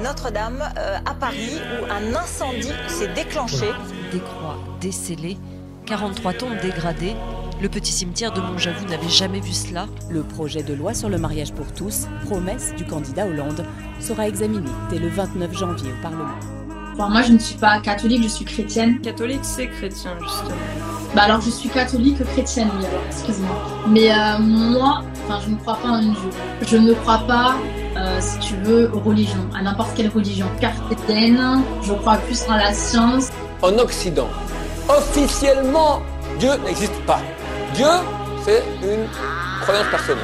Notre-Dame à Paris où un incendie s'est déclenché. Des croix décellées, 43 tombes dégradées. Le petit cimetière de Montjavoux n'avait jamais vu cela. Le projet de loi sur le mariage pour tous, promesse du candidat Hollande, sera examiné dès le 29 janvier au Parlement. Bon, moi, je ne suis pas catholique, je suis chrétienne. Catholique, c'est chrétien, justement. Alors, je suis catholique chrétienne, oui, alors, excuse-moi. Mais moi, je ne crois pas en une Dieu. Je ne crois pas, si tu veux, aux religions, à n'importe quelle religion. Cartésienne, je crois plus en la science. En Occident, officiellement, Dieu n'existe pas. Dieu, c'est une croyance personnelle.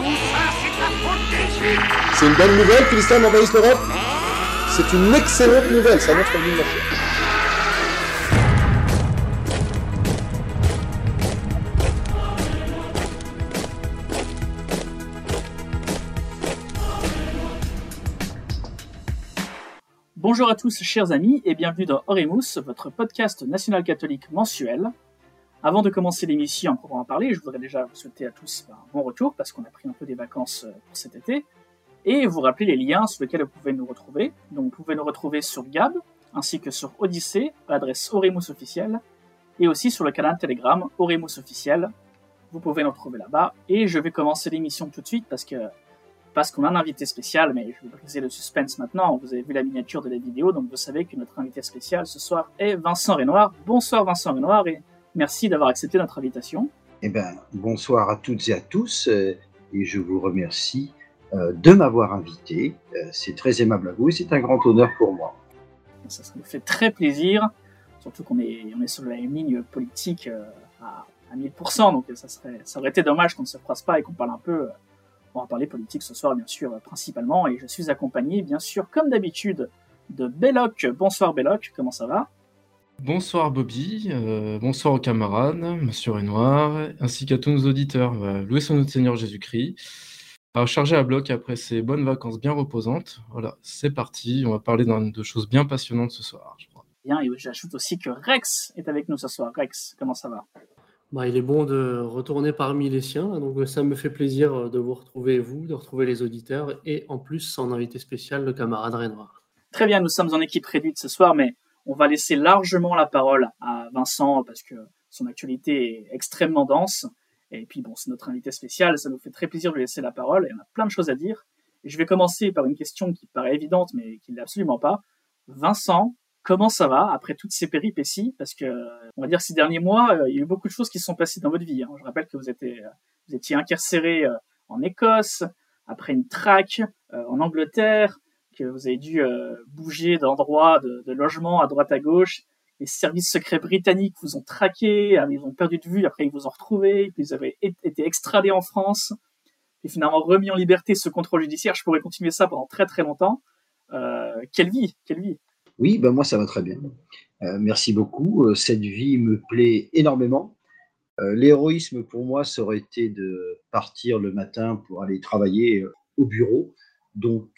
C'est une bonne nouvelle que l'islam envahisse l'Europe. C'est une excellente nouvelle, ça montre une nation. Bonjour à tous chers amis et bienvenue dans Oremus, votre podcast national catholique mensuel. Avant de commencer l'émission à proprement parler, je voudrais déjà vous souhaiter à tous un bon retour parce qu'on a pris un peu des vacances pour cet été et vous rappeler les liens sur lesquels vous pouvez nous retrouver. Donc vous pouvez nous retrouver sur Gab ainsi que sur Odyssée à l'adresse Oremus officiel et aussi sur le canal Telegram Oremus officiel. Vous pouvez nous retrouver là-bas et je vais commencer l'émission tout de suite parce qu'on a un invité spécial, mais je vais briser le suspense maintenant. Vous avez vu la miniature de la vidéo, donc vous savez que notre invité spécial ce soir est Vincent Renoir. Bonsoir Vincent Renoir et merci d'avoir accepté notre invitation. Bonsoir à toutes et à tous et je vous remercie de m'avoir invité. C'est très aimable à vous et c'est un grand honneur pour moi. Ça nous fait très plaisir, surtout qu'on est sur la même ligne politique à 1000%, donc ça aurait été dommage qu'on ne se croise pas et qu'on parle un peu. On va parler politique ce soir, bien sûr, principalement, et je suis accompagné, bien sûr, comme d'habitude, de Belloc. Bonsoir Belloc, comment ça va ? Bonsoir Bobby, bonsoir aux camarades, Monsieur Renoir, ainsi qu'à tous nos auditeurs. Loué soit notre Seigneur Jésus-Christ. Alors, chargé à bloc après ces bonnes vacances bien reposantes. Voilà, c'est parti, on va parler de choses bien passionnantes ce soir, je crois. Bien, et j'ajoute aussi que Rex est avec nous ce soir. Rex, comment ça va ? Il est bon de retourner parmi les siens, donc ça me fait plaisir de vous retrouver, de retrouver les auditeurs, et en plus, en invité spécial, le camarade Renoir. Très bien, nous sommes en équipe réduite ce soir, mais on va laisser largement la parole à Vincent, parce que son actualité est extrêmement dense, et puis bon, c'est notre invité spécial, ça nous fait très plaisir de lui laisser la parole, et on a plein de choses à dire. Et je vais commencer par une question qui paraît évidente, mais qui ne l'est absolument pas. Vincent, comment ça va après toutes ces péripéties ? Parce que, on va dire, ces derniers mois, il y a eu beaucoup de choses qui se sont passées dans votre vie. Je rappelle que vous étiez incarcéré en Écosse, après une traque en Angleterre, que vous avez dû bouger d'endroits, de logements à droite à gauche. Les services secrets britanniques vous ont traqué, ils vous ont perdu de vue, après ils vous ont retrouvé, puis vous avez été extradé en France, puis finalement remis en liberté sous contrôle judiciaire. Je pourrais continuer ça pendant très très longtemps. Quelle vie ! Oui, moi ça va très bien. Merci beaucoup. Cette vie me plaît énormément. L'héroïsme pour moi, ça aurait été de partir le matin pour aller travailler au bureau. Donc,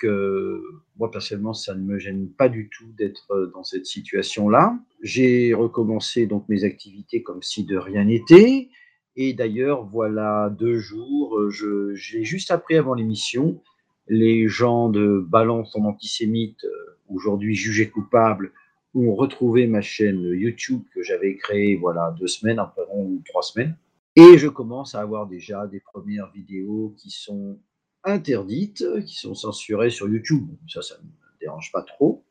moi personnellement, ça ne me gêne pas du tout d'être dans cette situation-là. J'ai recommencé donc mes activités comme si de rien n'était. Et d'ailleurs, voilà 2 jours, j'ai juste appris avant l'émission, les gens de Balance ton antisémite, aujourd'hui jugés coupables, ont retrouvé ma chaîne YouTube que j'avais créée 2 semaines, environ, ou 3 semaines. Et je commence à avoir déjà des premières vidéos qui sont interdites, qui sont censurées sur YouTube. Ça ne me dérange pas trop.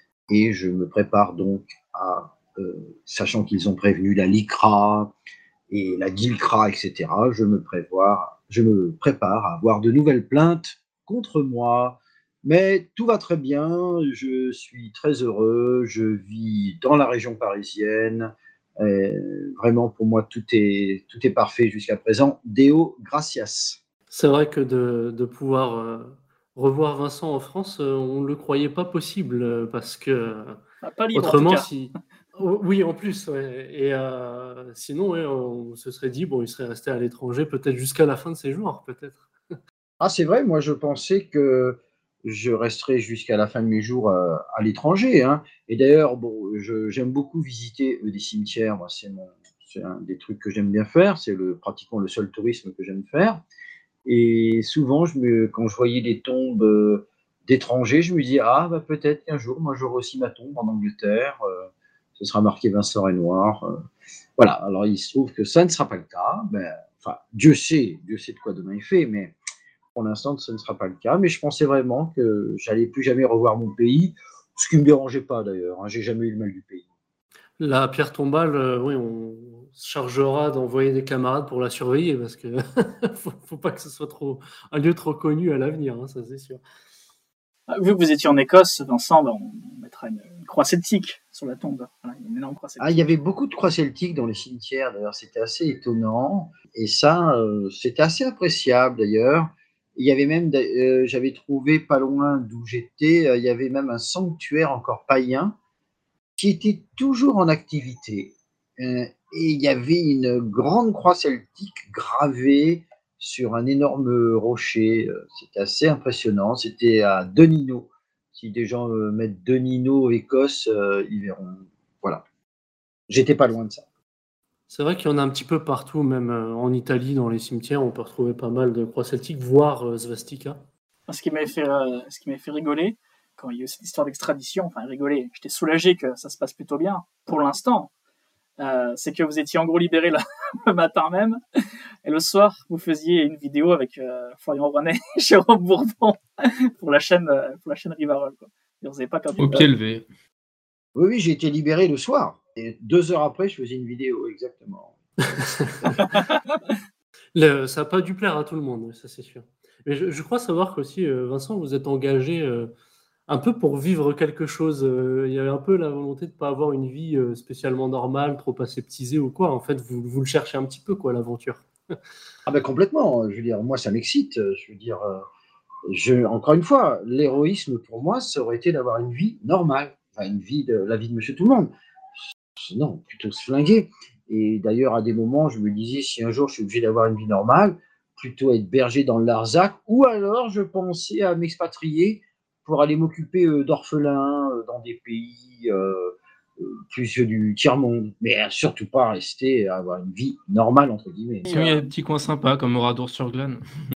Et je me prépare donc à, sachant qu'ils ont prévenu la LICRA et la DILCRA, etc., je me prépare à avoir de nouvelles plaintes contre moi. Mais tout va très bien, je suis très heureux, je vis dans la région parisienne. Vraiment, pour moi, tout est parfait jusqu'à présent. Deo gracias. C'est vrai que de pouvoir revoir Vincent en France, on ne le croyait pas possible, parce que pas libre, autrement, en tout cas. Oui, en plus, ouais. Et sinon, ouais, on se serait dit, il serait resté à l'étranger peut-être jusqu'à la fin de ses jours, peut-être. Ah, c'est vrai, moi je pensais que je resterai jusqu'à la fin de mes jours à l'étranger. Et d'ailleurs, j'aime beaucoup visiter des cimetières. Moi, c'est un des trucs que j'aime bien faire. C'est pratiquement le seul tourisme que j'aime faire. Et souvent, quand je voyais des tombes d'étrangers, je me dis, ah, bah, peut-être qu'un jour, moi, j'aurai aussi ma tombe en Angleterre, ce sera marqué Vincent Renoir. Voilà, alors il se trouve que ça ne sera pas le cas. Enfin, Dieu sait de quoi demain est fait, mais pour l'instant, ce ne sera pas le cas. Mais je pensais vraiment que j'allais plus jamais revoir mon pays, ce qui ne me dérangeait pas d'ailleurs. Hein, j'ai jamais eu le mal du pays. La pierre tombale, oui, on se chargera d'envoyer des camarades pour la surveiller parce que faut pas que ce soit un lieu trop connu à l'avenir, hein, ça c'est sûr. Vu que vous étiez en Écosse, Vincent, on mettra une croix celtique sur la tombe. Voilà, une énorme croix celtique. Ah, il y avait beaucoup de croix celtiques dans les cimetières, d'ailleurs, c'était assez étonnant. Et ça, c'était assez appréciable d'ailleurs. Il y avait même, j'avais trouvé pas loin d'où j'étais, il y avait même un sanctuaire encore païen qui était toujours en activité. Et il y avait une grande croix celtique gravée sur un énorme rocher. C'était assez impressionnant. C'était à Denino. Si des gens mettent Denino, Écosse, ils verront. Voilà. J'étais pas loin de ça. C'est vrai qu'il y en a un petit peu partout, même en Italie, dans les cimetières, on peut retrouver pas mal de croix celtiques, voire svastika. Ce qui m'avait fait rigoler, quand il y a eu cette histoire d'extradition, enfin rigoler, j'étais soulagé que ça se passe plutôt bien, pour l'instant, c'est que vous étiez en gros libéré le matin même, et le soir, vous faisiez une vidéo avec Florian Renet et Jérôme Bourbon pour la chaîne Rivarol. Quoi. Et vous n'avez pas perdu. Au pied levé. Oui, j'ai été libéré le soir. Et 2 heures après, je faisais une vidéo, exactement. Ça n'a pas dû plaire à tout le monde, ça c'est sûr. Mais je crois savoir qu'aussi, Vincent, vous êtes engagé un peu pour vivre quelque chose. Il y avait un peu la volonté de ne pas avoir une vie spécialement normale, trop aseptisée ou quoi. En fait, vous le cherchez un petit peu, quoi, l'aventure. Ah ben complètement. Je veux dire, moi, ça m'excite. Je veux dire, encore une fois, l'héroïsme pour moi, ça aurait été d'avoir une vie normale. Enfin, la vie de Monsieur Tout-le-Monde. Non, plutôt se flinguer. Et d'ailleurs, à des moments, je me disais, si un jour je suis obligé d'avoir une vie normale, plutôt être berger dans le Larzac, ou alors je pensais à m'expatrier pour aller m'occuper d'orphelins dans des pays plus du tiers-monde. Mais surtout pas rester à avoir une vie normale, entre guillemets. Il y a des petits coins sympas, comme Oradour-sur-Glane.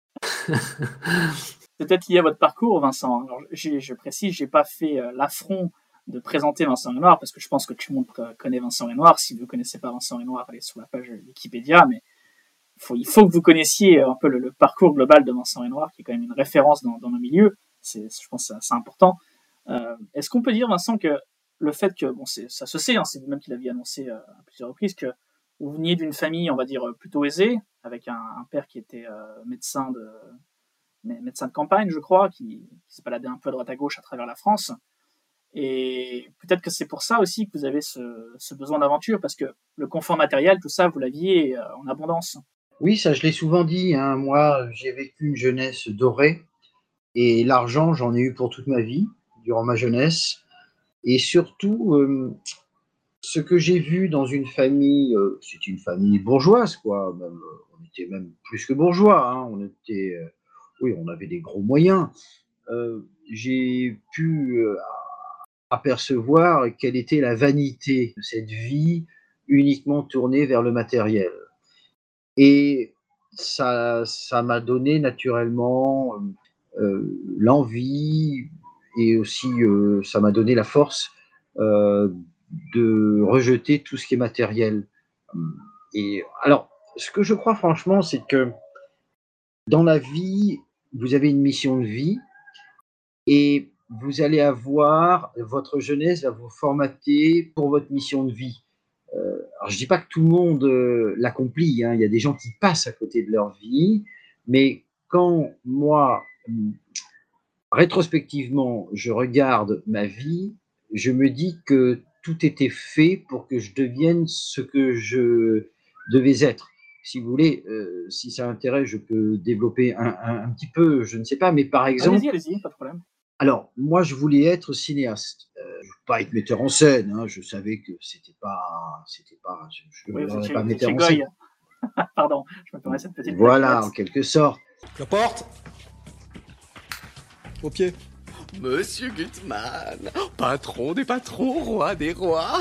C'est peut-être lié à votre parcours, Vincent. Alors, je précise, j'ai pas fait l'affront de présenter Vincent Renoir, parce que je pense que tout le monde connaît Vincent Renoir. Si vous ne connaissez pas Vincent Renoir, allez sur la page Wikipédia, mais il faut que vous connaissiez un peu le parcours global de Vincent Renoir, qui est quand même une référence dans nos milieux. Je pense que c'est important. Est-ce qu'on peut dire, Vincent, que le fait que, ça se sait, hein, c'est vous-même qui l'aviez annoncé à plusieurs reprises, que vous veniez d'une famille, on va dire, plutôt aisée, avec un père qui était médecin de campagne, je crois, qui se baladait un peu à droite à gauche à travers la France. Et peut-être que c'est pour ça aussi que vous avez ce besoin d'aventure, parce que le confort matériel, tout ça, vous l'aviez en abondance. Oui, ça je l'ai souvent dit. Hein. Moi, j'ai vécu une jeunesse dorée, et l'argent, j'en ai eu pour toute ma vie, durant ma jeunesse. Et surtout, ce que j'ai vu dans une famille, c'est une famille bourgeoise, quoi. Même, on était même plus que bourgeois. Hein. On avait des gros moyens. J'ai pu apercevoir quelle était la vanité de cette vie uniquement tournée vers le matériel. Et ça m'a donné naturellement l'envie, et aussi ça m'a donné la force de rejeter tout ce qui est matériel. Et alors, ce que je crois franchement, c'est que dans la vie, vous avez une mission de vie, et vous allez avoir, votre jeunesse va vous formater pour votre mission de vie. Alors, je ne dis pas que tout le monde l'accomplit, hein. Il y a des gens qui passent à côté de leur vie, mais quand moi, rétrospectivement, je regarde ma vie, je me dis que tout était fait pour que je devienne ce que je devais être. Si vous voulez, si ça intéresse, je peux développer un petit peu, je ne sais pas, mais par exemple... Allez-y, pas de problème. Alors, moi, je voulais être cinéaste. Je ne voulais pas être metteur en scène. Hein. Je savais que c'était pas. Je ne voulais pas metteur en scène. Pardon, je me permets cette petite. Voilà, en quelque sorte. La porte. Au pied. Monsieur Gutmann, patron des patrons, roi des rois.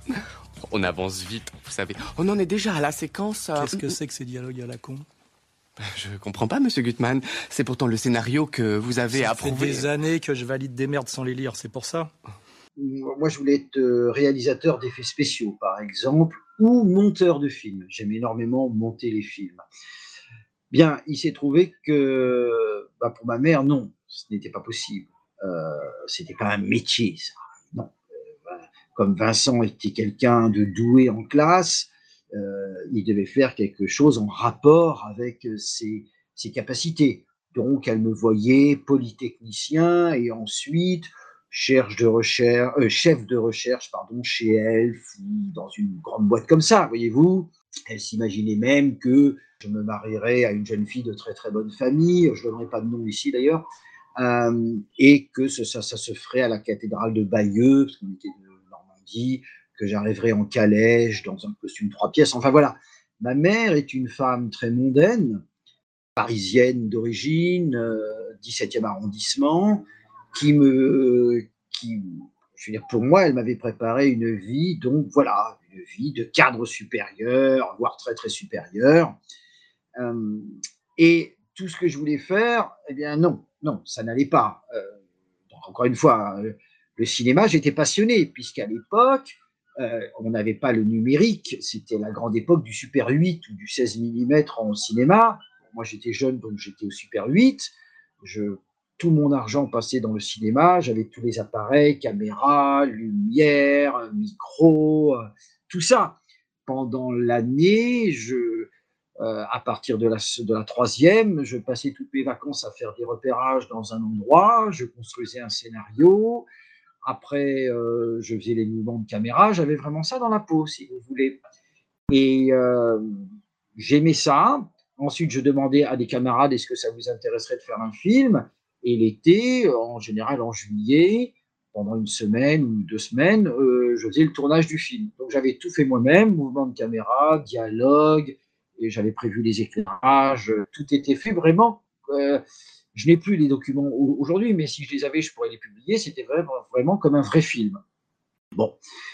On avance vite, vous savez. On en est déjà à la séquence. Qu'est-ce que c'est que ces dialogues à la con? Je comprends pas, monsieur Gutmann. C'est pourtant le scénario que vous avez approuvé. Ça fait des années que je valide des merdes sans les lire, c'est pour ça. Moi, je voulais être réalisateur d'effets spéciaux, par exemple, ou monteur de films. J'aime énormément monter les films. Bien, il s'est trouvé que pour ma mère, non, ce n'était pas possible. C'était pas un métier, ça. Non. Comme Vincent était quelqu'un de doué en classe, il devait faire quelque chose en rapport avec ses capacités. Donc, elle me voyait polytechnicien et ensuite chef de recherche chez Elf ou dans une grande boîte comme ça, voyez-vous. Elle s'imaginait même que je me marierais à une jeune fille de très très bonne famille, je ne donnerai pas de nom ici d'ailleurs, et que ça se ferait à la cathédrale de Bayeux, parce qu'on était de Normandie, que j'arriverais en calèche, dans un costume 3 pièces, enfin voilà. Ma mère est une femme très mondaine, parisienne d'origine, 17e arrondissement, je veux dire, pour moi, elle m'avait préparé une vie, donc voilà, une vie de cadre supérieur, voire très très supérieur. Et tout ce que je voulais faire, eh bien non, ça n'allait pas. Donc encore une fois, le cinéma, j'étais passionné, puisqu'à l'époque, on n'avait pas le numérique, c'était la grande époque du Super 8 ou du 16 mm en cinéma. Moi, j'étais jeune, donc j'étais au Super 8. Tout mon argent passait dans le cinéma, j'avais tous les appareils, caméra, lumière, micro, tout ça. Pendant l'année, à partir de la 3e, je passais toutes mes vacances à faire des repérages dans un endroit, je construisais un scénario. Après, je faisais les mouvements de caméra, j'avais vraiment ça dans la peau, si vous voulez. Et j'aimais ça. Ensuite, je demandais à des camarades, est-ce que ça vous intéresserait de faire un film? Et l'été, en général en juillet, pendant une semaine ou 2 semaines, je faisais le tournage du film. Donc j'avais tout fait moi-même, mouvement de caméra, dialogue, et j'avais prévu les éclairages, tout était fait vraiment. Je n'ai plus les documents aujourd'hui, mais si je les avais, je pourrais les publier. C'était vraiment comme un vrai film. Bon.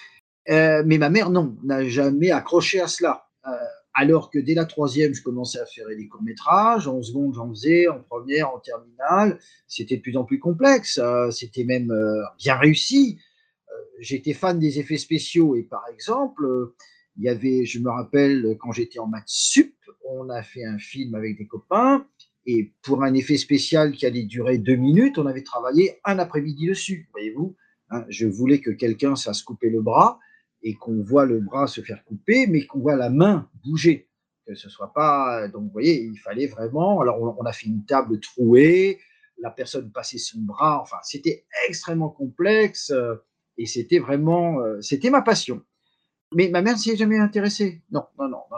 Mais ma mère, non, n'a jamais accroché à cela. Alors que dès la 3e, je commençais à faire des courts-métrages. En seconde, j'en faisais, en première, en terminale. C'était de plus en plus complexe. C'était même bien réussi. J'étais fan des effets spéciaux. Et par exemple, il y avait, je me rappelle, quand j'étais en maths sup, on a fait un film avec des copains. Et pour un effet spécial qui allait durer 2 minutes, on avait travaillé un après-midi dessus, voyez-vous. Je voulais que quelqu'un se couper le bras et qu'on voit le bras se faire couper, mais qu'on voit la main bouger, que ce soit pas... Donc, vous voyez, il fallait vraiment... Alors, on a fait une table trouée, la personne passait son bras, enfin, c'était extrêmement complexe, et c'était vraiment... c'était ma passion. Mais ma mère ne s'y est jamais intéressée. Non.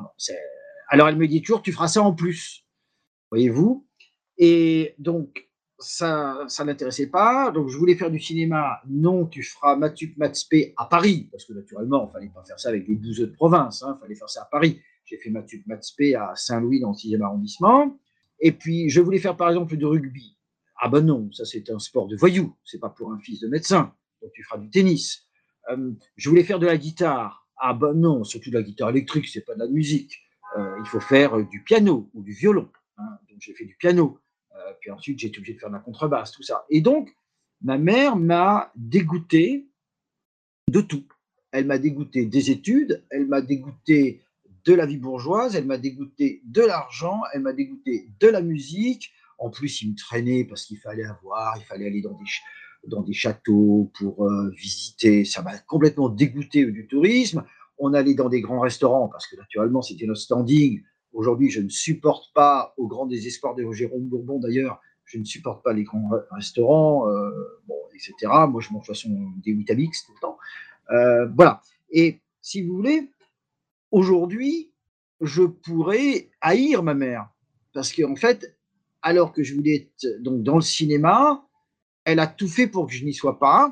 Alors, elle me dit toujours, tu feras ça en plus. Voyez-vous? Et donc, ça l'intéressait pas. Donc, je voulais faire du cinéma. Non, tu feras Mathup Matspé à Paris. Parce que, naturellement, il ne fallait pas faire ça avec des bouseux de province. Il fallait faire ça à Paris. J'ai fait Mathup Matspé à Saint-Louis, dans le 6e arrondissement. Et puis, je voulais faire, par exemple, du rugby. Ah ben non, ça, c'est un sport de voyou. C'est pas pour un fils de médecin. Donc, tu feras du tennis. Je voulais faire de la guitare. Ah ben non, surtout de la guitare électrique, c'est pas de la musique. Il faut faire du piano ou du violon. Donc, j'ai fait du piano. Puis ensuite, j'ai été obligé de faire de la contrebasse, tout ça. Et donc, ma mère m'a dégoûté de tout. Elle m'a dégoûté des études, elle m'a dégoûté de la vie bourgeoise, elle m'a dégoûté de l'argent, elle m'a dégoûté de la musique. En plus, il me traînait parce qu'il fallait aller dans des châteaux pour visiter. Ça m'a complètement dégoûté du tourisme. On allait dans des grands restaurants parce que naturellement, c'était notre standing. Aujourd'hui, je ne supporte pas, au grand désespoir de Jérôme Bourbon d'ailleurs, je ne supporte pas les grands restaurants, etc. Moi, je mange de toute façon des Weetabix tout le temps. Voilà. Et si vous voulez, aujourd'hui, je pourrais haïr ma mère. Parce qu'en fait, alors que je voulais être donc, dans le cinéma, elle a tout fait pour que je n'y sois pas.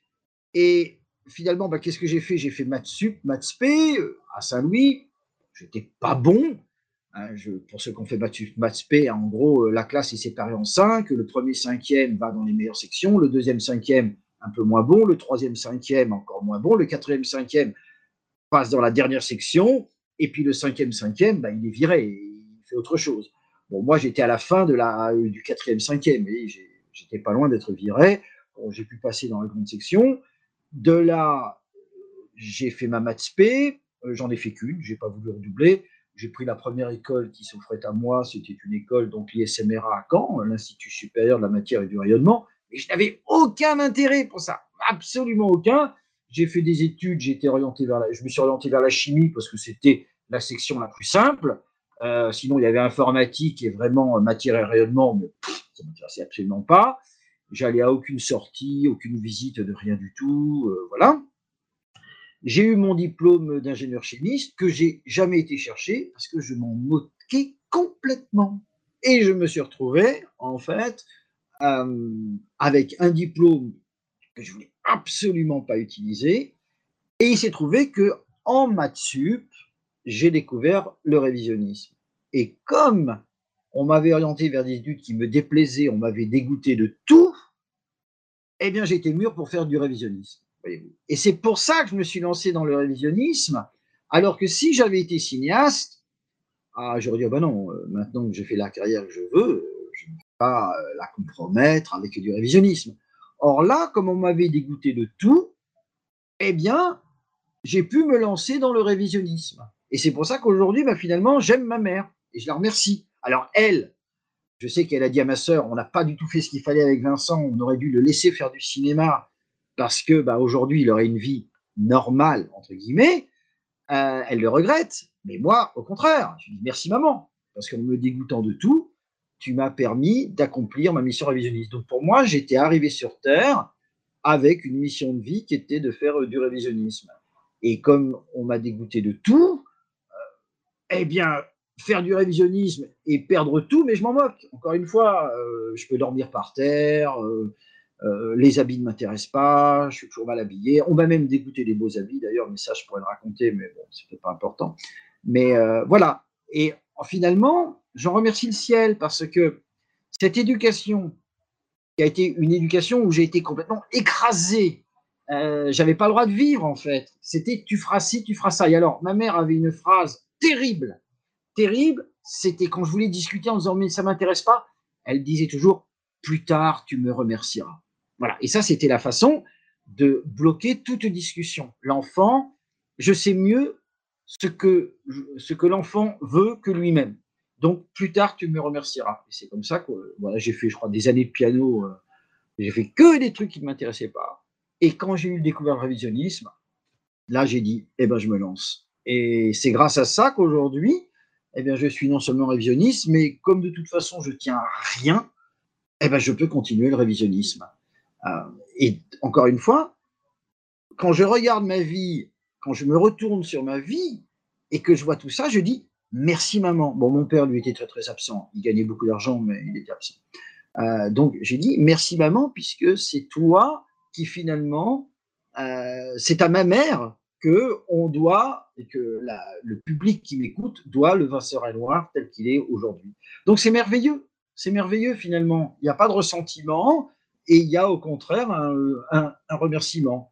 Et finalement, qu'est-ce que j'ai fait? J'ai fait maths sup, maths spé à Saint-Louis. Je n'étais pas bon. Pour ceux qui ont fait maths spé, en gros, la classe est séparée en 5. Le premier 5e va dans les meilleures sections. Le deuxième 5e, un peu moins bon. Le troisième 5e, encore moins bon. Le quatrième 5e passe dans la dernière section. Et puis le 5e, il est viré. Il fait autre chose. Bon, moi, j'étais à la fin du 4e, 5e, et j'étais pas loin d'être viré. Bon, j'ai pu passer dans la grande section. De là, j'ai fait ma maths P, j'en ai fait qu'une, j'ai pas voulu redoubler. J'ai pris la première école qui s'offrait à moi, c'était une école, donc l'ISMRA à Caen, l'Institut supérieur de la matière et du rayonnement, mais je n'avais aucun intérêt pour ça, absolument aucun. J'ai fait des études, je me suis orienté vers la chimie parce que c'était la section la plus simple. Sinon, il y avait informatique et vraiment matière et rayonnement, mais ça ne m'intéressait absolument pas. J'allais à aucune sortie, aucune visite de rien du tout, voilà. J'ai eu mon diplôme d'ingénieur chimiste que j'ai jamais été chercher parce que je m'en moquais complètement. Et je me suis retrouvé, en fait, avec un diplôme que je voulais absolument pas utiliser. Et il s'est trouvé que en maths sup, j'ai découvert le révisionnisme. Et comme on m'avait orienté vers des études qui me déplaisaient, on m'avait dégoûté de tout, eh bien, j'étais mûr pour faire du révisionnisme. Et c'est pour ça que je me suis lancé dans le révisionnisme, alors que si j'avais été cinéaste, j'aurais dit, non, maintenant que j'ai fait la carrière que je veux, je ne vais pas la compromettre avec du révisionnisme. Or là, comme on m'avait dégoûté de tout, eh bien, j'ai pu me lancer dans le révisionnisme. Et c'est pour ça qu'aujourd'hui, finalement, j'aime ma mère, et je la remercie. Alors elle, je sais qu'elle a dit à ma sœur, on n'a pas du tout fait ce qu'il fallait avec Vincent, on aurait dû le laisser faire du cinéma, parce que aujourd'hui, il aurait une vie normale, entre guillemets. Elle le regrette, mais moi, au contraire, je dis merci maman, parce qu'en me dégoûtant de tout, tu m'as permis d'accomplir ma mission révisionniste. Donc pour moi, j'étais arrivé sur Terre avec une mission de vie qui était de faire du révisionnisme. Et comme on m'a dégoûté de tout, eh bien, faire du révisionnisme et perdre tout, mais je m'en moque. Encore une fois, je peux dormir par terre, les habits ne m'intéressent pas, je suis toujours mal habillé. On m'a même dégoûté des beaux habits d'ailleurs, mais ça je pourrais le raconter, mais bon, c'est peut-être pas important. Mais voilà. Et finalement, j'en remercie le ciel parce que cette éducation, qui a été une éducation où j'ai été complètement écrasé, j'avais pas le droit de vivre en fait. C'était tu feras ci, tu feras ça. Et alors, ma mère avait une phrase terrible, c'était quand je voulais discuter en disant mais ça m'intéresse pas, elle disait toujours plus tard tu me remercieras. Voilà. Et ça, c'était la façon de bloquer toute discussion. L'enfant, je sais mieux ce que l'enfant veut que lui-même. Donc, plus tard, tu me remercieras. Et c'est comme ça que j'ai fait, je crois, des années de piano. J'ai fait que des trucs qui ne m'intéressaient pas. Et quand j'ai découvert le révisionnisme, là, j'ai dit, je me lance. Et c'est grâce à ça qu'aujourd'hui, je suis non seulement révisionniste, mais comme de toute façon, je tiens à rien, je peux continuer le révisionnisme. Et encore une fois, quand je regarde ma vie, quand je me retourne sur ma vie et que je vois tout ça, je dis merci maman. Bon, mon père, lui, était très très absent. Il gagnait beaucoup d'argent, mais il était absent. Donc, j'ai dit merci maman, puisque c'est toi qui finalement, c'est à ma mère qu'on doit, et que le public qui m'écoute doit le Vincent Renoir tel qu'il est aujourd'hui. Donc, c'est merveilleux finalement. Il n'y a pas de ressentiment. Et il y a au contraire un remerciement.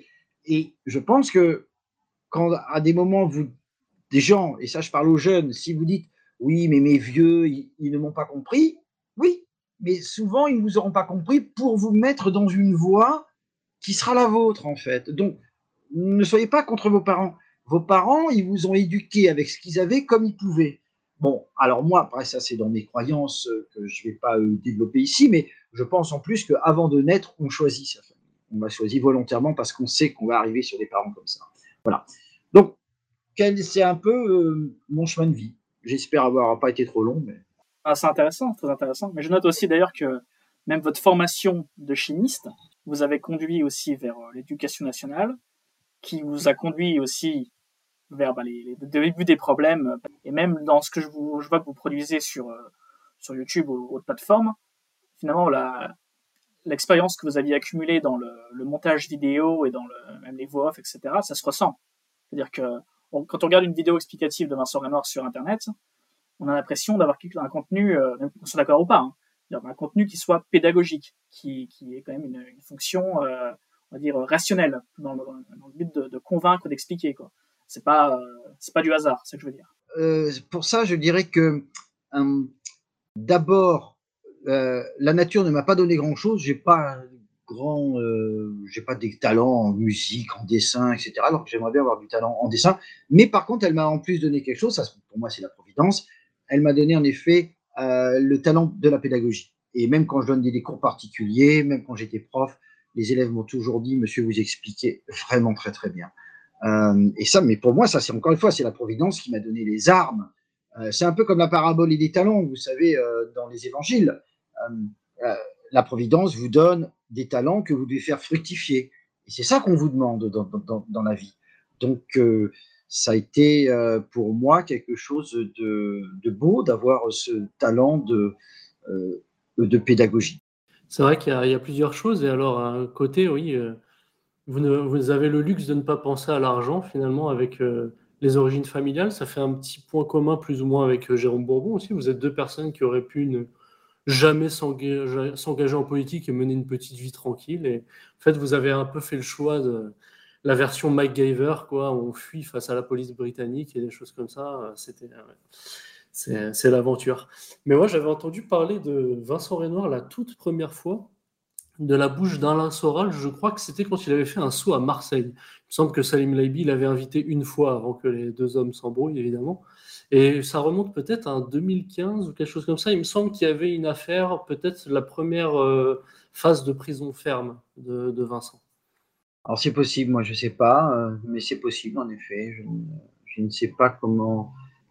Et je pense que quand à des moments, des gens, et ça je parle aux jeunes, si vous dites oui, mais mes vieux, ils ne m'ont pas compris, oui, mais souvent ils ne vous auront pas compris pour vous mettre dans une voie qui sera la vôtre en fait. Donc ne soyez pas contre vos parents. Vos parents, ils vous ont éduqué avec ce qu'ils avaient comme ils pouvaient. Bon, alors moi, après ça c'est dans mes croyances que je ne vais pas développer ici, mais je pense en plus qu'avant de naître, on choisit sa famille. On l'a choisi volontairement parce qu'on sait qu'on va arriver sur des parents comme ça. Voilà. Donc, c'est un peu mon chemin de vie. J'espère avoir pas été trop long. Mais... c'est intéressant, très intéressant. Mais je note aussi d'ailleurs que même votre formation de chimiste vous avez conduit aussi vers l'éducation nationale, qui vous a conduit aussi vers les débuts des problèmes, et même dans ce que je vois que vous produisez sur YouTube ou autres plateformes, finalement, l'expérience que vous aviez accumulée dans le montage vidéo et dans même les voix off, etc., ça se ressent. C'est-à-dire que quand on regarde une vidéo explicative de Vincent Renoir sur Internet, on a l'impression d'avoir un contenu, même qu'on soit d'accord ou pas, un contenu qui soit pédagogique, qui est quand même une fonction, on va dire, rationnelle, dans le but de convaincre, d'expliquer, quoi. C'est pas du hasard, c'est ce que je veux dire. Pour ça, je dirais que D'abord, la nature ne m'a pas donné grand-chose. J'ai pas des talents en musique, en dessin, etc. Alors que j'aimerais bien avoir du talent en dessin. Mais par contre, elle m'a en plus donné quelque chose. Ça, pour moi, c'est la providence. Elle m'a donné en effet le talent de la pédagogie. Et même quand je donne des cours particuliers, même quand j'étais prof, les élèves m'ont toujours dit, monsieur, vous expliquez vraiment très très bien. Et ça, mais pour moi, ça, c'est encore une fois, c'est la providence qui m'a donné les armes. C'est un peu comme la parabole et des talents, vous savez, dans les évangiles. La providence vous donne des talents que vous devez faire fructifier. Et c'est ça qu'on vous demande dans la vie. Donc, ça a été pour moi quelque chose de beau d'avoir ce talent de pédagogie. C'est vrai qu'il y a plusieurs choses. Et alors, à un côté, oui, vous avez le luxe de ne pas penser à l'argent, finalement, avec les origines familiales. Ça fait un petit point commun, plus ou moins, avec Jérôme Bourbon aussi. Vous êtes deux personnes qui auraient pu ne jamais s'engager en politique et mener une petite vie tranquille. Et en fait, vous avez un peu fait le choix de la version MacGyver, quoi. On fuit face à la police britannique et des choses comme ça. C'est l'aventure. Mais moi, j'avais entendu parler de Vincent Renoir la toute première fois, de la bouche d'Alain Soral. Je crois que c'était quand il avait fait un saut à Marseille. Il me semble que Salim Laibi l'avait invité une fois avant que les deux hommes s'embrouillent, évidemment. Et ça remonte peut-être à 2015 ou quelque chose comme ça. Il me semble qu'il y avait une affaire, peut-être la première phase de prison ferme de Vincent. Alors c'est possible, moi je ne sais pas, mais c'est possible en effet. Je ne sais pas comment...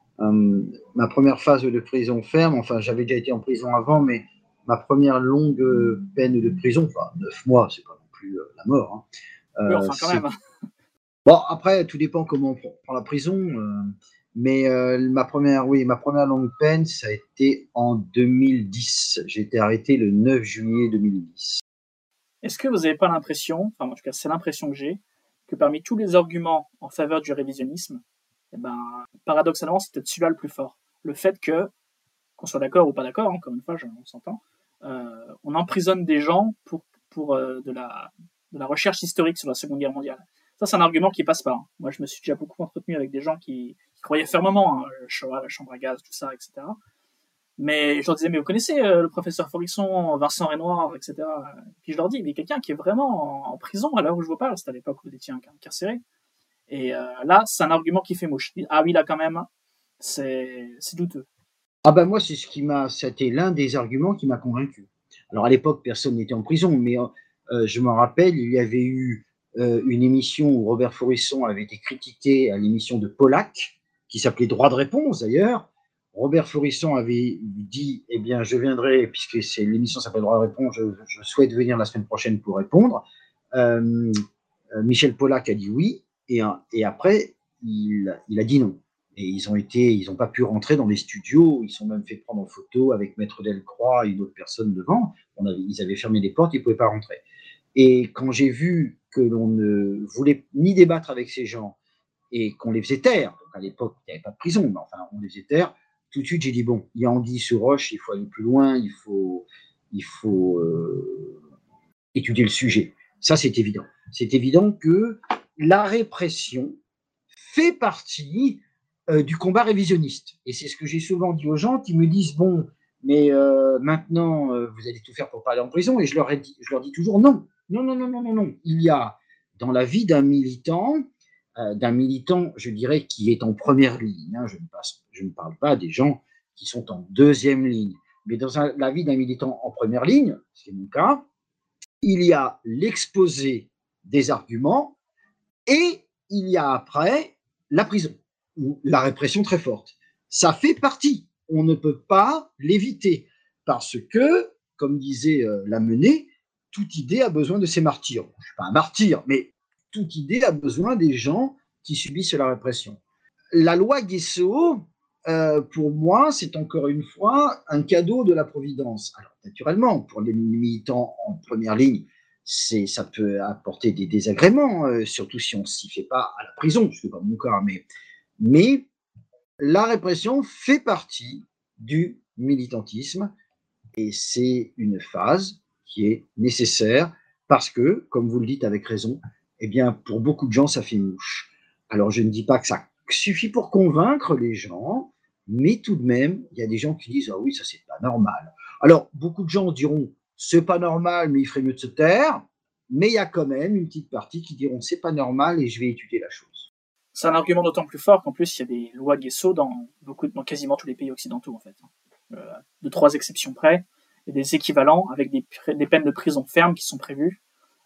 ma première phase de prison ferme, enfin j'avais déjà été en prison avant, mais ma première longue peine de prison, enfin 9 mois, c'est pas non plus la mort. Hein. Oui, enfin quand même. Bon, après, tout dépend comment on prend la prison, mais ma première longue peine, ça a été en 2010. J'ai été arrêté le 9 juillet 2010. Est-ce que vous n'avez pas l'impression, enfin en tout cas c'est l'impression que j'ai, que parmi tous les arguments en faveur du révisionnisme, eh ben, paradoxalement c'est peut-être celui-là le plus fort. Le fait que, qu'on soit d'accord ou pas d'accord, hein, comme une fois on s'entend, on emprisonne des gens pour de la recherche historique sur la Seconde Guerre mondiale. Ça, c'est un argument qui passe pas. Hein. Moi, je me suis déjà beaucoup entretenu avec des gens qui croyaient fermement, hein, Shoah, la chambre à gaz, tout ça, etc. Mais je leur disais, mais vous connaissez le professeur Forisson, Vincent Renoir, etc. Puis je leur dis, mais quelqu'un qui est vraiment en prison à l'heure où je vous parle, c'est à l'époque où vous étiez incarcéré. Et là, c'est un argument qui fait mouche. Ah oui, là, quand même, c'est douteux. Ah ben moi, c'était l'un des arguments qui m'a convaincu. Alors à l'époque, personne n'était en prison, mais je me rappelle, il y avait eu une émission où Robert Forisson avait été critiqué à l'émission de Pollack, qui s'appelait Droit de réponse d'ailleurs. Robert Forisson avait dit, eh bien, je viendrai, puisque l'émission s'appelle Droit de réponse, je souhaite venir la semaine prochaine pour répondre. Michel Pollack a dit oui, et après, il a dit non. Et ils n'ont pas pu rentrer dans les studios, ils sont même fait prendre en photo avec Maître Delcroix et une autre personne devant. Ils avaient fermé les portes, ils ne pouvaient pas rentrer. Et quand j'ai vu que l'on ne voulait ni débattre avec ces gens et qu'on les faisait taire, donc à l'époque, il n'y avait pas de prison, mais enfin, on les faisait taire, tout de suite, j'ai dit, bon, il y a anguille sous roche, il faut aller plus loin, il faut étudier le sujet. Ça, c'est évident. C'est évident que la répression fait partie du combat révisionniste. Et c'est ce que j'ai souvent dit aux gens qui me disent, bon, mais maintenant, vous allez tout faire pour pas aller en prison. Et je leur dis toujours non. Non. Il y a dans la vie d'un militant, je dirais, qui est en première ligne. Hein, je ne parle pas des gens qui sont en deuxième ligne. Mais dans la vie d'un militant en première ligne, c'est mon cas, il y a l'exposé des arguments et il y a après la prison ou la répression très forte. Ça fait partie. On ne peut pas l'éviter parce que, comme disait Lamennais, toute idée a besoin de ses martyrs. Je ne suis pas un martyr, mais toute idée a besoin des gens qui subissent la répression. La loi Guessot, pour moi, c'est encore une fois un cadeau de la Providence. Alors, naturellement, pour les militants en première ligne, ça peut apporter des désagréments, surtout si on ne s'y fait pas à la prison, ce n'est pas mon cas, mais la répression fait partie du militantisme et c'est une phase qui est nécessaire parce que, comme vous le dites avec raison, eh bien, pour beaucoup de gens, ça fait mouche. Alors, je ne dis pas que ça suffit pour convaincre les gens, Mais tout de même, il y a des gens qui disent « Ah oui, ça c'est pas normal ». Alors, beaucoup de gens diront « C'est pas normal, mais il ferait mieux de se taire ». Mais il y a quand même une petite partie qui diront « C'est pas normal et je vais étudier la chose ». C'est un argument d'autant plus fort qu'en plus, il y a des lois Guesso dans quasiment tous les pays occidentaux, en fait. De 3 exceptions près, il y a des équivalents avec des peines de prison fermes qui sont prévues.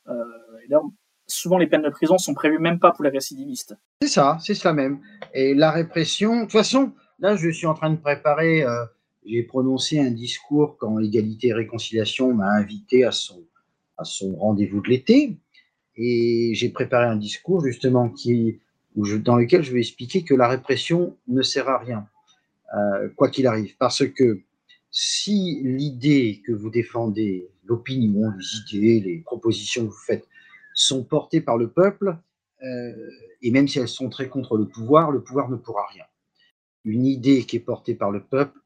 Et d'ailleurs, souvent, les peines de prison sont prévues même pas pour les récidivistes. C'est ça, c'est cela même. Et la répression, de toute façon, là, je suis en train de préparer, j'ai prononcé un discours quand Égalité et Réconciliation m'a invité à son rendez-vous de l'été. Et j'ai préparé un discours, justement, dans lequel je vais expliquer que la répression ne sert à rien, quoi qu'il arrive. Parce que si l'idée que vous défendez, l'opinion, les idées, les propositions que vous faites sont portées par le peuple, et même si elles sont très contre le pouvoir ne pourra rien. Une idée qui est portée par le peuple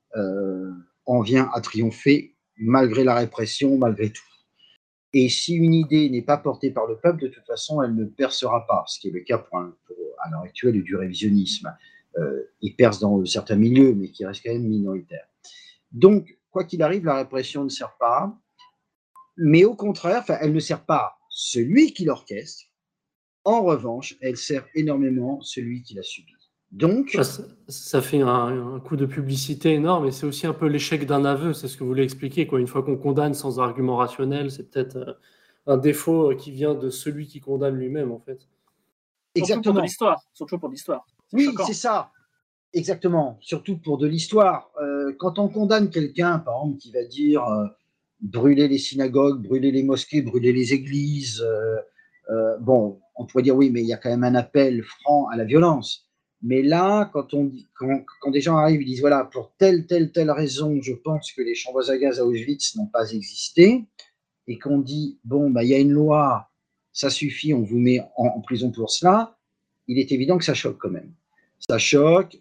en vient à triompher malgré la répression, malgré tout. Et si une idée n'est pas portée par le peuple, de toute façon, elle ne percera pas, ce qui est le cas à l'heure actuelle du révisionnisme. Il perce dans certains milieux, mais qui reste quand même minoritaire. Donc, quoi qu'il arrive, la répression ne sert pas, mais au contraire, elle ne sert pas celui qui l'orchestre. En revanche, elle sert énormément celui qui l'a subi. Donc, ça fait un coup de publicité énorme, et c'est aussi un peu l'échec d'un aveu, c'est ce que vous voulez expliquer, quoi. Une fois qu'on condamne sans argument rationnel, c'est peut-être un défaut qui vient de celui qui condamne lui-même, en fait. Exactement. Surtout pour l'histoire. Oui, c'est ça. Exactement. Surtout pour de l'histoire. Quand on condamne quelqu'un, par exemple, qui va dire brûler les synagogues, brûler les mosquées, brûler les églises, bon, on pourrait dire oui, mais il y a quand même un appel franc à la violence. Mais là, quand des gens arrivent, ils disent voilà, pour telle raison, je pense que les chambres à gaz à Auschwitz n'ont pas existé, et qu'on dit bon, bah, il y a une loi, ça suffit, on vous met en prison pour cela, il est évident que ça choque quand même. Ça choque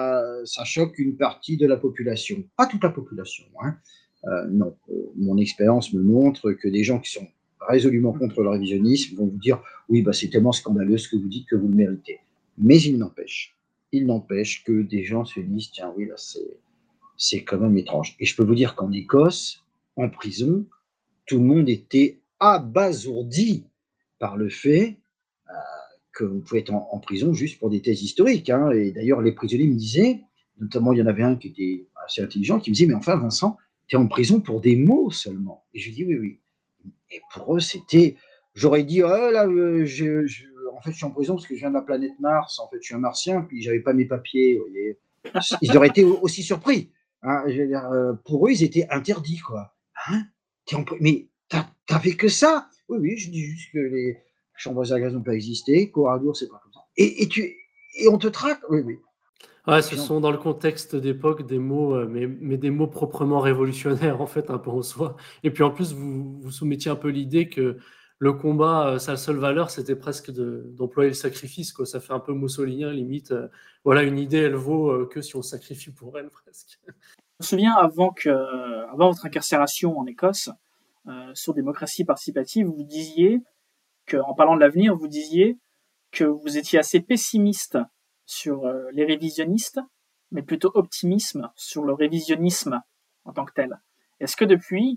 une partie de la population, pas toute la population. Hein. Non, mon expérience me montre que des gens qui sont résolument contre le révisionnisme vont vous dire oui, bah, c'est tellement scandaleux ce que vous dites que vous le méritez. Mais il n'empêche que des gens se disent tiens, oui, là, c'est quand même étrange. Et je peux vous dire qu'en Écosse, en prison, tout le monde était abasourdi par le fait que vous pouvez être en prison juste pour des thèses historiques. Hein. Et d'ailleurs, les prisonniers me disaient, notamment il y en avait un qui était assez intelligent, qui me disait mais enfin Vincent, tu es en prison pour des mots seulement. Et je lui dis oui. Et pour eux, c'était... J'aurais dit, oh, là, en fait, je suis en prison parce que je viens de la planète Mars. En fait, je suis un martien, puis j'avais pas mes papiers. Vous voyez. Ils auraient été aussi surpris. Hein. Je veux dire, pour eux, ils étaient interdits, quoi. Hein, mais t'avais que ça? Oui, je dis juste que les chambres à gaz n'ont pas existé, Coradour, c'est pas comme ça. Et on te traque? Oui. Ouais, ce sont dans le contexte d'époque des mots, mais des mots proprement révolutionnaires, en fait, un peu en soi. Et puis en plus, vous soumettiez un peu l'idée que le combat, sa seule valeur, c'était presque d'employer le sacrifice, quoi. Ça fait un peu moussolinien, limite. Voilà, une idée, elle vaut que si on sacrifie pour elle, presque. Je me souviens, avant votre incarcération en Écosse, sur démocratie participative, vous disiez en parlant de l'avenir, vous disiez que vous étiez assez pessimiste sur les révisionnistes, mais plutôt optimisme sur le révisionnisme en tant que tel. Est-ce que depuis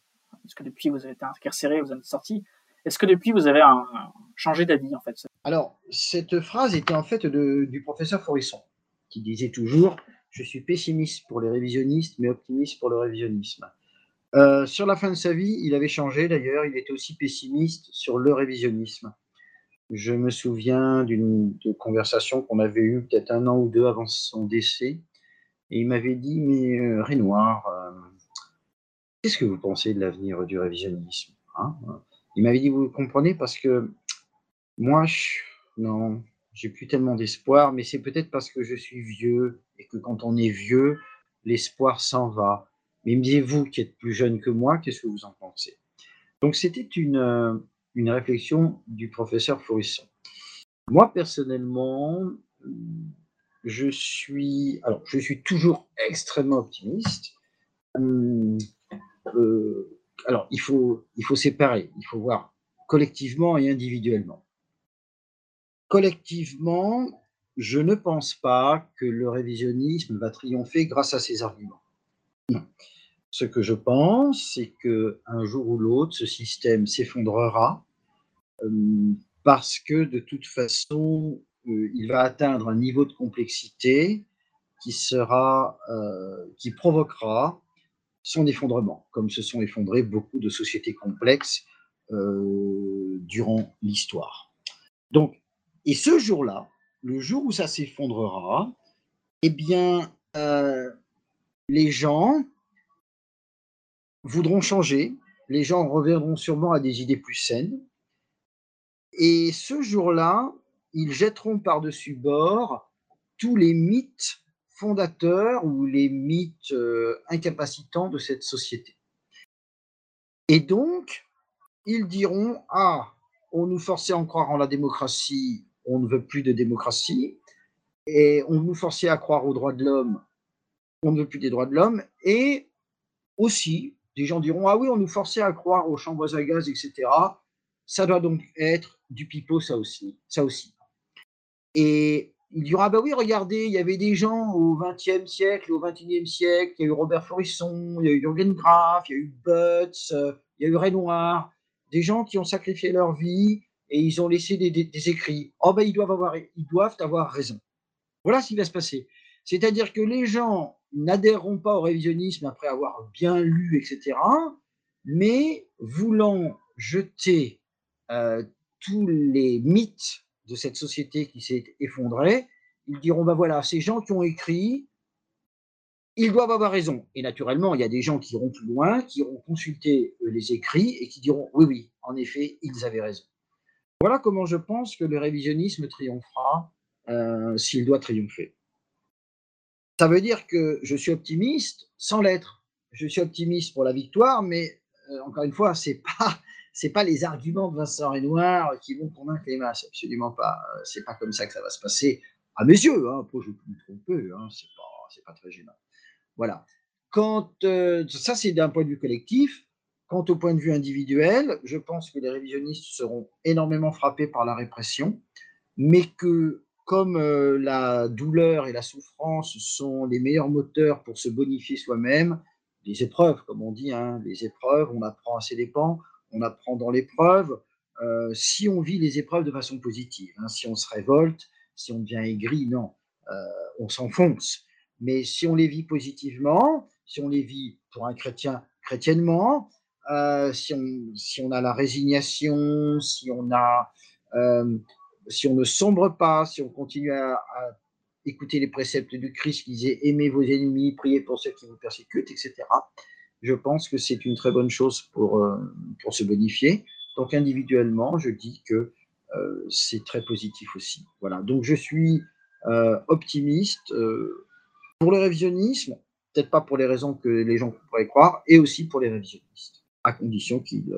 vous avez été incarcéré, vous êtes sorti, est-ce que depuis vous avez changé d'avis en fait? Alors, cette phrase était en fait du professeur Forisson, qui disait toujours « Je suis pessimiste pour les révisionnistes, mais optimiste pour le révisionnisme ». Sur la fin de sa vie, il avait changé d'ailleurs, il était aussi pessimiste sur le révisionnisme. Je me souviens d'une conversation qu'on avait eue peut-être 1 an ou 2 avant son décès, et il m'avait dit « Mais Renoir, qu'est-ce que vous pensez de l'avenir du révisionnisme hein ?» Il m'avait dit « Vous comprenez, parce que moi, non, j'ai plus tellement d'espoir, mais c'est peut-être parce que je suis vieux, et que quand on est vieux, l'espoir s'en va. Mais il me disait, vous qui êtes plus jeune que moi, qu'est-ce que vous en pensez ?» Donc c'était une réflexion du professeur Forisson. Moi, personnellement, je suis toujours extrêmement optimiste. Alors, il faut séparer, il faut voir collectivement et individuellement. Collectivement, je ne pense pas que le révisionnisme va triompher grâce à ces arguments. Non. Ce que je pense, c'est qu'un jour ou l'autre, ce système s'effondrera parce que de toute façon, il va atteindre un niveau de complexité qui provoquera son effondrement, comme se sont effondrées beaucoup de sociétés complexes durant l'histoire. Donc, et ce jour-là, le jour où ça s'effondrera, eh bien, les gens voudront changer, les gens reviendront sûrement à des idées plus saines, et ce jour-là, ils jetteront par-dessus bord tous les mythes fondateurs ou les mythes incapacitants de cette société. Et donc, ils diront, ah, on nous forçait à en croire en la démocratie, on ne veut plus de démocratie, et on nous forçait à croire aux droits de l'homme, on ne veut plus des droits de l'homme, et aussi, des gens diront, ah oui, on nous forçait à croire aux chambres à gaz, etc., ça doit donc être du pipeau, ça aussi. Et il dira, ah ben oui, regardez, il y avait des gens au XXe siècle, au XXIe siècle, il y a eu Robert Faurisson, il y a eu Jürgen Graff, il y a eu Butz, il y a eu Renoir, des gens qui ont sacrifié leur vie et ils ont laissé des écrits. Oh ben ils doivent avoir raison. Voilà ce qui va se passer. C'est-à-dire que les gens n'adhéreront pas au révisionnisme après avoir bien lu, etc., mais voulant jeter tous les mythes de cette société qui s'est effondrée, ils diront, ben voilà, ces gens qui ont écrit, ils doivent avoir raison. Et naturellement, il y a des gens qui iront plus loin, qui iront consulter les écrits et qui diront, oui, oui, en effet, ils avaient raison. Voilà comment je pense que le révisionnisme triomphera s'il doit triompher. Ça veut dire que je suis optimiste sans l'être. Je suis optimiste pour la victoire, mais encore une fois, c'est pas les arguments de Vincent Renoir qui vont convaincre les masses, absolument pas. C'est pas comme ça que ça va se passer, à mes yeux. Après, je peux me tromper, c'est pas très gênant. Voilà. Ça, c'est d'un point de vue collectif. Quant au point de vue individuel, je pense que les révisionnistes seront énormément frappés par la répression, mais que comme la douleur et la souffrance sont les meilleurs moteurs pour se bonifier soi-même, les épreuves, comme on dit, les épreuves, on apprend à ses dépens, on apprend dans l'épreuve. Si on vit les épreuves de façon positive, si on se révolte, si on devient aigri, non, on s'enfonce. Mais si on les vit positivement, si on les vit pour un chrétien chrétiennement, si on a la résignation, si on ne sombre pas, si on continue à écouter les préceptes du Christ qui disait « aimez vos ennemis, priez pour ceux qui vous persécutent », etc. Je pense que c'est une très bonne chose pour se bonifier. Donc individuellement, je dis que c'est très positif aussi. Voilà. Donc je suis optimiste pour le révisionnisme, peut-être pas pour les raisons que les gens pourraient croire, et aussi pour les révisionnistes, à condition qu'ils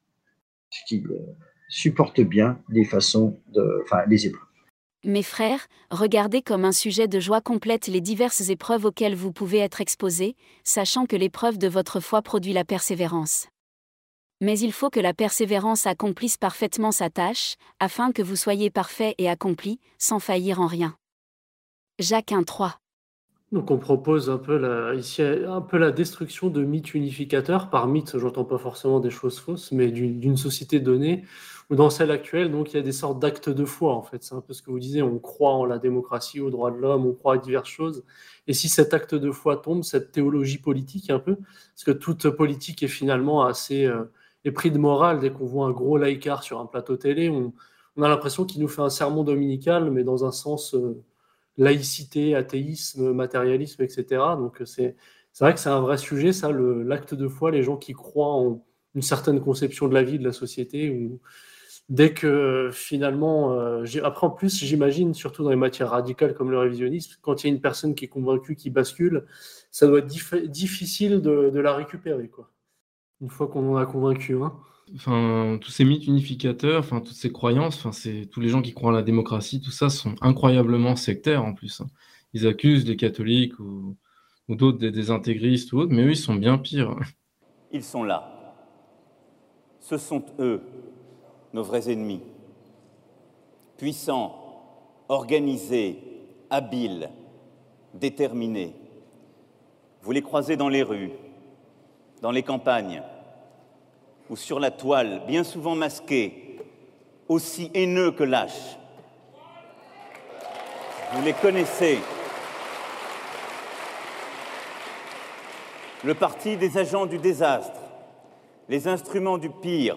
supportent bien les épreuves. Mes frères, regardez comme un sujet de joie complète les diverses épreuves auxquelles vous pouvez être exposés, sachant que l'épreuve de votre foi produit la persévérance. Mais il faut que la persévérance accomplisse parfaitement sa tâche, afin que vous soyez parfaits et accomplis, sans faillir en rien. Jacques 1:3. Donc on propose ici un peu la destruction de mythes unificateurs. Par mythe, j'entends pas forcément des choses fausses, mais d'une société donnée, ou dans celle actuelle, donc il y a des sortes d'actes de foi, en fait. C'est un peu ce que vous disiez, on croit en la démocratie, aux droits de l'homme, on croit à diverses choses. Et si cet acte de foi tombe, cette théologie politique un peu, parce que toute politique est finalement assez épris de morale. Dès qu'on voit un gros laïcard sur un plateau télé, on a l'impression qu'il nous fait un sermon dominical, mais dans un sens... laïcité, athéisme, matérialisme, etc. Donc c'est vrai que c'est un vrai sujet, ça, l'acte de foi, les gens qui croient en une certaine conception de la vie, de la société, ou dès que finalement, après en plus, j'imagine, surtout dans les matières radicales comme le révisionnisme, quand il y a une personne qui est convaincue, qui bascule, ça doit être difficile de la récupérer, quoi. Une fois qu'on en a convaincu un. Enfin, tous ces mythes unificateurs, enfin, toutes ces croyances, enfin, tous les gens qui croient à la démocratie, tout ça sont incroyablement sectaires en plus. Ils accusent les catholiques ou d'autres des intégristes ou autres, mais eux, ils sont bien pires. Ils sont là. Ce sont eux, nos vrais ennemis. Puissants, organisés, habiles, déterminés. Vous les croisez dans les rues, dans les campagnes ou sur la toile, bien souvent masqués, aussi haineux que lâches. Vous les connaissez. Le parti des agents du désastre, les instruments du pire,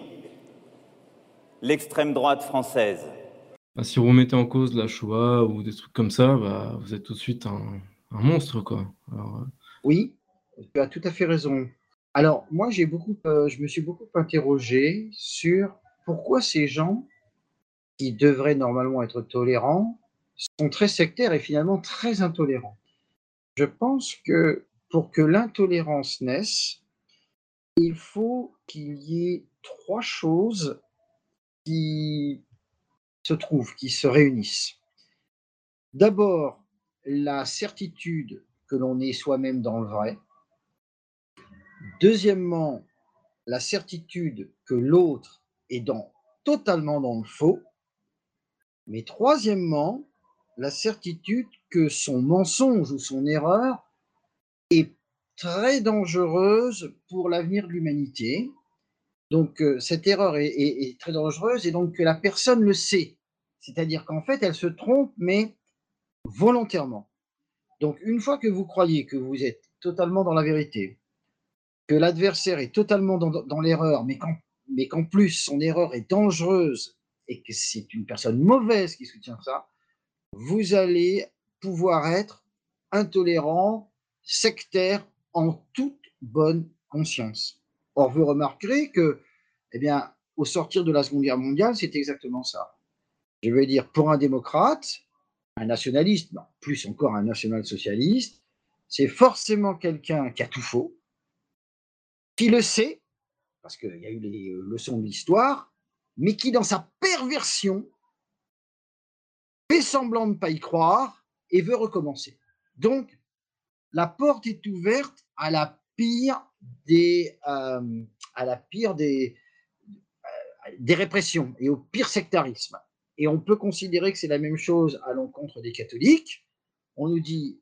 l'extrême droite française. Si vous remettez en cause la Shoah ou des trucs comme ça, vous êtes tout de suite un monstre, quoi. Alors, Oui, tu as tout à fait raison. Alors, moi, je me suis beaucoup interrogé sur pourquoi ces gens qui devraient normalement être tolérants sont très sectaires et finalement très intolérants. Je pense que pour que l'intolérance naisse, il faut qu'il y ait 3 choses qui se trouvent, qui se réunissent. D'abord, la certitude que l'on est soi-même dans le vrai. Deuxièmement, la certitude que l'autre est totalement dans le faux. Mais troisièmement, la certitude que son mensonge ou son erreur est très dangereuse pour l'avenir de l'humanité. Donc, cette erreur est très dangereuse et donc que la personne le sait. C'est-à-dire qu'en fait, elle se trompe, mais volontairement. Donc, une fois que vous croyez que vous êtes totalement dans la vérité, que l'adversaire est totalement dans l'erreur, mais qu'en plus, son erreur est dangereuse et que c'est une personne mauvaise qui soutient ça, vous allez pouvoir être intolérant, sectaire, en toute bonne conscience. Or, vous remarquerez que, eh bien, au sortir de la Seconde Guerre mondiale, c'est exactement ça. Je veux dire, pour un démocrate, un nationaliste, non, plus encore un national-socialiste, c'est forcément quelqu'un qui a tout faux, qui le sait, parce qu'il y a eu les leçons de l'histoire, mais qui, dans sa perversion, fait semblant de ne pas y croire et veut recommencer. Donc, la porte est ouverte à la pire des répressions et au pire sectarisme. Et on peut considérer que c'est la même chose à l'encontre des catholiques. On nous dit,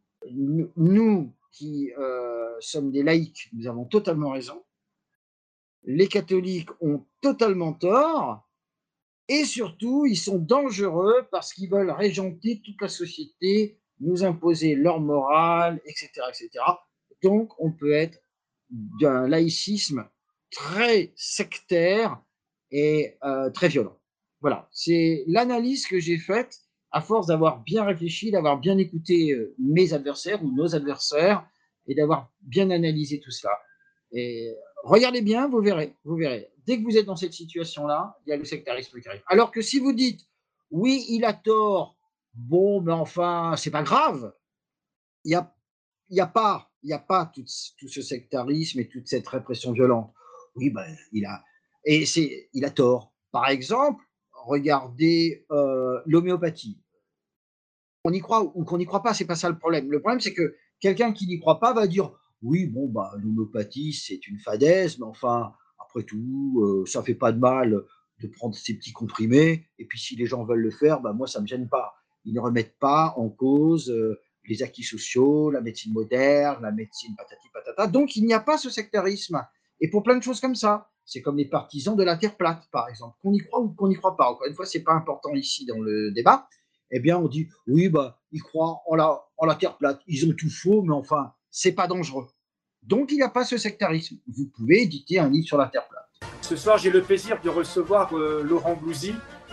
nous qui sommes des laïcs, nous avons totalement raison. Les catholiques ont totalement tort. Et surtout, ils sont dangereux parce qu'ils veulent régenter toute la société, nous imposer leur morale, etc., etc. Donc, on peut être d'un laïcisme très sectaire et très violent. Voilà, c'est l'analyse que j'ai faite à force d'avoir bien réfléchi, d'avoir bien écouté mes adversaires ou nos adversaires et d'avoir bien analysé tout cela. Et regardez bien, vous verrez, vous verrez. Dès que vous êtes dans cette situation-là, il y a le sectarisme qui arrive. Alors que si vous dites, oui, il a tort, bon, mais enfin, c'est pas grave, il n'y a pas tout ce sectarisme et toute cette répression violente. Oui, ben, il a tort. Par exemple, regardez l'homéopathie. On y croit ou qu'on n'y croit pas, c'est pas ça le problème. Le problème, c'est que quelqu'un qui n'y croit pas va dire oui, bon, bah, l'homéopathie, c'est une fadaise, mais enfin, après tout, ça fait pas de mal de prendre ces petits comprimés. Et puis, si les gens veulent le faire, bah, moi, ça me gêne pas. Ils ne remettent pas en cause les acquis sociaux, la médecine moderne, la médecine patati patata. Donc, il n'y a pas ce sectarisme. Et pour plein de choses comme ça, c'est comme les partisans de la Terre plate, par exemple. Qu'on y croit ou qu'on n'y croit pas. Encore une fois, c'est pas important ici dans le débat. Eh bien, on dit, oui, bah, ils croient en la Terre plate. Ils ont tout faux, mais enfin, c'est pas dangereux. Donc, il n'y a pas ce sectarisme. Vous pouvez éditer un livre sur la Terre plate. Ce soir, j'ai le plaisir de recevoir Laurent Blouzy.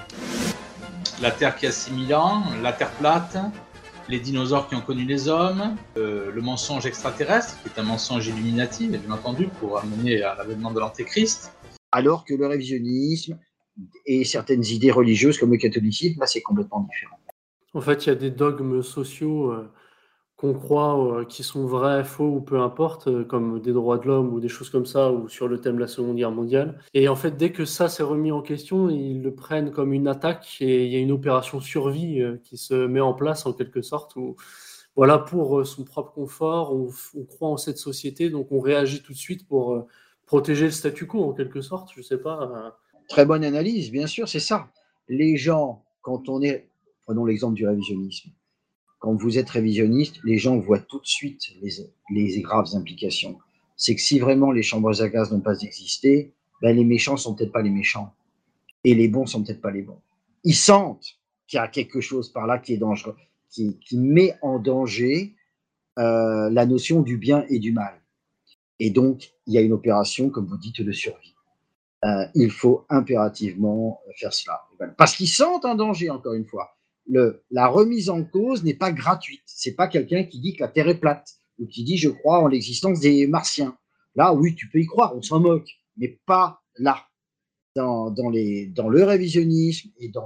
La Terre qui a 6000 ans, la Terre plate, les dinosaures qui ont connu les hommes, le mensonge extraterrestre, qui est un mensonge illuminati, bien entendu, pour amener à l'avènement de l'Antéchrist. Alors que le révisionnisme et certaines idées religieuses comme le catholicisme, là, c'est complètement différent. En fait, il y a des dogmes sociaux qu'on croit qui sont vrais, faux ou peu importe, comme des droits de l'homme ou des choses comme ça, ou sur le thème de la Seconde Guerre mondiale. Et en fait, dès que ça s'est remis en question, ils le prennent comme une attaque et il y a une opération survie qui se met en place en quelque sorte, où voilà, pour son propre confort, on croit en cette société, donc on réagit tout de suite pour protéger le statu quo en quelque sorte, je sais pas. Très bonne analyse, bien sûr, c'est ça. Les gens, quand on est, prenons l'exemple du révisionnisme, quand vous êtes révisionniste, les gens voient tout de suite les graves implications. C'est que si vraiment les chambres à gaz n'ont pas existé, ben les méchants sont peut-être pas les méchants et les bons sont peut-être pas les bons. Ils sentent qu'il y a quelque chose par là qui est dangereux, qui met en danger la notion du bien et du mal. Et donc, il y a une opération, comme vous dites, de survie. Il faut impérativement faire cela. Parce qu'ils sentent un danger, encore une fois. La remise en cause n'est pas gratuite. C'est pas quelqu'un qui dit que la Terre est plate ou qui dit je crois en l'existence des Martiens. Là, oui, tu peux y croire, on s'en moque, mais pas là. Dans le révisionnisme et dans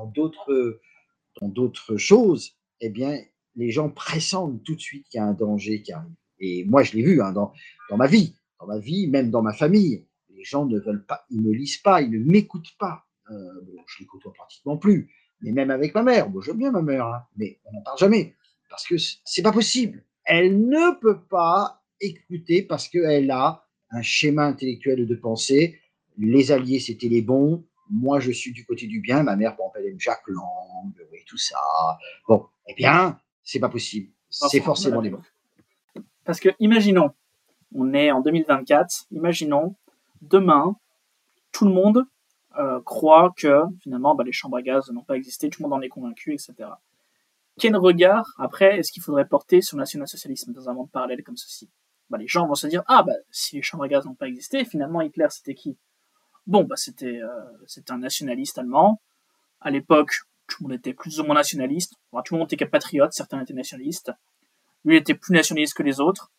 d'autres choses, eh bien, les gens pressentent tout de suite qu'il y a un danger qui arrive. Et moi, je l'ai vu dans ma vie, même dans ma famille. Les gens ne veulent pas, ils ne lisent pas, ils ne m'écoutent pas. Je les côtoie pratiquement plus. Mais même avec ma mère, moi j'aime bien ma mère, hein, mais on n'en parle jamais. Parce que c'est pas possible. Elle ne peut pas écouter parce qu'elle a un schéma intellectuel de pensée. Les alliés, c'était les bons. Moi, je suis du côté du bien. Ma mère, bon, elle aime Jacques Lang, oui, tout ça. Bon, eh bien, c'est pas possible. C'est forcément les bons. Parce que, imaginons, on est en 2024, imaginons, demain, tout le monde croit que, finalement, les chambres à gaz n'ont pas existé, tout le monde en est convaincu, etc. Quel regard, après, est-ce qu'il faudrait porter sur le national-socialisme dans un monde parallèle comme ceci? Les gens vont se dire, si les chambres à gaz n'ont pas existé, finalement, Hitler, c'était qui? Bon, c'était un nationaliste allemand. À l'époque, tout le monde était plus ou moins nationaliste. Tout le monde était patriote, certains étaient nationalistes. Lui, il était plus nationaliste que les autres.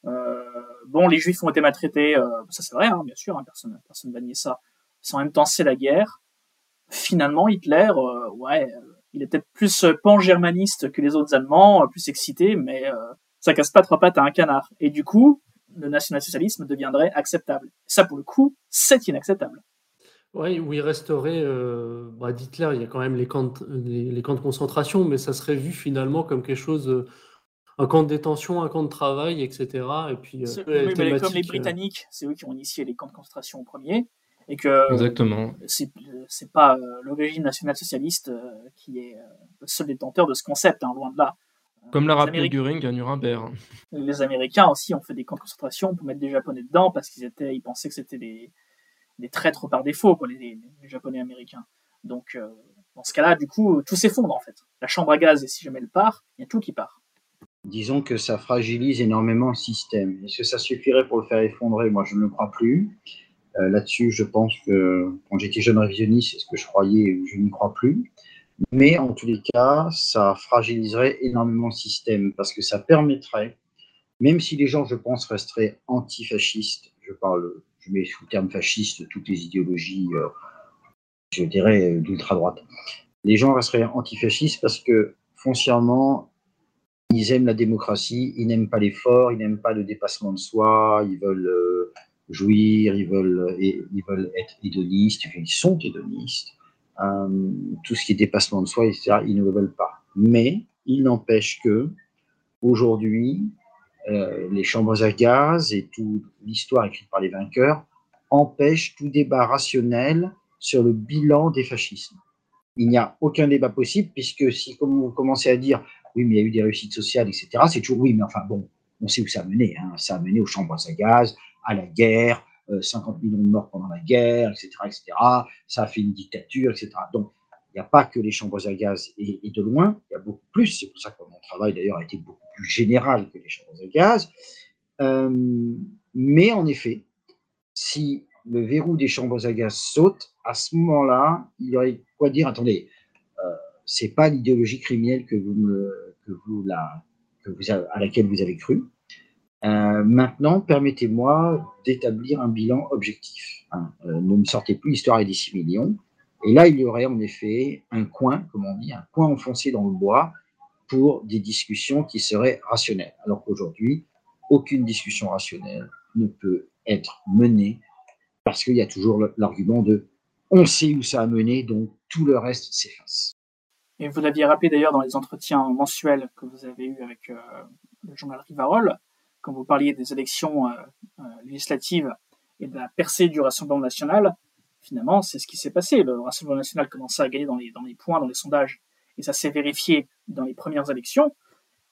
Les juifs ont été maltraités, ça c'est vrai, hein, bien sûr, hein, personne va nier ça. En même temps, c'est la guerre. Finalement, Hitler, il est peut-être plus pan-germaniste que les autres Allemands, plus excité, mais ça casse pas trois pattes à un canard. Et du coup, le national-socialisme deviendrait acceptable. Ça, pour le coup, c'est inacceptable. Oui, où il resterait, d'Hitler, il y a quand même les camps de concentration, mais ça serait vu finalement comme quelque chose, un camp de détention, un camp de travail, etc. Et puis, comme les Britanniques, c'est eux qui ont initié les camps de concentration en premier, et que exactement. C'est pas l'origine national-socialiste qui est le seul détenteur de ce concept, hein, loin de là. Comme l'a rappelé Göring à Nuremberg. Les Américains aussi ont fait des camps de concentration pour mettre des Japonais dedans parce ils pensaient que c'était des traîtres par défaut, quoi, les Japonais américains. Donc, dans ce cas-là, du coup, tout s'effondre en fait. La chambre à gaz, et si jamais elle part, il y a tout qui part. Disons que ça fragilise énormément le système. Est-ce que ça suffirait pour le faire effondrer? Moi, je ne le crois plus. Là-dessus, je pense que quand j'étais jeune révisionniste, c'est ce que je croyais, je n'y crois plus. Mais en tous les cas, ça fragiliserait énormément le système parce que ça permettrait, même si les gens, je pense, resteraient antifascistes, je mets sous le terme fasciste toutes les idéologies, je dirais, d'ultra-droite. Les gens resteraient antifascistes parce que foncièrement, ils aiment la démocratie, ils n'aiment pas l'effort, ils n'aiment pas le dépassement de soi, ils veulent jouir, ils veulent être hédonistes, ils sont hédonistes. Tout ce qui est dépassement de soi, etc., ils ne le veulent pas. Mais il n'empêche que aujourd'hui, les chambres à gaz et toute l'histoire écrite par les vainqueurs empêchent tout débat rationnel sur le bilan des fascismes. Il n'y a aucun débat possible, puisque si, comme vous commencez à dire, oui, mais il y a eu des réussites sociales, etc., c'est toujours oui, mais enfin bon, on sait où ça a mené. Hein. Ça a mené aux chambres à gaz, à la guerre, 50 millions de morts pendant la guerre, etc., etc. Ça a fait une dictature, etc. Donc, il n'y a pas que les chambres à gaz et de loin, il y a beaucoup plus. C'est pour ça que mon travail, d'ailleurs, a été beaucoup plus général que les chambres à gaz. Mais en effet, si le verrou des chambres à gaz saute, à ce moment-là, il y aurait quoi dire? Attendez, c'est pas l'idéologie criminelle à laquelle vous avez cru. Maintenant, permettez-moi d'établir un bilan objectif. Ne me sortez plus l'histoire et des 6 millions. Et là, il y aurait en effet un coin, comme on dit, un coin enfoncé dans le bois pour des discussions qui seraient rationnelles. Alors qu'aujourd'hui, aucune discussion rationnelle ne peut être menée parce qu'il y a toujours l'argument de « on sait où ça a mené, donc tout le reste s'efface ». Et vous l'aviez rappelé d'ailleurs dans les entretiens mensuels que vous avez eus avec le journal Rivarol, quand vous parliez des élections législatives et de la percée du Rassemblement national, finalement, c'est ce qui s'est passé. Le Rassemblement national commençait à gagner dans les points, dans les sondages, et ça s'est vérifié dans les premières élections.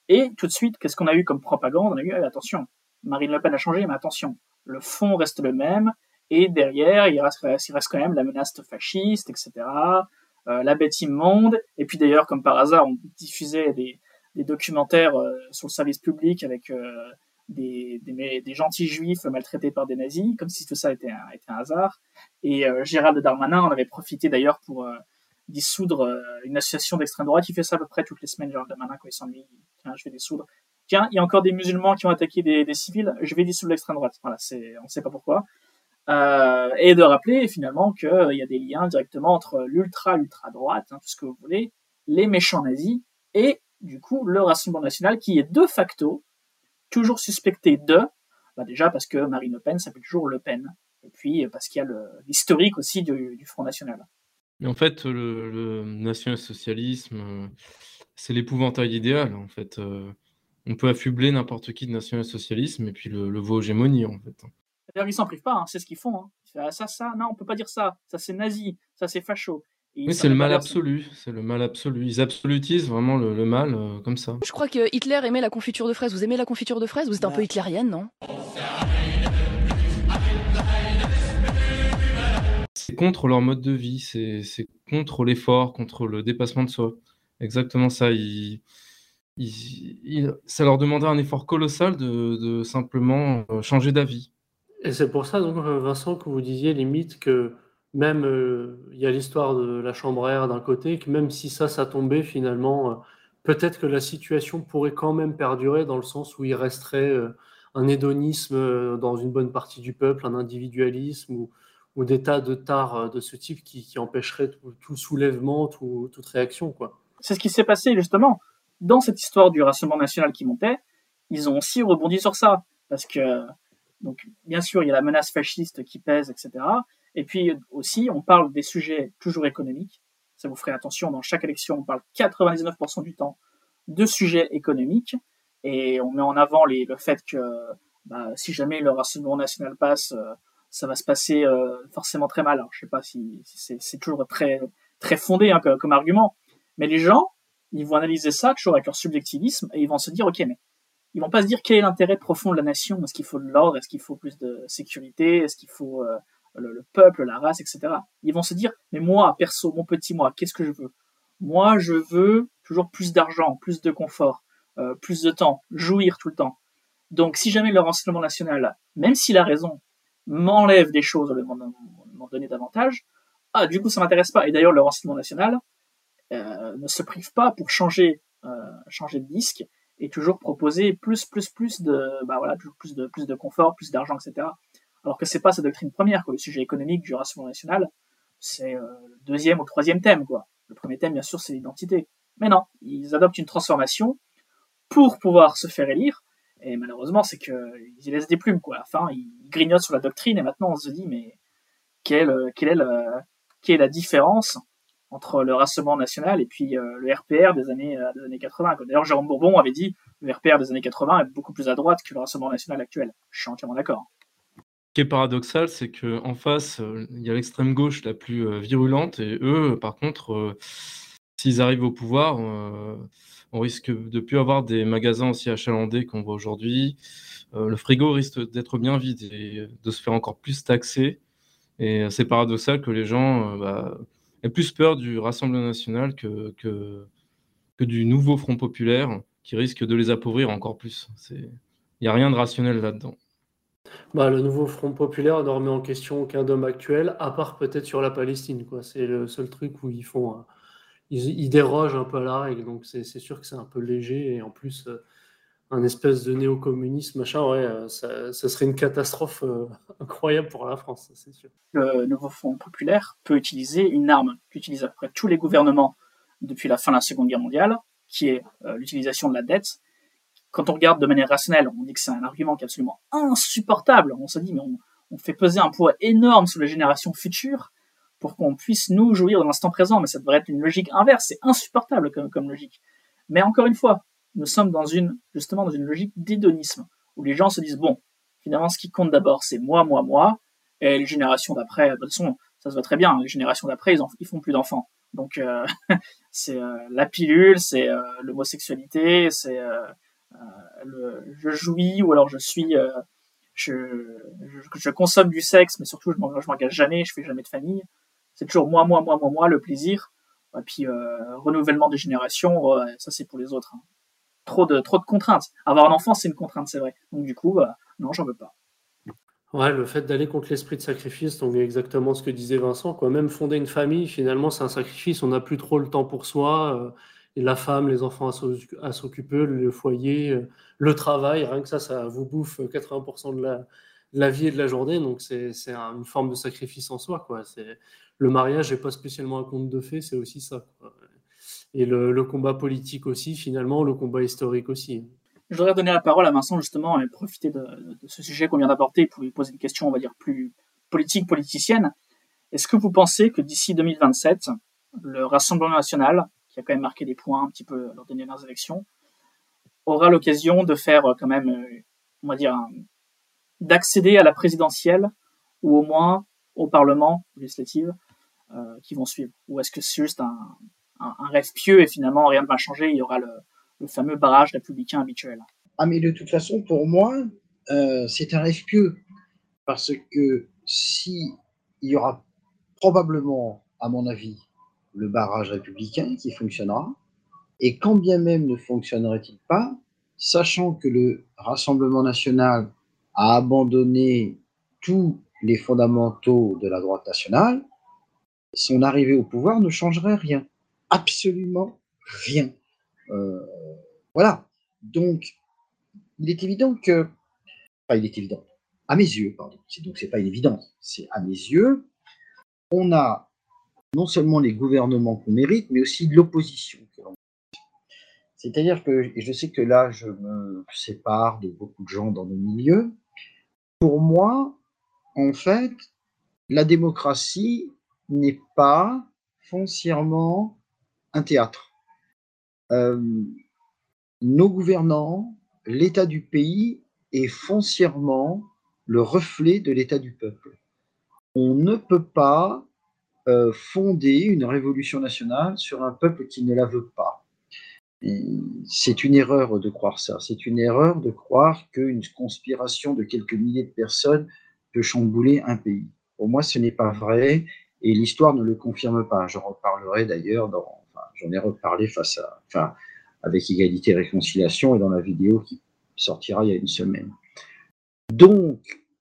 Et tout de suite, qu'est-ce qu'on a eu comme propagande? On a eu, attention, Marine Le Pen a changé, mais attention, le fond reste le même, et derrière, il reste quand même la menace fasciste, etc., la bête immonde, et puis d'ailleurs, comme par hasard, on diffusait des documentaires sur le service public avec des gentils juifs maltraités par des nazis, comme si tout ça était un hasard. Et Gérald Darmanin en avait profité d'ailleurs pour dissoudre une association d'extrême droite qui fait ça à peu près toutes les semaines. Gérald Darmanin, quand il s'ennuie, tiens, je vais dissoudre. Tiens, il y a encore des musulmans qui ont attaqué des civils, je vais dissoudre l'extrême droite. Voilà, on ne sait pas pourquoi. Et de rappeler finalement qu'il y a des liens directement entre l'ultra droite, tout ce que vous voulez, les méchants nazis, et du coup le Rassemblement national qui est de facto toujours suspecté déjà parce que Marine Le Pen s'appelle toujours Le Pen, et puis parce qu'il y a l'historique aussi du Front National. Mais en fait, le national-socialisme, c'est l'épouvantail idéal. En fait, on peut affubler n'importe qui de national-socialisme et puis le vaut hégémonie, en fait. D'ailleurs, ils s'en privent pas, c'est ce qu'ils font. Ils font, ça, non, on peut pas dire ça. Ça, c'est nazi, ça, c'est facho. Oui, c'est le mal absolu. C'est le mal absolu. Ils absolutisent vraiment le mal comme ça. Je crois que Hitler aimait la confiture de fraises. Vous aimez la confiture de fraises? Vous êtes un peu hitlérienne, non? C'est contre leur mode de vie, c'est contre l'effort, contre le dépassement de soi. Exactement ça. Ça leur demandait un effort colossal de simplement changer d'avis. Et c'est pour ça, donc, Vincent, que vous disiez limite que même il y a l'histoire de la chambre à air d'un côté, que même si ça tombait finalement, peut-être que la situation pourrait quand même perdurer dans le sens où il resterait un hédonisme dans une bonne partie du peuple, un individualisme ou des tas de tares de ce type qui empêcheraient tout soulèvement, toute réaction, quoi. C'est ce qui s'est passé justement dans cette histoire du Rassemblement national qui montait. Ils ont aussi rebondi sur ça parce que donc bien sûr il y a la menace fasciste qui pèse, etc. Et puis aussi on parle des sujets toujours économiques. Ça vous ferait attention, dans chaque élection on parle 99% du temps de sujets économiques et on met en avant le fait que si jamais le Rassemblement national passe, ça va se passer forcément très mal. Alors, je sais pas si c'est toujours très très fondé comme argument, mais les gens ils vont analyser ça toujours avec leur subjectivisme et ils vont se dire ok, mais ils vont pas se dire quel est l'intérêt profond de la nation, est-ce qu'il faut de l'ordre, est-ce qu'il faut plus de sécurité, est-ce qu'il faut le peuple, la race, etc. Ils vont se dire mais moi perso, mon petit moi, qu'est-ce que je veux? Moi je veux toujours plus d'argent, plus de confort, plus de temps, jouir tout le temps. Donc si jamais le Rassemblement national, même s'il a raison, m'enlève des choses, m'en donner davantage, du coup ça m'intéresse pas. Et d'ailleurs le Rassemblement national ne se prive pas pour changer de disque et toujours proposer plus de toujours plus de confort, plus d'argent, etc. Alors que c'est pas sa doctrine première, quoi. Le sujet économique du Rassemblement national, c'est le deuxième ou troisième thème, quoi. Le premier thème, bien sûr, c'est l'identité. Mais non, ils adoptent une transformation pour pouvoir se faire élire. Et malheureusement, c'est qu'ils y laissent des plumes, quoi. Enfin, ils grignotent sur la doctrine et maintenant on se dit, mais quelle est la différence entre le Rassemblement national et puis le RPR des années 80, quoi. D'ailleurs, Jérôme Bourbon avait dit le RPR des années 80 est beaucoup plus à droite que le Rassemblement national actuel. Je suis entièrement d'accord. Ce qui est paradoxal, c'est qu'en face, il y a l'extrême gauche la plus virulente et eux, par contre, s'ils arrivent au pouvoir, on risque de plus avoir des magasins aussi achalandés qu'on voit aujourd'hui. Le frigo risque d'être bien vide et de se faire encore plus taxer. Et c'est paradoxal que les gens aient plus peur du Rassemblement national que du nouveau Front populaire qui risque de les appauvrir encore plus. Il n'y a rien de rationnel là-dedans. Le nouveau Front populaire ne remet en question aucun dogme actuel, à part peut-être sur la Palestine, quoi. C'est le seul truc où ils dérogent un peu à la règle, donc c'est sûr que c'est un peu léger, et en plus, un espèce de néo-communisme, ça serait une catastrophe incroyable pour la France, c'est sûr. Le nouveau Front populaire peut utiliser une arme qu'utilisent à peu près tous les gouvernements depuis la fin de la Seconde Guerre mondiale, qui est l'utilisation de la dette. Quand on regarde de manière rationnelle, on dit que c'est un argument qui est absolument insupportable. On se dit, mais on fait peser un poids énorme sur les générations futures pour qu'on puisse nous jouir de l'instant présent, mais ça devrait être une logique inverse, c'est insupportable comme logique. Mais encore une fois, nous sommes dans une logique d'hédonisme, où les gens se disent, bon, finalement ce qui compte d'abord c'est moi, et les générations d'après, de toute façon, ça se voit très bien, les générations d'après, ils font plus d'enfants. Donc c'est la pilule, c'est l'homosexualité, c'est je jouis ou alors je suis je consomme du sexe, mais surtout je m'engage jamais, je fais jamais de famille. C'est toujours moi, le plaisir. Et puis renouvellement des générations, ça c'est pour les autres. Hein. Trop de contraintes. Avoir un enfant, c'est une contrainte, c'est vrai. Donc du coup, non, j'en veux pas. Ouais, le fait d'aller contre l'esprit de sacrifice, donc exactement ce que disait Vincent, quoi. Même fonder une famille, finalement, c'est un sacrifice. On n'a plus trop le temps pour soi. Et la femme, les enfants à s'occuper, le foyer, le travail, rien que ça vous bouffe 80% de la vie et de la journée. Donc c'est une forme de sacrifice en soi, quoi. Le mariage n'est pas spécialement un conte de fées, c'est aussi ça, quoi. Et le combat politique aussi, finalement, le combat historique aussi. Je voudrais donner la parole à Vincent, justement, et profiter de ce sujet qu'on vient d'aborder pour lui poser une question, on va dire, plus politicienne. Est-ce que vous pensez que d'ici 2027, le Rassemblement national, qui a quand même marqué des points un petit peu lors des dernières élections, aura l'occasion de faire quand même, on va dire, d'accéder à la présidentielle ou au moins au Parlement législatif qui vont suivre? Ou est-ce que c'est juste un rêve pieux et finalement rien ne va changer, il y aura le fameux barrage républicain habituel? Ah, mais de toute façon, pour moi, c'est un rêve pieux. Parce que si il y aura probablement, à mon avis, le barrage républicain qui fonctionnera, et quand bien même ne fonctionnerait-il pas, sachant que le Rassemblement national a abandonné tous les fondamentaux de la droite nationale, son arrivée au pouvoir ne changerait rien. Absolument rien. Voilà. Donc, il est évident que... Enfin, il est évident. À mes yeux, pardon. Donc, c'est pas une évidence. C'est à mes yeux, on a non seulement les gouvernements qu'on mérite, mais aussi l'opposition que l'on mérite. C'est-à-dire que, et je sais que là, je me sépare de beaucoup de gens dans nos milieux, pour moi, en fait, la démocratie n'est pas foncièrement un théâtre. Nos gouvernants, l'état du pays est foncièrement le reflet de l'état du peuple. On ne peut pas fonder une révolution nationale sur un peuple qui ne la veut pas. C'est une erreur de croire ça. C'est une erreur de croire qu'une conspiration de quelques milliers de personnes peut chambouler un pays. Pour moi, ce n'est pas vrai et l'histoire ne le confirme pas. J'en reparlerai d'ailleurs, j'en ai reparlé avec Égalité et Réconciliation et dans la vidéo qui sortira il y a une semaine. Donc,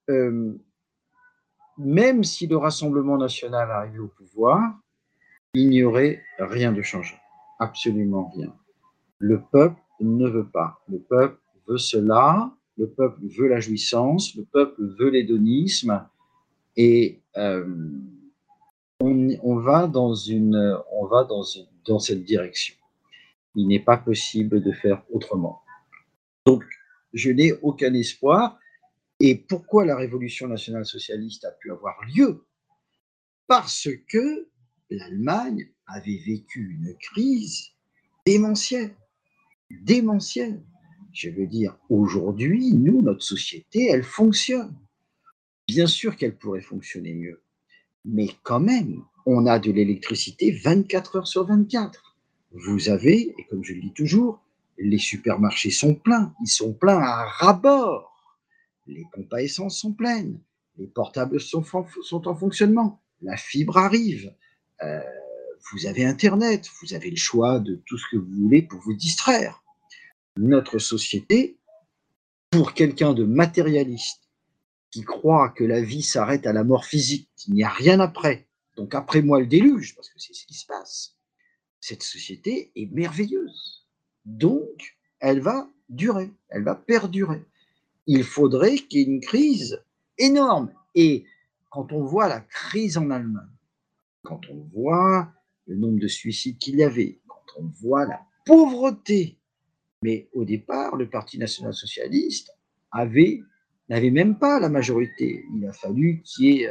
même si le Rassemblement national arrivait au pouvoir, il n'y aurait rien de changé. Absolument rien. Le peuple ne veut pas. Le peuple veut cela. Le peuple veut la jouissance. Le peuple veut l'hédonisme. Et on va dans cette direction. Il n'est pas possible de faire autrement. Donc, je n'ai aucun espoir. Et pourquoi la Révolution nationale socialiste a pu avoir lieu? Parce que l'Allemagne avait vécu une crise démentielle. Démentielle. Je veux dire, aujourd'hui, nous, notre société, elle fonctionne. Bien sûr qu'elle pourrait fonctionner mieux. Mais quand même, on a de l'électricité 24 heures sur 24. Vous avez, et comme je le dis toujours, les supermarchés sont pleins. Ils sont pleins à ras-bord. Les pompes à essence sont pleines. Les portables sont en fonctionnement. La fibre arrive. Vous avez Internet. Vous avez le choix de tout ce que vous voulez pour vous distraire. Notre société, pour quelqu'un de matérialiste, qui croit que la vie s'arrête à la mort physique, qu'il n'y a rien après, donc après moi le déluge, parce que c'est ce qui se passe, cette société est merveilleuse. Donc, elle va durer, elle va perdurer. Il faudrait qu'il y ait une crise énorme. Et quand on voit la crise en Allemagne, quand on voit le nombre de suicides qu'il y avait, quand on voit la pauvreté, mais au départ, le Parti national-socialiste n'avait même pas la majorité. Il a fallu qu'il y ait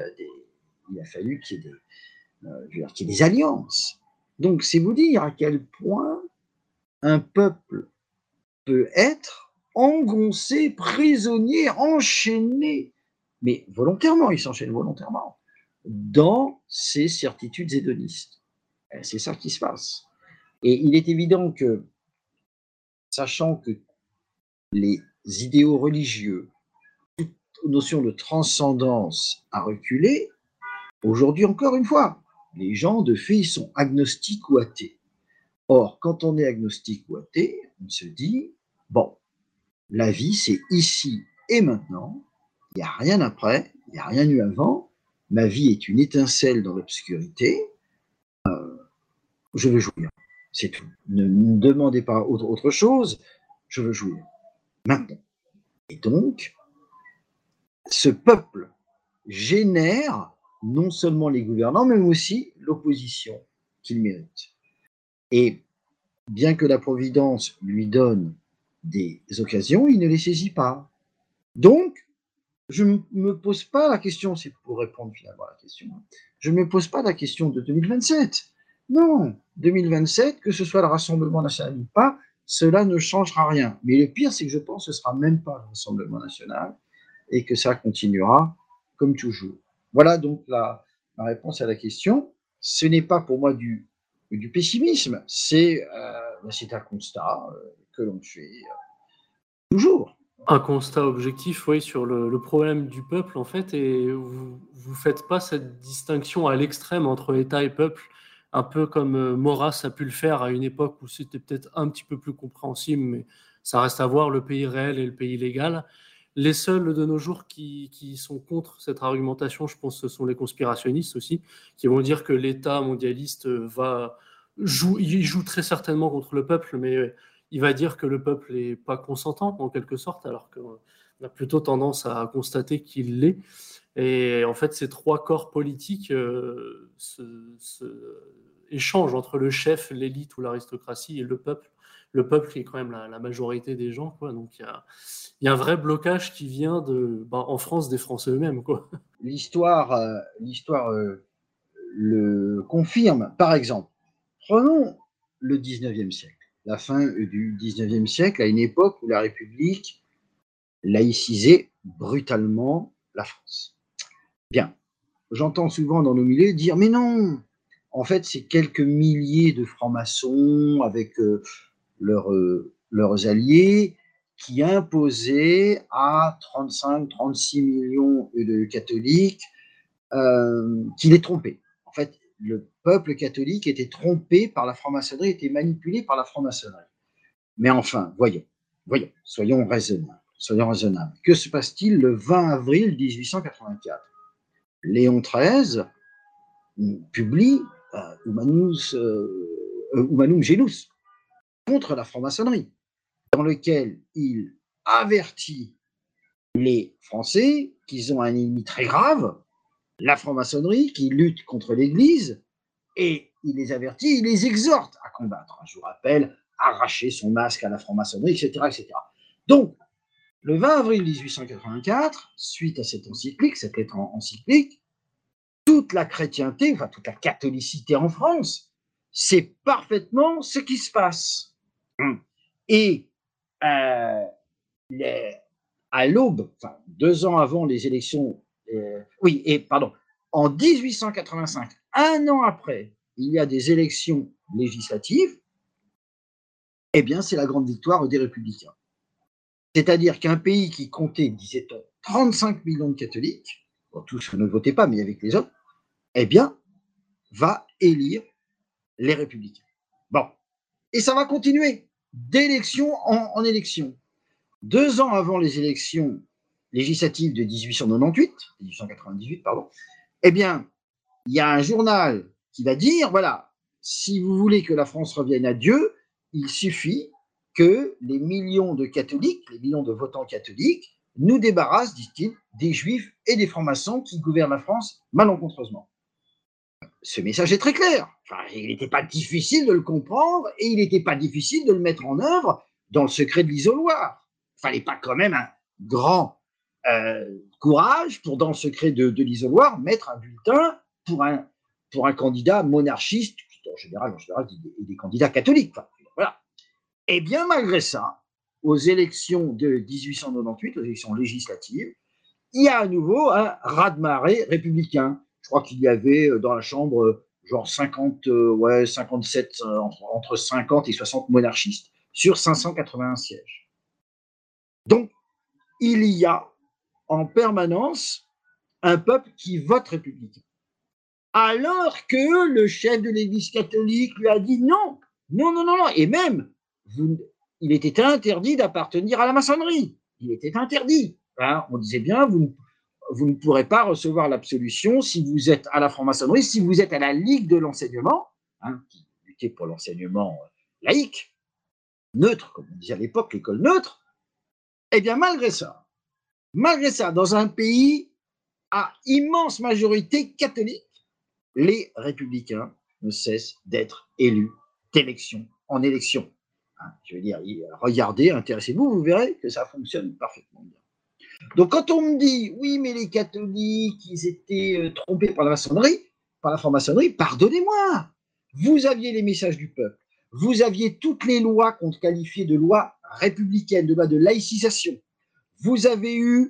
des alliances. Donc, c'est vous dire à quel point un peuple peut être engoncé, prisonnier, enchaîné, mais volontairement, il s'enchaîne volontairement, dans ses certitudes hédonistes. C'est ça qui se passe. Et il est évident que, sachant que les idéaux religieux, toute notion de transcendance a reculé, aujourd'hui, encore une fois, les gens, de fait, sont agnostiques ou athées. Or, quand on est agnostique ou athée, on se dit, bon, la vie, c'est ici et maintenant, il n'y a rien après, il n'y a rien eu avant, ma vie est une étincelle dans l'obscurité, je veux jouir, c'est tout. Ne me demandez pas autre chose, je veux jouir, maintenant. Et donc, ce peuple génère non seulement les gouvernants, mais aussi l'opposition qu'il mérite. Et bien que la Providence lui donne des occasions, il ne les saisit pas. Donc, je ne me pose pas la question, c'est pour répondre finalement à la question, je ne me pose pas la question de 2027. Non, 2027, que ce soit le Rassemblement national ou pas, cela ne changera rien. Mais le pire, c'est que je pense que ce ne sera même pas le Rassemblement national et que ça continuera comme toujours. Voilà donc ma réponse à la question. Ce n'est pas pour moi du pessimisme, c'est un constat que l'on fait toujours. Un constat objectif, oui, sur le problème du peuple, en fait, et vous ne faites pas cette distinction à l'extrême entre État et peuple, un peu comme Maurras a pu le faire à une époque où c'était peut-être un petit peu plus compréhensible, mais ça reste à voir, le pays réel et le pays légal. Les seuls de nos jours qui sont contre cette argumentation, je pense, ce sont les conspirationnistes aussi, qui vont dire que l'État mondialiste joue très certainement contre le peuple, mais il va dire que le peuple n'est pas consentant, en quelque sorte, alors qu'on a plutôt tendance à constater qu'il l'est. Et en fait, ces trois corps politiques échangent entre le chef, l'élite ou l'aristocratie et le peuple. Le peuple qui est quand même la majorité des gens, quoi. Donc il y a un vrai blocage qui vient en France des Français eux-mêmes, quoi. L'histoire le confirme. Par exemple, prenons le 19e siècle, la fin du 19e siècle, à une époque où la République laïcisait brutalement la France. Bien, j'entends souvent dans nos milieux dire « mais non, en fait, c'est quelques milliers de francs-maçons avec leurs alliés qui imposaient à 35-36 millions de catholiques qui les trompaient. En fait, le peuple catholique était trompé par la franc-maçonnerie, était manipulé par la franc-maçonnerie. Mais enfin, voyons, soyons raisonnables. Que se passe-t-il le 20 avril 1884 ? Léon XIII publie Humanum Genus contre la franc-maçonnerie, dans lequel il avertit les Français qu'ils ont un ennemi très grave, la franc-maçonnerie, qui lutte contre l'Église, et il les avertit, il les exhorte à combattre. Je vous rappelle, arracher son masque à la franc-maçonnerie, etc., etc. Donc, le 20 avril 1884, suite à cette encyclique, cette lettre encyclique, toute la chrétienté, enfin toute la catholicité en France, sait parfaitement ce qui se passe. Et à l'aube, enfin 2 ans avant les élections, en 1885, 1 an après, il y a des élections législatives, eh bien c'est la grande victoire des Républicains. C'est-à-dire qu'un pays qui comptait, disait-on, 35 millions de catholiques, bon, tous ne votaient pas, mais avec les autres, eh bien, va élire les Républicains. Bon, et ça va continuer, d'élection en élection. 2 ans avant les élections législatives de 1898, eh bien, il y a un journal qui va dire, voilà, si vous voulez que la France revienne à Dieu, il suffit que les millions de catholiques, les millions de votants catholiques, nous débarrassent, dit-il, des juifs et des francs-maçons qui gouvernent la France malencontreusement. Ce message est très clair. Enfin, il n'était pas difficile de le comprendre et il n'était pas difficile de le mettre en œuvre dans le secret de l'isoloir. Il ne fallait pas quand même un grand courage pour, dans le secret de l'isoloir, mettre un bulletin pour un candidat monarchiste, qui en général des candidats catholiques. Enfin, voilà. Et bien malgré ça, aux élections de 1898, aux élections législatives, il y a à nouveau un raz-de-marée républicain. Je crois qu'il y avait dans la Chambre genre 50, 57, entre 50 et 60 monarchistes sur 581 sièges. Donc, il y a en permanence un peuple qui vote républicain. Alors que le chef de l'Église catholique lui a dit non, non, non, non, non. Et même, il était interdit d'appartenir à la maçonnerie. Il était interdit. Hein, on disait bien, vous ne pourrez pas recevoir l'absolution si vous êtes à la franc-maçonnerie, si vous êtes à la Ligue de l'enseignement, hein, qui luttait pour l'enseignement laïque, neutre, comme on disait à l'époque, l'école neutre. Eh bien, malgré ça, dans un pays à immense majorité catholique, les républicains ne cessent d'être élus d'élection en élection. Hein, je veux dire, regardez, intéressez-vous, vous verrez que ça fonctionne parfaitement bien. Donc, quand on me dit, oui, mais les catholiques, ils étaient trompés par la franc-maçonnerie, pardonnez-moi, vous aviez les messages du peuple, vous aviez toutes les lois qu'on qualifiait de lois républicaines, de lois de laïcisation, vous avez eu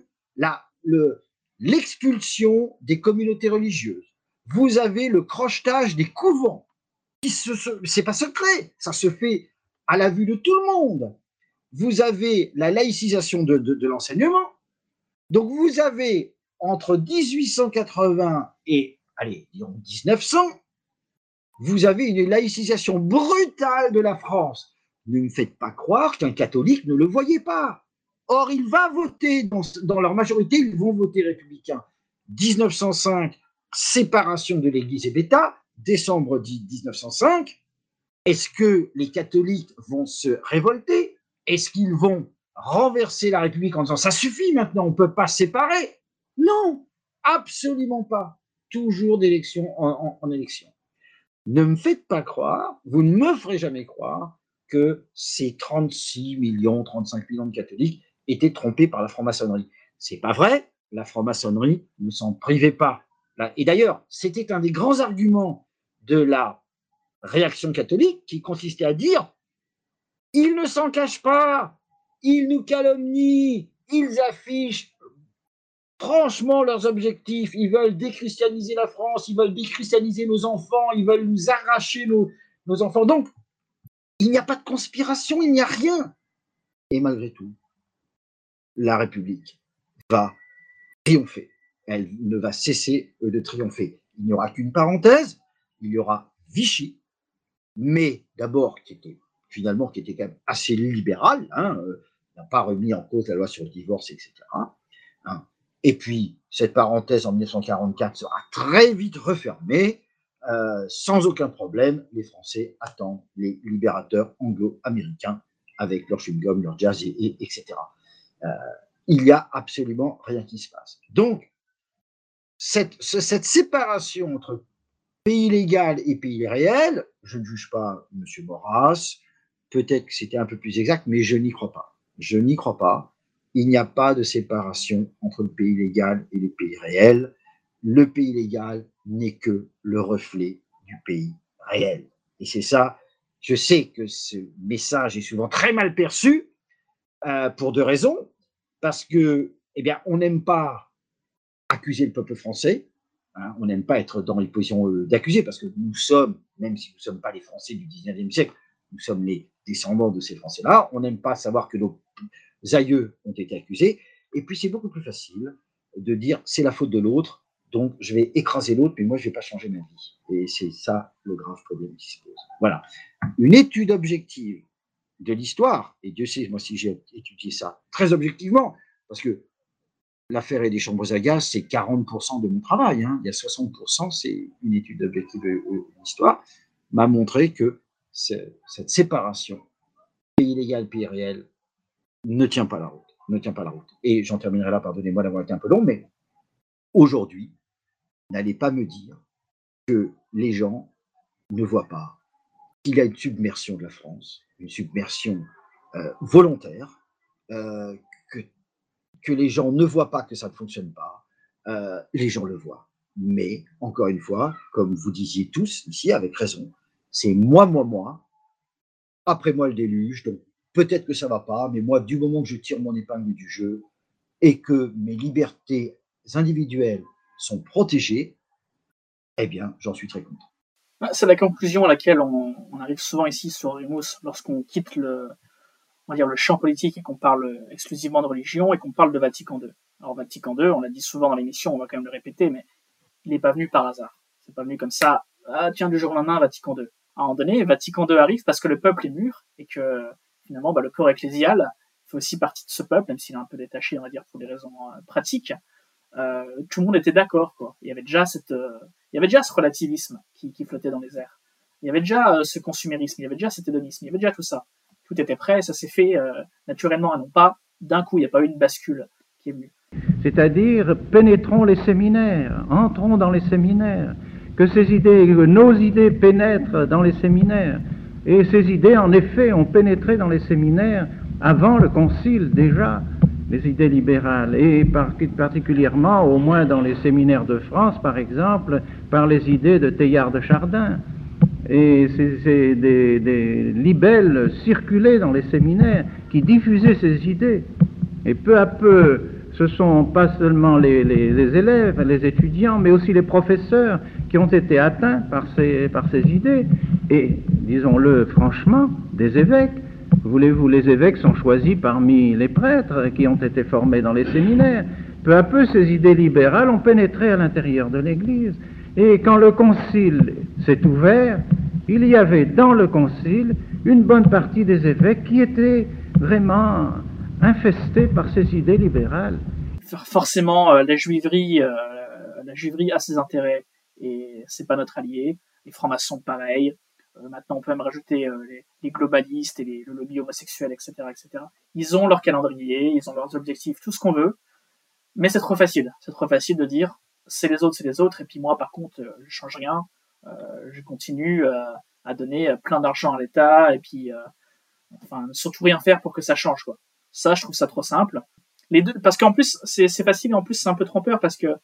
l'expulsion des communautés religieuses, vous avez le crochetage des couvents, c'est pas secret, ça se fait à la vue de tout le monde. Vous avez la laïcisation de l'enseignement. Donc vous avez entre 1880 et, allez, disons 1900, vous avez une laïcisation brutale de la France. Ne me faites pas croire qu'un catholique ne le voyait pas. Or, il va voter, dans leur majorité, ils vont voter républicain. 1905, séparation de l'Église et d'État, décembre 1905. Est-ce que les catholiques vont se révolter? Est-ce qu'ils vont renverser la République en disant ça suffit maintenant, on ne peut pas se séparer? Non, absolument pas. Toujours d'élection en élection. Ne me faites pas croire, vous ne me ferez jamais croire que ces 36 millions, 35 millions de catholiques étaient trompés par la franc-maçonnerie. C'est pas vrai, la franc-maçonnerie ne s'en privait pas. Et d'ailleurs, c'était un des grands arguments de la réaction catholique qui consistait à dire ils ne s'en cachent pas, ils nous calomnient, ils affichent franchement leurs objectifs, ils veulent déchristianiser la France, ils veulent déchristianiser nos enfants, ils veulent nous arracher nos enfants. Donc, il n'y a pas de conspiration, il n'y a rien. Et malgré tout, la République va triompher. Elle ne va cesser de triompher. Il n'y aura qu'une parenthèse, il y aura Vichy, mais d'abord qui était quand même assez libéral, hein, n'a pas remis en cause la loi sur le divorce, etc. Hein. Et puis, cette parenthèse en 1944 sera très vite refermée, sans aucun problème. Les Français attendent les libérateurs anglo-américains avec leur chewing-gum, leur jazz, etc. Il n'y a absolument rien qui se passe. Donc, cette séparation entre pays légal et pays réel, je ne juge pas M. Maurras, peut-être que c'était un peu plus exact, mais je n'y crois pas. Je n'y crois pas. Il n'y a pas de séparation entre le pays légal et le pays réel. Le pays légal n'est que le reflet du pays réel. Et c'est ça, je sais que ce message est souvent très mal perçu, pour deux raisons. Parce que, eh bien, on n'aime pas accuser le peuple français, hein, on n'aime pas être dans les positions d'accusés, parce que nous sommes, même si nous ne sommes pas les Français du 19e siècle, nous sommes les descendants de ces Français-là, on n'aime pas savoir que nos aïeux ont été accusés, et puis c'est beaucoup plus facile de dire c'est la faute de l'autre, donc je vais écraser l'autre, mais moi je ne vais pas changer ma vie. Et c'est ça le grave problème qui se pose. Voilà. Une étude objective de l'histoire, et Dieu sait, moi si j'ai étudié ça très objectivement, parce que l'affaire des chambres à gaz, c'est 40% de mon travail, hein. Il y a 60%, c'est une étude objective de l'histoire, m'a montré que cette séparation, pays légal, pays réel, ne tient pas la route. Et j'en terminerai là, pardonnez-moi d'avoir été un peu long, mais aujourd'hui, n'allez pas me dire que les gens ne voient pas qu'il y a une submersion de la France, une submersion volontaire, que les gens ne voient pas que ça ne fonctionne pas. Les gens le voient. Mais, encore une fois, comme vous disiez tous ici, avec raison, c'est moi, après moi le déluge, donc peut-être que ça ne va pas, mais moi, du moment que je tire mon épingle du jeu et que mes libertés individuelles sont protégées, eh bien, j'en suis très content. C'est la conclusion à laquelle on arrive souvent ici sur Rumous lorsqu'on quitte le champ politique et qu'on parle exclusivement de religion et qu'on parle de Vatican II. Alors Vatican II, on l'a dit souvent dans l'émission, on va quand même le répéter, mais il n'est pas venu par hasard. C'est pas venu comme ça, tiens, du jour au lendemain, Vatican II. À un moment donné, Vatican II arrive parce que le peuple est mûr et que finalement le corps ecclésial fait aussi partie de ce peuple, même s'il est un peu détaché, on va dire, pour des raisons pratiques. Tout le monde était d'accord, quoi. Il y avait déjà ce relativisme qui flottait dans les airs. Il y avait déjà ce consumérisme, il y avait déjà cet hédonisme, il y avait déjà tout ça. Tout était prêt, ça s'est fait naturellement et non pas d'un coup, il n'y a pas eu une bascule qui est venue. C'est-à-dire, pénétrons les séminaires, entrons dans les séminaires, que nos idées pénètrent dans les séminaires. Et ces idées, en effet, ont pénétré dans les séminaires avant le concile déjà, les idées libérales, et particulièrement, au moins dans les séminaires de France, par exemple, par les idées de Teilhard de Chardin. Et c'est des libelles circulaient dans les séminaires qui diffusaient ces idées. Et peu à peu, ce sont pas seulement les élèves, les étudiants, mais aussi les professeurs qui ont été atteints par ces idées. Et, disons-le franchement, des évêques. Voulez-vous, les évêques sont choisis parmi les prêtres qui ont été formés dans les séminaires. Peu à peu, ces idées libérales ont pénétré à l'intérieur de l'Église. Et quand le concile s'est ouvert, il y avait dans le concile une bonne partie des évêques qui étaient vraiment infestés par ces idées libérales. Forcément, la juiverie a ses intérêts et c'est pas notre allié. Les francs-maçons, pareil. Maintenant, on peut même rajouter les globalistes et le lobby homosexuel, etc., etc. Ils ont leur calendrier, ils ont leurs objectifs, tout ce qu'on veut. Mais c'est trop facile. C'est trop facile de dire c'est les autres, et puis moi, par contre, je change rien. Je continue à donner plein d'argent à l'État, et puis surtout rien faire pour que ça change, quoi. Ça, je trouve ça trop simple. Les deux, parce qu'en plus, c'est facile, et en plus, c'est un peu trompeur, parce que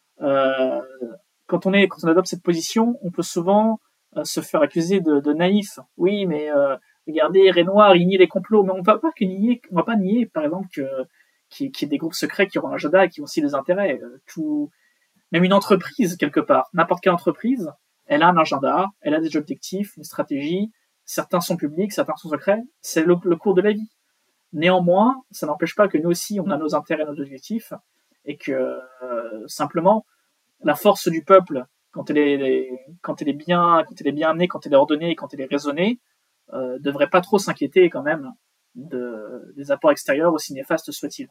quand on adopte cette position, on peut souvent se faire accuser de naïf. Oui, mais regardez, Renoir, il nie les complots, mais on va pas nier, par exemple, qu'il y ait des groupes secrets qui ont un agenda et qui ont aussi des intérêts. Même une entreprise, quelque part, n'importe quelle entreprise, elle a un agenda, elle a des objectifs, une stratégie, certains sont publics, certains sont secrets, c'est le cours de la vie. Néanmoins, ça n'empêche pas que nous aussi, on a nos intérêts, nos objectifs, et que simplement, la force du peuple, quand elle est bien amenée, quand elle est ordonnée, quand elle est raisonnée, devrait pas trop s'inquiéter quand même des apports extérieurs, aussi néfastes soient-ils.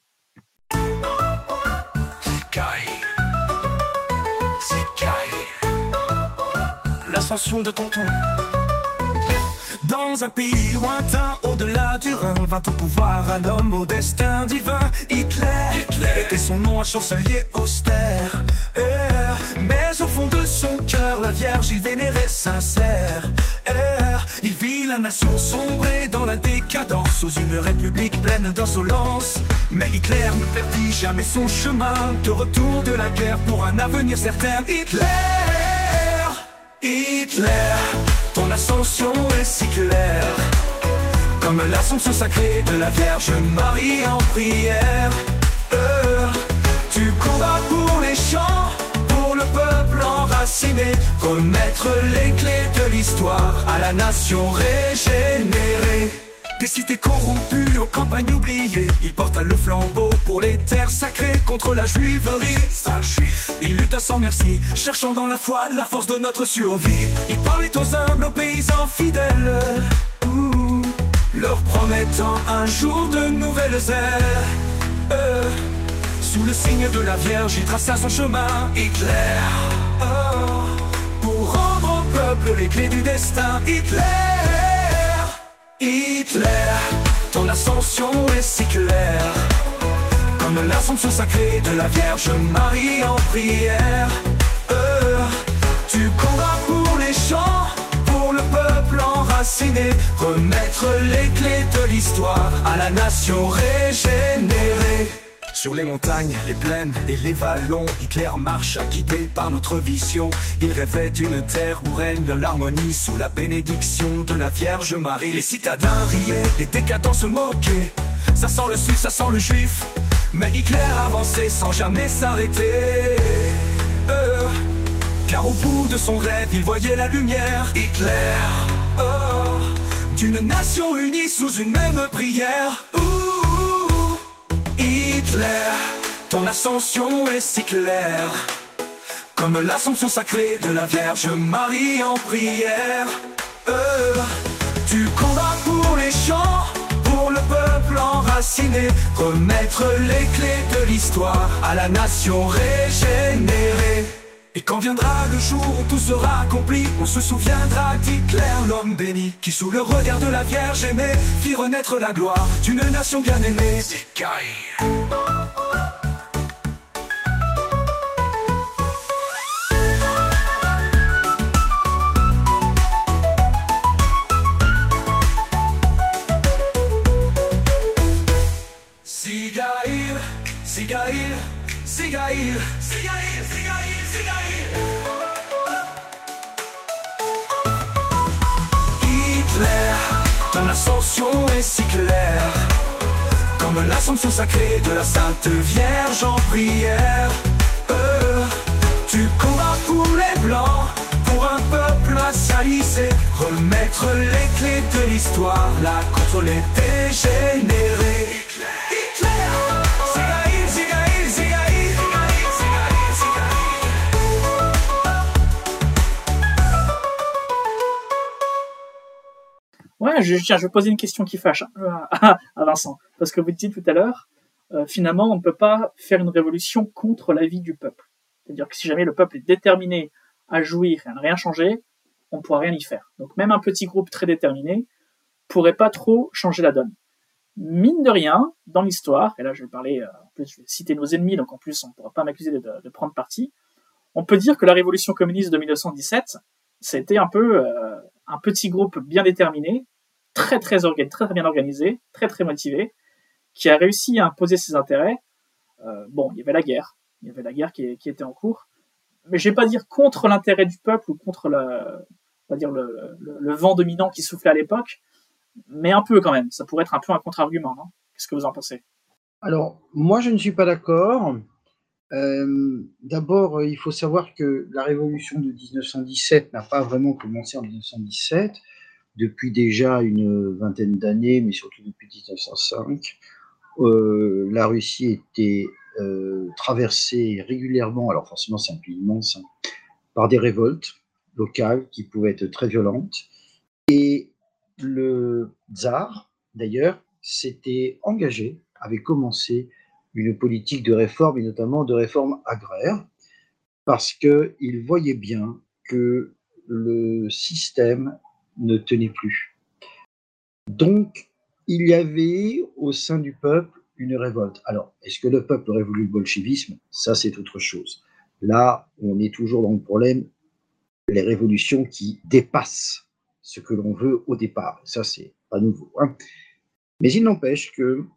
L'ascension de Tonton. Dans un pays lointain, au-delà du Rhin, vint au pouvoir un homme au destin divin. Hitler était son nom, un chancelier austère. Mais au fond de son cœur, la Vierge il vénérait sincère. Il vit la nation sombrer dans la décadence, sous une république pleine d'insolence. Mais Hitler ne perdit jamais son chemin, de retour de la guerre pour un avenir certain. Hitler, ton ascension est si claire, comme l'ascension sacrée de la Vierge Marie en prière. Tu combats pour les champs, pour le peuple enraciné, remettre les clés de l'histoire à la nation régénérée. Des cités corrompues aux campagnes oubliées, il porta le flambeau pour les terres sacrées contre la juiverie. Il lutta sans merci, cherchant dans la foi la force de notre survie. Il parlait aux humbles, aux paysans fidèles, leur promettant un jour de nouvelles ères. Sous le signe de la Vierge, il traça son chemin. Hitler, pour rendre au peuple les clés du destin. Hitler, ton ascension est si claire, comme l'ascension sacrée de la Vierge Marie en prière. Tu combats pour les champs, pour le peuple enraciné, remettre les clés de l'histoire à la nation régénérée. Sur les montagnes, les plaines et les vallons, Hitler marche guidé par notre vision. Il rêvait d'une terre où règne l'harmonie, sous la bénédiction de la Vierge Marie. Les citadins riaient, les décadents se moquaient. Ça sent le suisse, ça sent le juif. Mais Hitler avançait sans jamais s'arrêter. car au bout de son rêve, il voyait la lumière. Hitler, oh, d'une nation unie sous une même prière. Hitler, ton ascension est si claire, comme l'assomption sacrée de la Vierge Marie en prière. Tu combats pour les champs, pour le peuple enraciné, remettre les clés de l'histoire à la nation régénérée. Et quand viendra le jour où tout sera accompli, on se souviendra d'Hitler, l'homme béni, qui sous le regard de la Vierge aimée fit renaître la gloire d'une nation bien aimée. Sigaïl, Sigaïl, Sigaïl, Sigaïl, Sigaïl, Sigaïl. Hitler, ton ascension est si claire, comme l'assomption sacrée de la Sainte Vierge en prière. Tu combats pour les Blancs, pour un peuple assalissé, remettre les clés de l'histoire là contre les dégénérés. Ouais, je vais poser une question qui fâche à Vincent. Parce que vous dites tout à l'heure, finalement, on ne peut pas faire une révolution contre l'avis du peuple. C'est-à-dire que si jamais le peuple est déterminé à jouir et à ne rien changer, on ne pourra rien y faire. Donc même un petit groupe très déterminé pourrait pas trop changer la donne. Mine de rien, dans l'histoire, et là je vais parler, en plus je vais citer nos ennemis, donc en plus on ne pourra pas m'accuser de prendre parti, on peut dire que la révolution communiste de 1917, c'était un peu un petit groupe bien déterminé, très bien organisé, très motivé, qui a réussi à imposer ses intérêts. Bon, il y avait la guerre qui était en cours, mais je vais pas dire contre l'intérêt du peuple ou contre le vent dominant qui soufflait à l'époque, mais un peu quand même. Ça pourrait être un peu un contre-argument, non ? Qu'est-ce que vous en pensez ? Alors, moi, je ne suis pas d'accord. D'abord, il faut savoir que la révolution de 1917 n'a pas vraiment commencé en 1917. Depuis déjà une vingtaine d'années, mais surtout depuis 1905, la Russie était traversée régulièrement, alors forcément c'est un pays immense, par des révoltes locales qui pouvaient être très violentes. Et le tsar, d'ailleurs, s'était engagé, avait commencé une politique de réforme, et notamment de réforme agraire, parce qu'il voyait bien que le système ne tenait plus. Donc, il y avait au sein du peuple une révolte. Alors, est-ce que le peuple aurait voulu le bolchevisme ? Ça, c'est autre chose. Là, on est toujours dans le problème, les révolutions qui dépassent ce que l'on veut au départ. Ça, c'est pas nouveau, hein. Mais il n'empêche que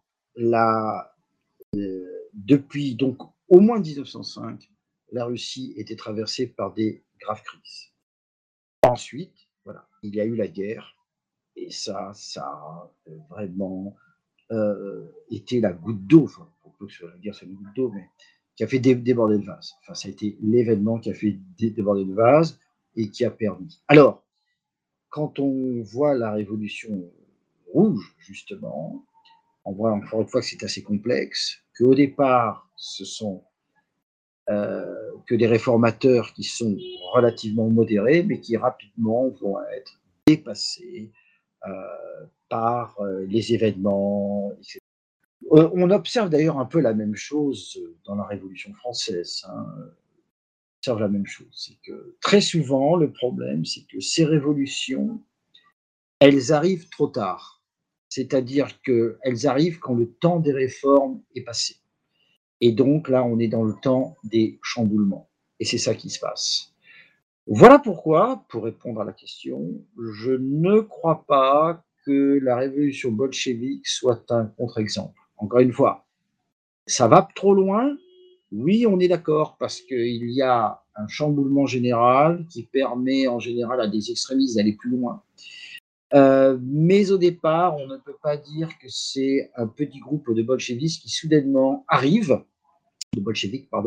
depuis donc au moins 1905, la Russie était traversée par des graves crises. Ensuite, voilà, il y a eu la guerre, et ça a vraiment été la goutte d'eau, enfin, pour peu que la guerre soit une goutte d'eau, mais qui a fait déborder le vase. Enfin, ça a été l'événement qui a fait déborder le vase et qui a permis. Alors, quand on voit la révolution rouge, justement, on voit encore une fois que c'est assez complexe, qu'au départ, ce sont que des réformateurs qui sont relativement modérés, mais qui rapidement vont être dépassés par les événements, etc. On observe d'ailleurs un peu la même chose dans la Révolution française. On observe la même chose. C'est que très souvent, le problème, c'est que ces révolutions, elles arrivent trop tard. C'est-à-dire qu'elles arrivent quand le temps des réformes est passé. Et donc là, on est dans le temps des chamboulements. Et c'est ça qui se passe. Voilà pourquoi, pour répondre à la question, je ne crois pas que la révolution bolchevique soit un contre-exemple. Encore une fois, ça va trop loin. Oui, on est d'accord, parce qu'il y a un chamboulement général qui permet en général à des extrémistes d'aller plus loin. Mais au départ, on ne peut pas dire que c'est un petit groupe de bolcheviques qui soudainement arrive,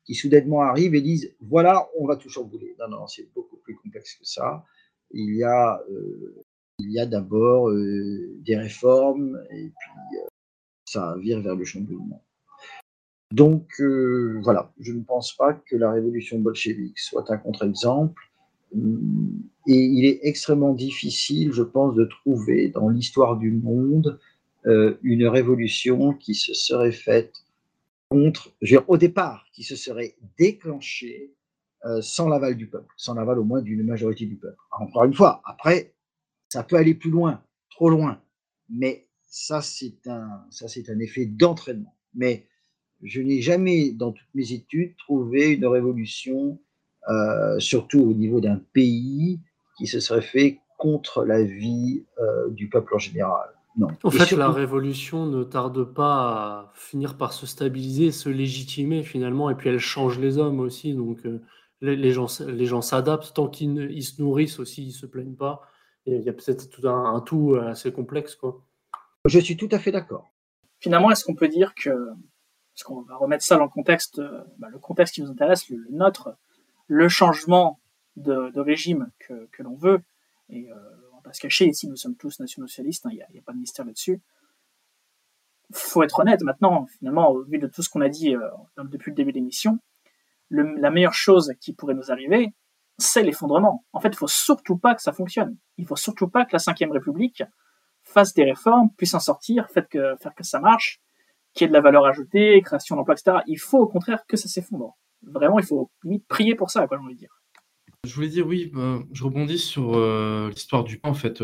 qui soudainement arrivent et disent « voilà, on va tout chambouler ». Non, non, c'est beaucoup plus complexe que ça. Il y a d'abord des réformes et puis ça vire vers le chamboulement. Donc voilà, je ne pense pas que la révolution bolchevique soit un contre-exemple. Et il est extrêmement difficile, je pense, de trouver dans l'histoire du monde une révolution qui se serait faite contre, je veux dire, au départ, qui se serait déclenchée sans l'aval du peuple, sans l'aval au moins d'une majorité du peuple. Encore une fois, après, ça peut aller plus loin, trop loin, mais ça c'est un effet d'entraînement. Mais je n'ai jamais, dans toutes mes études, trouvé une révolution, surtout au niveau d'un pays, qui se serait fait contre l'avis du peuple en général. Non. En Et fait, surtout, la révolution ne tarde pas à finir par se stabiliser, se légitimer finalement, et puis elle change les hommes aussi. Donc les gens s'adaptent tant ils se nourrissent aussi, ils se plaignent pas. Et il y a peut-être tout un tout assez complexe, quoi. je suis tout à fait d'accord. Finalement, est-ce qu'on peut dire que, parce qu'on va remettre ça dans le contexte, le contexte qui nous intéresse, le nôtre, le changement de régime que l'on veut, et on va pas se cacher, ici nous sommes tous nationaux-socialistes, il n'y a pas de mystère là-dessus. Faut être honnête maintenant, finalement, au vu de tout ce qu'on a dit depuis le début de l'émission, la meilleure chose qui pourrait nous arriver, c'est l'effondrement. En fait, il faut surtout pas que ça fonctionne. Il faut surtout pas que la Ve République fasse des réformes, puisse en sortir, faire que ça marche, qu'il y ait de la valeur ajoutée, création d'emplois, etc. Il faut au contraire que ça s'effondre. Vraiment, il faut limite prier pour ça, quoi, j'ai envie de dire. Je voulais dire, oui, je rebondis sur l'histoire du pain, en fait,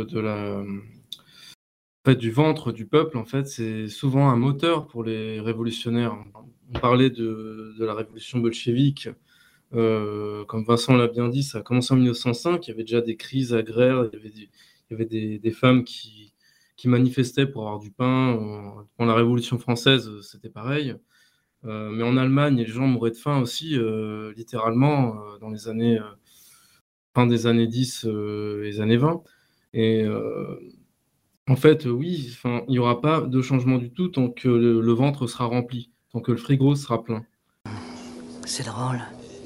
du ventre du peuple, en fait, c'est souvent un moteur pour les révolutionnaires. On parlait de la révolution bolchevique, comme Vincent l'a bien dit, ça a commencé en 1905, il y avait déjà des crises agraires, il y avait des femmes qui manifestaient pour avoir du pain. Pendant la Révolution française, c'était pareil. Mais en Allemagne, les gens mouraient de faim aussi, littéralement, dans les années fin des années 10 et les années 20. Et en fait, oui, il n'y aura pas de changement du tout tant que le ventre sera rempli, tant que le frigo sera plein. C'est drôle.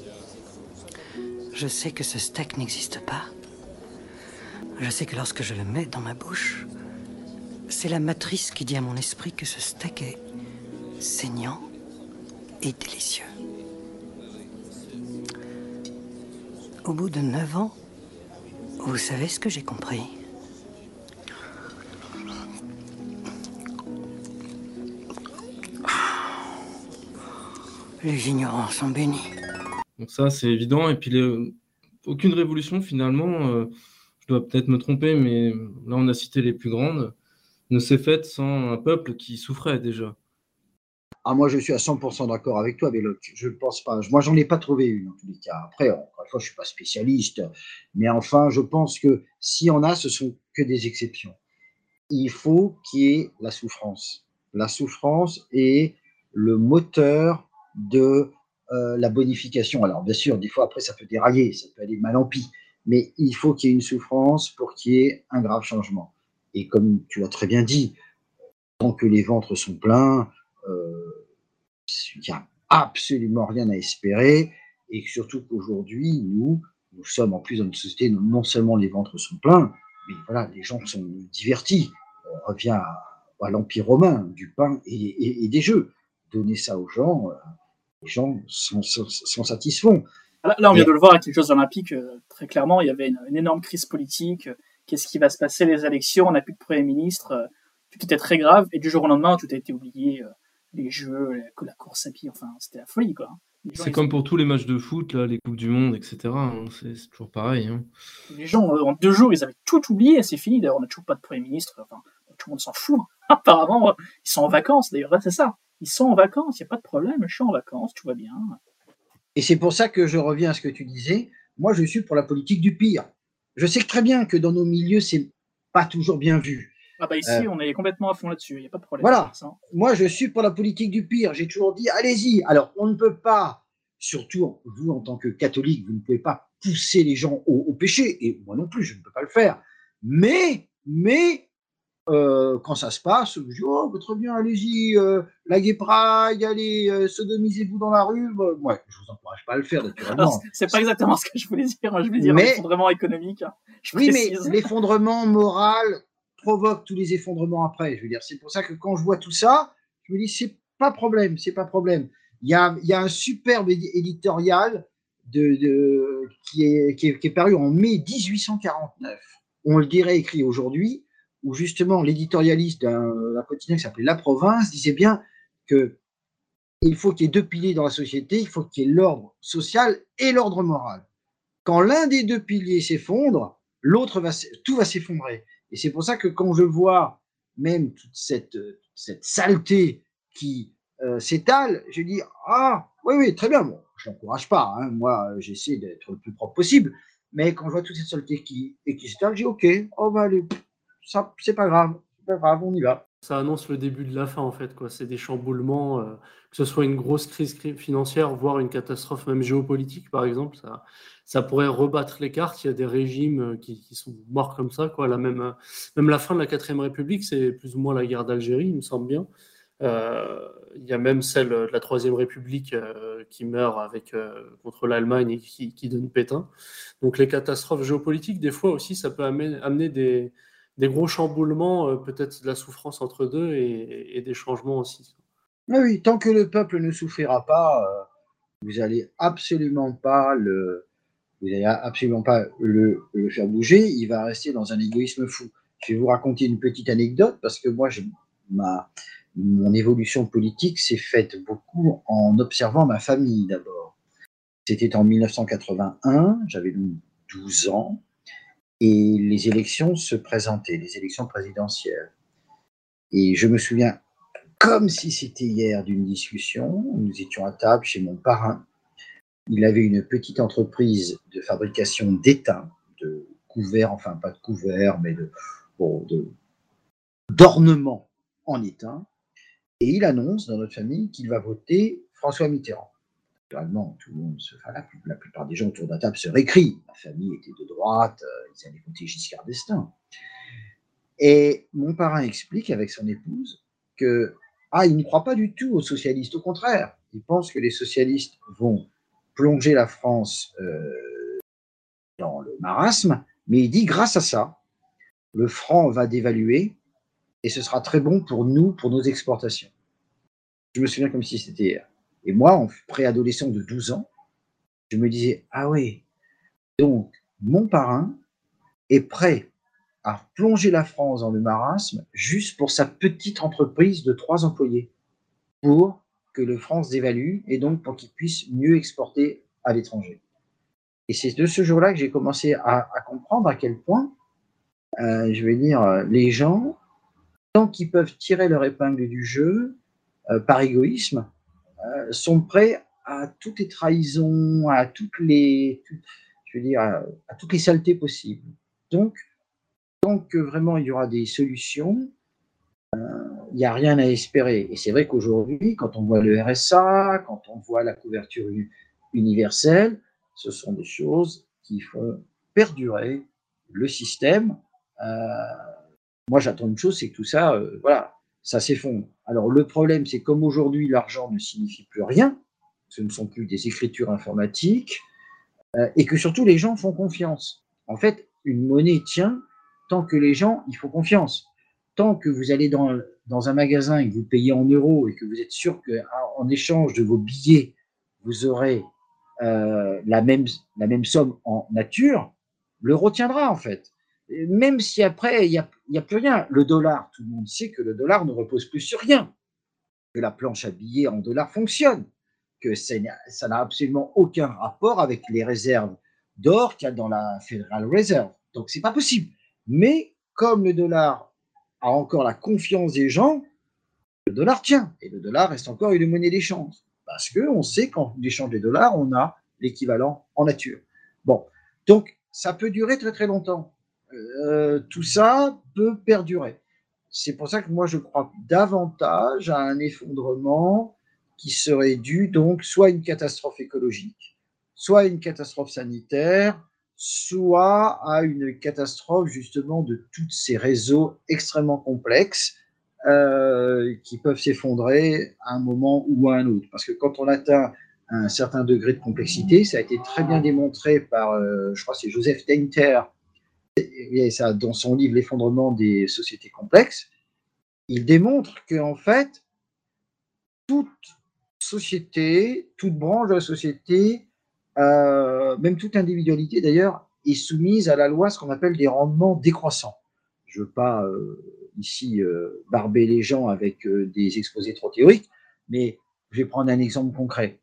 Je sais que ce steak n'existe pas. Je sais que lorsque je le mets dans ma bouche, c'est la matrice qui dit à mon esprit que ce steak est saignant et délicieux. Au bout de 9 ans, vous savez ce que j'ai compris? Les ignorants sont bénis. Donc ça, c'est évident. Et puis, aucune révolution, finalement, je dois peut-être me tromper, mais là, on a cité les plus grandes, ne s'est faite sans un peuple qui souffrait déjà. Ah, moi, je suis à 100% d'accord avec toi, Béloc. Je ne pense pas. Moi, j'en ai pas trouvé une, en tous les cas. Après, encore une fois, je ne suis pas spécialiste. Mais enfin, je pense que s'il y en a, ce sont que des exceptions. Il faut qu'il y ait la souffrance. La souffrance est le moteur de la bonification. Alors, bien sûr, des fois, après, ça peut dérailler, ça peut aller mal en pis. Mais il faut qu'il y ait une souffrance pour qu'il y ait un grave changement. Et comme tu l'as très bien dit, tant que les ventres sont pleins, il n'y a absolument rien à espérer, et surtout qu'aujourd'hui, nous sommes en plus dans une société où non seulement les ventres sont pleins, mais voilà, les gens sont divertis. On revient à l'Empire romain, du pain et des jeux. Donner ça aux gens, les gens sont satisfaits. Là, on vient de le voir avec les Jeux Olympiques, très clairement, il y avait une énorme crise politique. Qu'est-ce qui va se passer, les élections, on n'a plus de Premier ministre, tout était très grave, et du jour au lendemain, tout a été oublié. Les jeux, la course à pied, enfin, c'était la folie, quoi. C'est comme pour tous les matchs de foot, là, les Coupes du Monde, etc. Hein, c'est toujours pareil. Hein. Les gens, en 2 jours, ils avaient tout oublié, c'est fini. D'ailleurs, on n'a toujours pas de Premier ministre, enfin, tout le monde s'en fout. Apparemment, ils sont en vacances, d'ailleurs, là, c'est ça. Ils sont en vacances, il n'y a pas de problème, je suis en vacances, tout va bien. Et c'est pour ça que je reviens à ce que tu disais. Moi, je suis pour la politique du pire. Je sais très bien que dans nos milieux, c'est pas toujours bien vu. Ah bah ici, on est complètement à fond là-dessus, il n'y a pas de problème. Voilà, moi je suis pour la politique du pire, j'ai toujours dit, allez-y. Alors, on ne peut pas, surtout vous en tant que catholique, vous ne pouvez pas pousser les gens au péché, et moi non plus, je ne peux pas le faire. Mais quand ça se passe, je dis oh très bien, allez-y, la gay pride, allez, sodomisez-vous dans la rue. Ouais, je vous encourage pas à le faire naturellement. C'est pas exactement ce que je voulais dire. Moi, je voulais dire l'effondrement économique. Oui, mais l'effondrement moral provoque tous les effondrements après. Je veux dire, c'est pour ça que quand je vois tout ça, je me dis c'est pas problème, c'est pas problème. Il y a un superbe éditorial qui est paru en mai 1849. On le dirait écrit aujourd'hui, où justement l'éditorialiste d'un quotidien qui s'appelait La Province disait bien qu'il faut qu'il y ait deux piliers dans la société, il faut qu'il y ait l'ordre social et l'ordre moral. Quand l'un des deux piliers s'effondre, tout va s'effondrer. Et c'est pour ça que quand je vois même toute cette saleté qui s'étale, je dis ah oui très bien, bon, je n'encourage pas, hein, moi j'essaie d'être le plus propre possible, mais quand je vois toute cette saleté qui s'étale, je dis ok, on va aller, ça c'est pas grave, on y va. Ça annonce le début de la fin en fait, quoi. C'est des chamboulements, que ce soit une grosse crise financière, voire une catastrophe même géopolitique par exemple, ça pourrait rebattre les cartes. Il y a des régimes qui sont morts comme ça, quoi. Même la fin de la 4ème République, c'est plus ou moins la guerre d'Algérie, il me semble bien. Il y a même celle de la 3e République qui meurt contre l'Allemagne et qui donne Pétain. Donc les catastrophes géopolitiques, des fois aussi, ça peut amener des gros chamboulements, peut-être de la souffrance entre deux et des changements aussi. Oui, tant que le peuple ne souffrira pas, vous n'allez absolument pas le faire bouger, il va rester dans un égoïsme fou. Je vais vous raconter une petite anecdote, parce que moi, mon évolution politique s'est faite beaucoup en observant ma famille d'abord. C'était en 1981, j'avais donc 12 ans, et les élections se présentaient, les élections présidentielles. Et je me souviens, comme si c'était hier, d'une discussion. Nous étions à table chez mon parrain. Il avait une petite entreprise de fabrication d'étain, de couverts, enfin pas de couverts, mais d'ornements en étain. Et il annonce dans notre famille qu'il va voter François Mitterrand. Naturellement, tout le monde, la plupart des gens autour de la table se récrient. Ma famille était de droite, ils allaient voter Giscard d'Estaing. Et mon parrain explique avec son épouse que il ne croit pas du tout aux socialistes, au contraire. Il pense que les socialistes vont plonger la France dans le marasme, mais il dit grâce à ça, le franc va dévaluer et ce sera très bon pour nous, pour nos exportations. Je me souviens comme si c'était hier. Et moi, en préadolescent de 12 ans, je me disais, ah oui, donc mon parrain est prêt à plonger la France dans le marasme juste pour sa petite entreprise de 3 employés, pour que le franc se dévalue et donc pour qu'il puisse mieux exporter à l'étranger. Et c'est de ce jour-là que j'ai commencé à comprendre à quel point, je vais dire, les gens, tant qu'ils peuvent tirer leur épingle du jeu, par égoïsme, sont prêts à toutes les trahisons, à toutes les saletés possibles. Donc, tant que vraiment il y aura des solutions, il n'y a rien à espérer. Et c'est vrai qu'aujourd'hui, quand on voit le RSA, quand on voit la couverture universelle, ce sont des choses qui font perdurer le système. Moi, j'attends une chose, c'est que tout ça, ça s'effondre. Alors, le problème, c'est comme aujourd'hui, l'argent ne signifie plus rien, ce ne sont plus des écritures informatiques, et que surtout, les gens font confiance. En fait, une monnaie tient tant que les gens y font confiance. Tant que vous allez dans un magasin et que vous payez en euros et que vous êtes sûr qu'en échange de vos billets, vous aurez la même somme en nature, l'euro tiendra en fait. Même si après, il n'y a plus rien. Le dollar, tout le monde sait que le dollar ne repose plus sur rien, que la planche à billets en dollars fonctionne, que ça n'a absolument aucun rapport avec les réserves d'or qu'il y a dans la Federal Reserve. Donc, ce n'est pas possible. Mais comme le dollar a encore la confiance des gens, le dollar tient. Et le dollar reste encore une monnaie d'échange. Parce qu'on sait qu'en échange des dollars, on a l'équivalent en nature. Bon, donc ça peut durer très très longtemps. Tout ça peut perdurer. C'est pour ça que moi je crois davantage à un effondrement qui serait dû donc soit à une catastrophe écologique, soit à une catastrophe sanitaire, soit à une catastrophe justement de tous ces réseaux extrêmement complexes qui peuvent s'effondrer à un moment ou à un autre. Parce que quand on atteint un certain degré de complexité, ça a été très bien démontré par, je crois que c'est Joseph Tainter, et ça, dans son livre L'effondrement des sociétés complexes, il démontre qu'en fait, toute société, toute branche de la société, même toute individualité d'ailleurs, est soumise à la loi, ce qu'on appelle des rendements décroissants. Je ne veux pas ici barber les gens avec des exposés trop théoriques, mais je vais prendre un exemple concret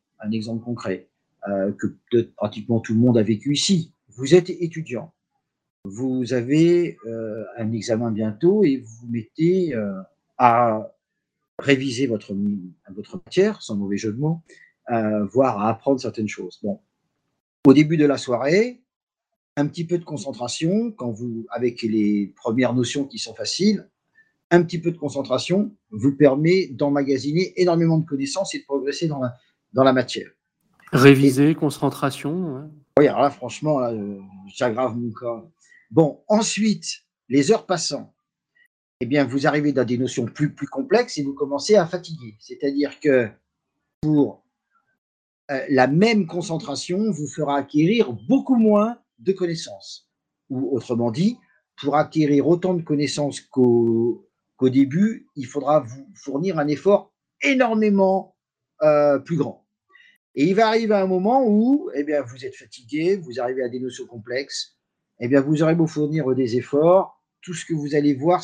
que peut-être pratiquement tout le monde a vécu ici. Vous êtes étudiant, vous avez un examen bientôt et vous vous mettez à réviser votre matière, sans mauvais jeu de mots, voire à apprendre certaines choses. Bon. Au début de la soirée, un petit peu de concentration, avec les premières notions qui sont faciles, un petit peu de concentration vous permet d'emmagasiner énormément de connaissances et de progresser dans la matière. Réviser, concentration. Ouais. Oui, alors là, franchement, là, j'aggrave mon corps. Bon, ensuite, les heures passant, eh bien, vous arrivez dans des notions plus complexes et vous commencez à fatiguer. C'est-à-dire que pour la même concentration vous fera acquérir beaucoup moins de connaissances. Ou autrement dit, pour acquérir autant de connaissances qu'au début, il faudra vous fournir un effort énormément plus grand. Et il va arriver un moment où eh bien, vous êtes fatigué, vous arrivez à des notions complexes, eh bien, vous aurez beau fournir des efforts, tout ce que vous allez voir,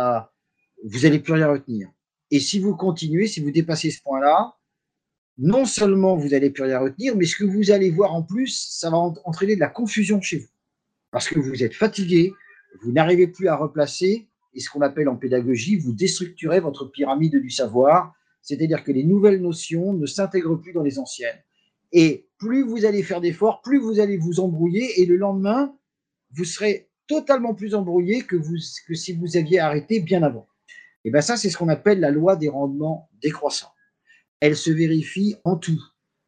vous n'allez plus rien retenir. Et si vous continuez, si vous dépassez ce point-là, non seulement vous n'allez plus rien retenir, mais ce que vous allez voir en plus, ça va entraîner de la confusion chez vous. Parce que vous êtes fatigué, vous n'arrivez plus à replacer, et ce qu'on appelle en pédagogie, vous déstructurez votre pyramide du savoir, c'est-à-dire que les nouvelles notions ne s'intègrent plus dans les anciennes. Et plus vous allez faire d'efforts, plus vous allez vous embrouiller, et le lendemain, vous serez totalement plus embrouillé que si vous aviez arrêté bien avant. Et bien ça, c'est ce qu'on appelle la loi des rendements décroissants. Elle se vérifie en tout.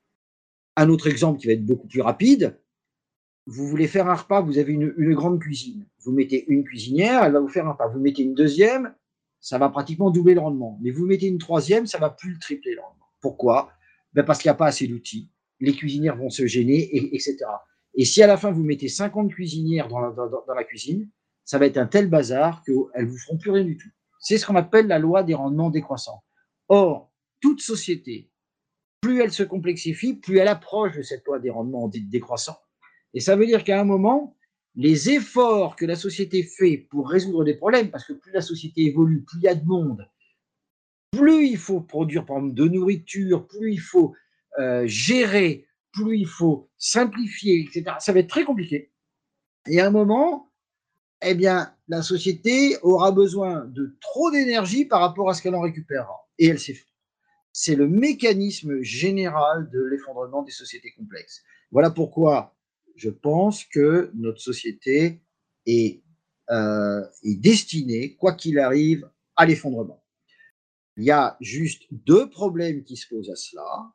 Un autre exemple qui va être beaucoup plus rapide, vous voulez faire un repas, vous avez une grande cuisine. Vous mettez une cuisinière, elle va vous faire un repas. Vous mettez une deuxième, ça va pratiquement doubler le rendement. Mais vous mettez une troisième, ça va plus le tripler le rendement. Pourquoi? Ben parce qu'il n'y a pas assez d'outils. Les cuisinières vont se gêner, etc. Et si à la fin, vous mettez 50 cuisinières dans la cuisine, ça va être un tel bazar qu'elles ne vous feront plus rien du tout. C'est ce qu'on appelle la loi des rendements décroissants. Or, toute société, plus elle se complexifie, plus elle approche de cette loi des rendements décroissants. Et ça veut dire qu'à un moment, les efforts que la société fait pour résoudre des problèmes, parce que plus la société évolue, plus il y a de monde, plus il faut produire, par exemple, de nourriture, plus il faut gérer, plus il faut simplifier, etc. Ça va être très compliqué. Et à un moment, eh bien, la société aura besoin de trop d'énergie par rapport à ce qu'elle en récupérera. Et elle s'effondre. C'est le mécanisme général de l'effondrement des sociétés complexes. Voilà pourquoi je pense que notre société est destinée, quoi qu'il arrive, à l'effondrement. Il y a juste deux problèmes qui se posent à cela.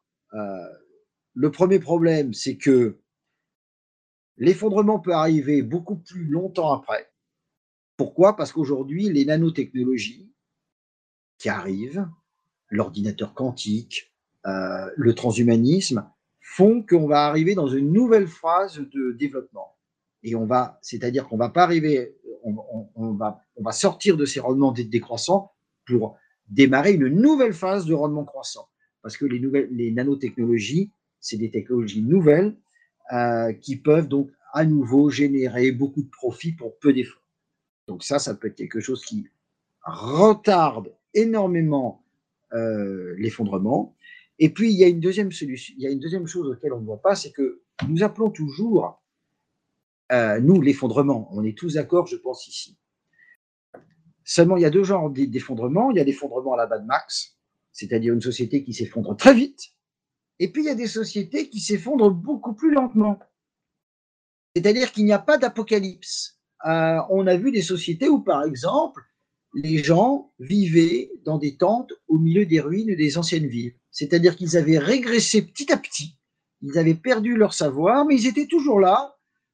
Le premier problème, c'est que l'effondrement peut arriver beaucoup plus longtemps après. Pourquoi? Parce qu'aujourd'hui, les nanotechnologies qui arrivent, l'ordinateur quantique, le transhumanisme, font qu'on va arriver dans une nouvelle phase de développement. Et c'est-à-dire qu'on va pas arriver, on va sortir de ces rendements décroissants pour démarrer une nouvelle phase de rendement croissant. Parce que les nanotechnologies, c'est des technologies nouvelles qui peuvent donc à nouveau générer beaucoup de profits pour peu d'efforts. Donc ça peut être quelque chose qui retarde énormément l'effondrement. Et puis, il y a une deuxième solution, il y a une deuxième chose auquel on ne voit pas, c'est que nous appelons toujours, nous, l'effondrement. On est tous d'accord, je pense, ici. Seulement, il y a deux genres d'effondrement. Il y a l'effondrement à la Mad Max, c'est-à-dire une société qui s'effondre très vite. Et puis, il y a des sociétés qui s'effondrent beaucoup plus lentement. C'est-à-dire qu'il n'y a pas d'apocalypse. On a vu des sociétés où, par exemple, les gens vivaient dans des tentes au milieu des ruines des anciennes villes. C'est-à-dire qu'ils avaient régressé petit à petit, ils avaient perdu leur savoir, mais ils étaient toujours là,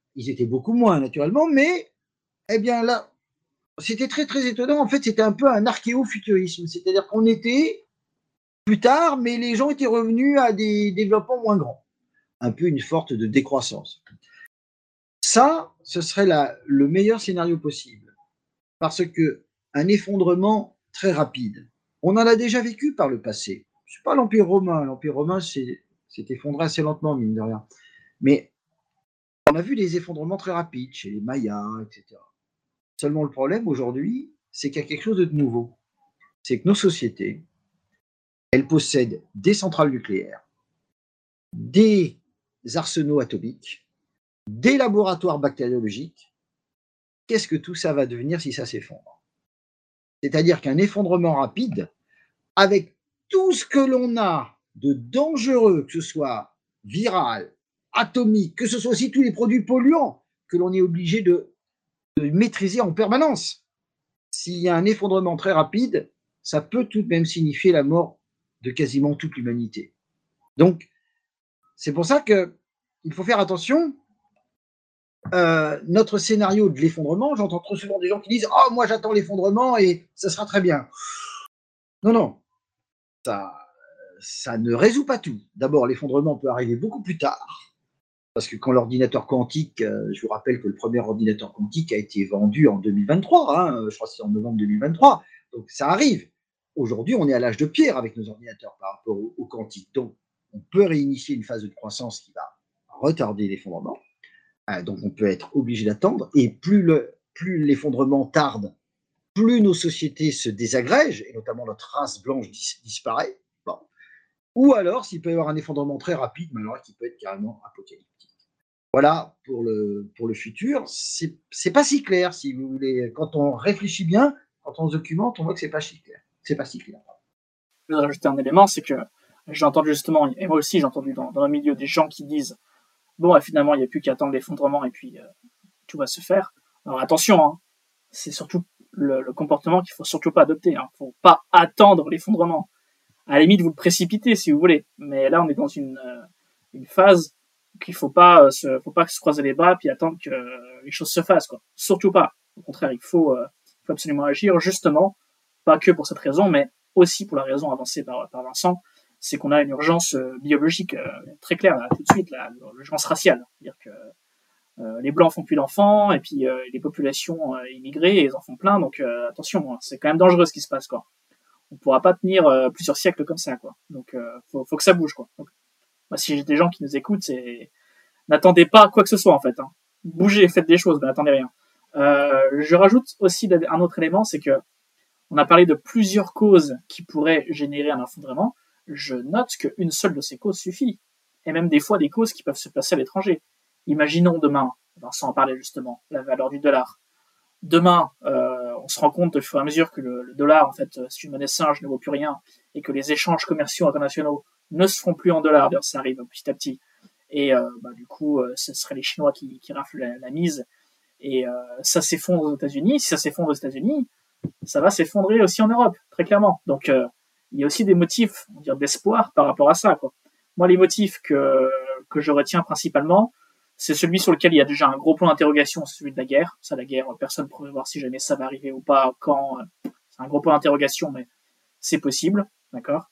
ils étaient beaucoup moins naturellement, mais eh bien là, c'était très très étonnant. En fait, c'était un peu un archéofuturisme, c'est-à-dire qu'on était plus tard, mais les gens étaient revenus à des développements moins grands, un peu une sorte de décroissance. Ça, ce serait le meilleur scénario possible, parce que un effondrement très rapide, on en a déjà vécu par le passé. C'est pas l'Empire romain. L'Empire romain s'est effondré assez lentement, mine de rien. Mais on a vu des effondrements très rapides chez les Mayas, etc. Seulement le problème aujourd'hui, c'est qu'il y a quelque chose de nouveau. C'est que nos sociétés, elles possèdent des centrales nucléaires, des arsenaux atomiques, des laboratoires bactériologiques. Qu'est-ce que tout ça va devenir si ça s'effondre? C'est-à-dire qu'un effondrement rapide, avec tout ce que l'on a de dangereux, que ce soit viral, atomique, que ce soit aussi tous les produits polluants que l'on est obligé de maîtriser en permanence. S'il y a un effondrement très rapide, ça peut tout de même signifier la mort de quasiment toute l'humanité. Donc, c'est pour ça qu'il faut faire attention. Notre scénario de l'effondrement, j'entends trop souvent des gens qui disent « Oh, moi j'attends l'effondrement et ça sera très bien ». Non, non, ça ne résout pas tout. D'abord, l'effondrement peut arriver beaucoup plus tard, parce que quand l'ordinateur quantique, je vous rappelle que le premier ordinateur quantique a été vendu en 2023, je crois que c'est en novembre 2023, donc ça arrive. Aujourd'hui, on est à l'âge de pierre avec nos ordinateurs par rapport au quantique, donc on peut réinitier une phase de croissance qui va retarder l'effondrement, donc on peut être obligé d'attendre, et plus l'effondrement tarde, plus nos sociétés se désagrègent, et notamment notre race blanche disparaît. Bon. Ou alors, s'il peut y avoir un effondrement très rapide, mais alors qui peut être carrément apocalyptique. Voilà pour le futur. C'est pas si clair, si vous voulez. Quand on réfléchit bien, quand on se documente, on voit que c'est pas si clair. C'est pas si clair. Je voudrais rajouter un élément, c'est que j'ai entendu justement, et moi aussi j'ai entendu dans le milieu des gens qui disent bon, finalement, il n'y a plus qu'à attendre l'effondrement et puis tout va se faire. Alors attention, hein, c'est surtout le comportement qu'il faut surtout pas adopter. Hein. Faut pas attendre l'effondrement. À la limite, vous le précipitez si vous voulez. Mais là, on est dans une phase qu'il faut pas se croiser les bras puis attendre que les choses se fassent, quoi. Surtout pas. Au contraire, il faut absolument agir, justement, pas que pour cette raison, mais aussi pour la raison avancée par Vincent, c'est qu'on a une urgence biologique très claire, là, tout de suite, l'urgence raciale. C'est-à-dire que les Blancs font plus d'enfants, et puis les populations immigrées, ils en font plein, donc attention, hein, c'est quand même dangereux ce qui se passe, quoi. On pourra pas tenir plusieurs siècles comme ça, quoi. Donc faut que ça bouge, quoi. Donc, si j'ai des gens qui nous écoutent, n'attendez pas quoi que ce soit, en fait. Hein. Bougez, faites des choses, mais n'attendez rien. Je rajoute aussi un autre élément, c'est que on a parlé de plusieurs causes qui pourraient générer un effondrement. Je note qu'une seule de ces causes suffit. Et même des fois des causes qui peuvent se passer à l'étranger. Imaginons demain, Vincent en parlait justement, la valeur du dollar. Demain, on se rend compte au fur et à mesure que le dollar, en fait, c'est une monnaie singe, ne vaut plus rien, et que les échanges commerciaux internationaux ne se font plus en dollars. D'ailleurs, ça arrive petit à petit. Et du coup, ce seraient les Chinois qui raflent la mise. Et ça s'effondre aux États-Unis. Si ça s'effondre aux États-Unis, ça va s'effondrer aussi en Europe, très clairement. Donc, il y a aussi des motifs, on va dire, d'espoir par rapport à ça, quoi. Moi, les motifs que je retiens principalement, c'est celui sur lequel il y a déjà un gros point d'interrogation, c'est celui de la guerre. Ça, la guerre, personne ne pourrait voir si jamais ça va arriver ou pas, quand. C'est un gros point d'interrogation, mais c'est possible, d'accord.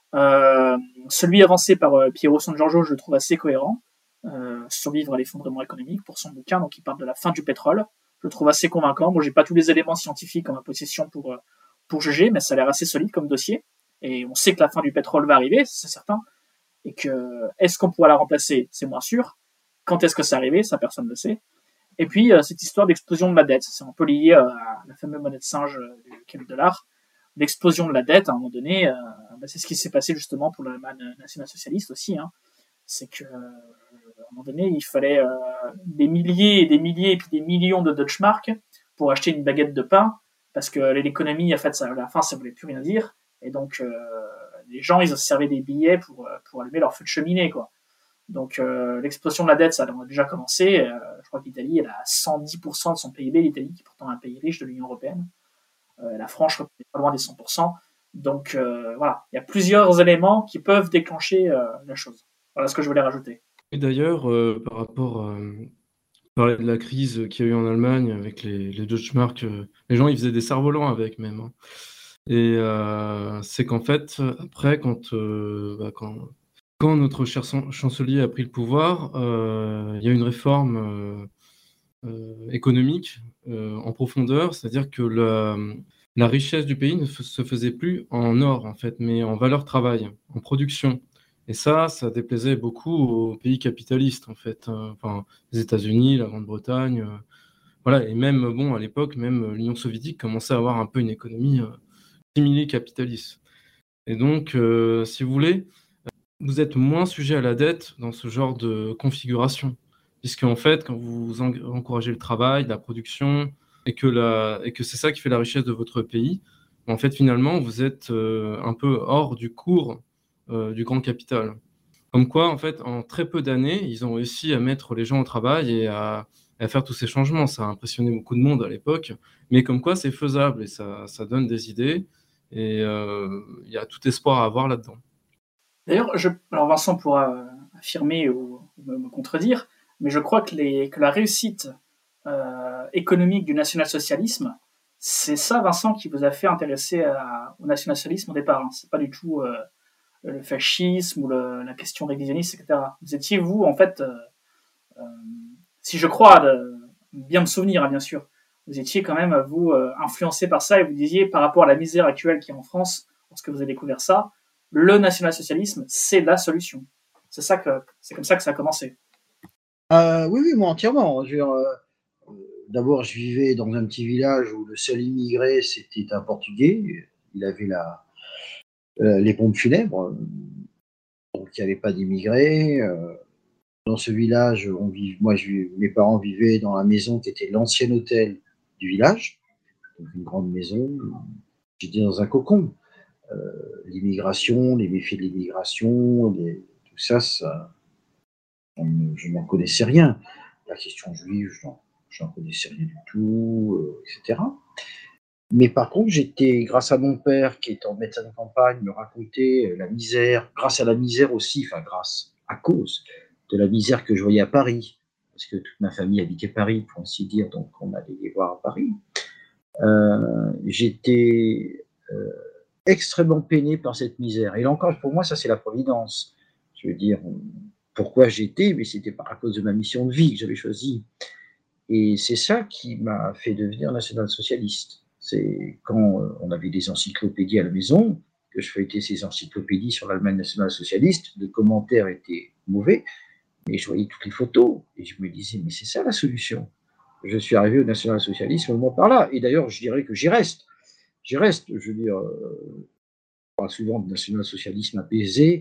Celui avancé par Piero San Giorgio, je le trouve assez cohérent. Survivre à l'effondrement économique, pour son bouquin, donc il parle de la fin du pétrole. Je le trouve assez convaincant. Bon, j'ai pas tous les éléments scientifiques en ma possession pour juger, mais ça a l'air assez solide comme dossier. Et on sait que la fin du pétrole va arriver, c'est certain. Et que, est-ce qu'on pourra la remplacer? C'est moins sûr. Quand est-ce que ça arrivé? Ça, personne ne le sait. Et puis, cette histoire d'explosion de la dette. C'est un peu lié à la fameuse monnaie de singe qu'est le dollar. L'explosion de la dette, à un moment donné, c'est ce qui s'est passé justement pour l'Allemagne national-socialiste aussi, hein. C'est que, à un moment donné, il fallait des milliers et des milliers et puis des millions de Deutschmark pour acheter une baguette de pain, parce que l'économie, en fait, à la fin, ça voulait plus rien dire. Et donc, les gens, ils servaient des billets pour allumer leur feu de cheminée, quoi. Donc, l'explosion de la dette, ça a déjà commencé. Je crois que l'Italie, elle a 110% de son PIB, l'Italie, qui est pourtant un pays riche de l'Union européenne. La France, je crois qu'elle est pas loin des 100%. Donc, voilà. Il y a plusieurs éléments qui peuvent déclencher la chose. Voilà ce que je voulais rajouter. Et d'ailleurs, par rapport parlais de la crise qu'il y a eu en Allemagne avec les Deutschmark. Les gens, ils faisaient des cerfs-volants avec même, hein. Et c'est qu'en fait, après, quand notre cher chancelier a pris le pouvoir, il y a eu une réforme économique en profondeur, c'est-à-dire que la richesse du pays ne se faisait plus en or, en fait, mais en valeur travail, en production. Et ça déplaisait beaucoup aux pays capitalistes, en fait. Enfin, les États-Unis, la Grande-Bretagne, voilà. Et même, bon, à l'époque, même l'Union soviétique commençait à avoir un peu une économie simili-capitaliste. Et donc, si vous voulez, vous êtes moins sujet à la dette dans ce genre de configuration. Puisque, en fait, quand vous encouragez le travail, la production, et que c'est ça qui fait la richesse de votre pays, en fait, finalement, vous êtes un peu hors du cours du grand capital. Comme quoi, en fait, en très peu d'années, ils ont réussi à mettre les gens au travail et à faire tous ces changements. Ça a impressionné beaucoup de monde à l'époque, mais comme quoi c'est faisable et ça donne des idées, et il y a tout espoir à avoir là-dedans. D'ailleurs, alors Vincent pourra affirmer ou me contredire, mais je crois que la réussite économique du national-socialisme, c'est ça, Vincent, qui vous a fait intéresser au national-socialisme au départ, hein. C'est pas du tout le fascisme ou la question révisionniste, etc. Vous étiez, vous, en fait, si je crois bien me souvenir, hein, bien sûr, vous étiez quand même, vous, influencé par ça, et vous disiez, par rapport à la misère actuelle qui est en France, lorsque vous avez découvert ça, le national-socialisme, c'est la solution. C'est comme ça que ça a commencé. Oui, moi entièrement. Je veux dire, d'abord, je vivais dans un petit village où le seul immigré, c'était un Portugais. Il avait les pompes funèbres, donc il n'y avait pas d'immigrés. Dans ce village, mes parents vivaient dans la maison qui était l'ancien hôtel du village, donc une grande maison. J'étais dans un cocon. L'immigration, les méfaits de l'immigration, tout ça, je n'en connaissais rien. La question juive, je n'en connaissais rien du tout, etc. Mais par contre, grâce à mon père, qui étant médecin de campagne, me racontait la misère, grâce à la misère aussi, à cause de la misère que je voyais à Paris, parce que toute ma famille habitait Paris, pour ainsi dire, donc on allait les voir à Paris. J'étais extrêmement peiné par cette misère. Et là encore, pour moi, ça c'est la providence. Je veux dire, pourquoi j'étais, mais c'était pas à cause de ma mission de vie que j'avais choisie. Et c'est ça qui m'a fait devenir national-socialiste. C'est quand on avait des encyclopédies à la maison, que je feuilletais ces encyclopédies sur l'Allemagne nationale-socialiste, le commentaire était mauvais, mais je voyais toutes les photos, et je me disais, mais c'est ça la solution. Je suis arrivé au national-socialisme au moins par là, et d'ailleurs, je dirais que j'y reste. Je veux dire, on parle souvent de national-socialisme apaisé.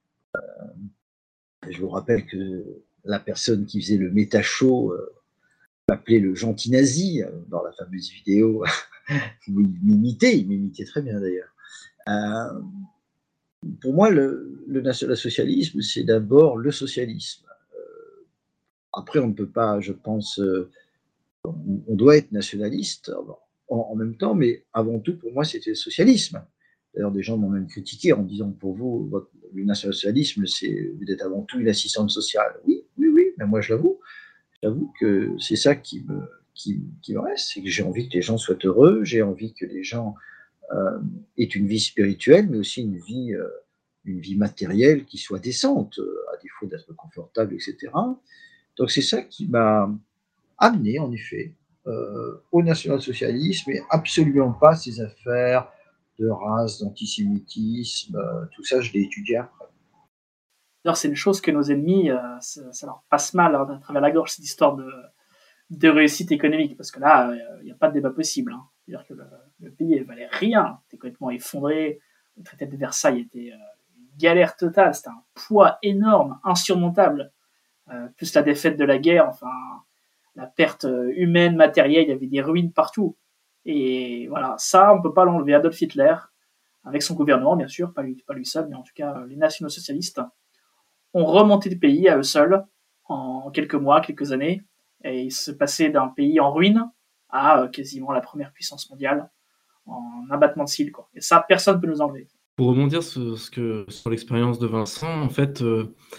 Je vous rappelle que la personne qui faisait le méta-show m'appelait le gentil nazi dans la fameuse vidéo où il m'imitait très bien d'ailleurs. Pour moi, le national-socialisme, c'est d'abord le socialisme. Après, on ne peut pas, je pense, on doit être nationaliste en même temps, mais avant tout, pour moi, c'était le socialisme. D'ailleurs, des gens m'ont même critiqué en disant, pour vous, le national-socialisme, c'est d'être avant tout une assistante sociale. Oui, mais moi, j'avoue que c'est ça qui me reste, c'est que j'ai envie que les gens soient heureux, j'ai envie que les gens aient une vie spirituelle, mais aussi une vie matérielle qui soit décente, à défaut d'être confortable, etc. Donc c'est ça qui m'a amené, en effet, au national-socialisme, et absolument pas ces affaires de race, d'antisémitisme, tout ça, je l'ai étudié après. D'ailleurs, c'est une chose que nos ennemis, ça leur passe mal à travers la gorge, cette histoire de réussite économique, parce que là, il n'y a pas de débat possible. Hein. C'est-à-dire que le pays ne valait rien, c'était complètement effondré, le traité de Versailles était une galère totale, c'était un poids énorme, insurmontable, plus la défaite de la guerre, enfin, la perte humaine, matérielle, il y avait des ruines partout. Et voilà, ça, on ne peut pas l'enlever. Adolf Hitler, avec son gouvernement, bien sûr, pas lui seul, mais en tout cas, les nationaux-socialistes, ont remonté le pays à eux seuls en quelques mois, quelques années, et ils se passaient d'un pays en ruine à quasiment la première puissance mondiale en abattement de cils, quoi. Et ça, personne ne peut nous enlever. Pour rebondir sur l'expérience de Vincent, en fait,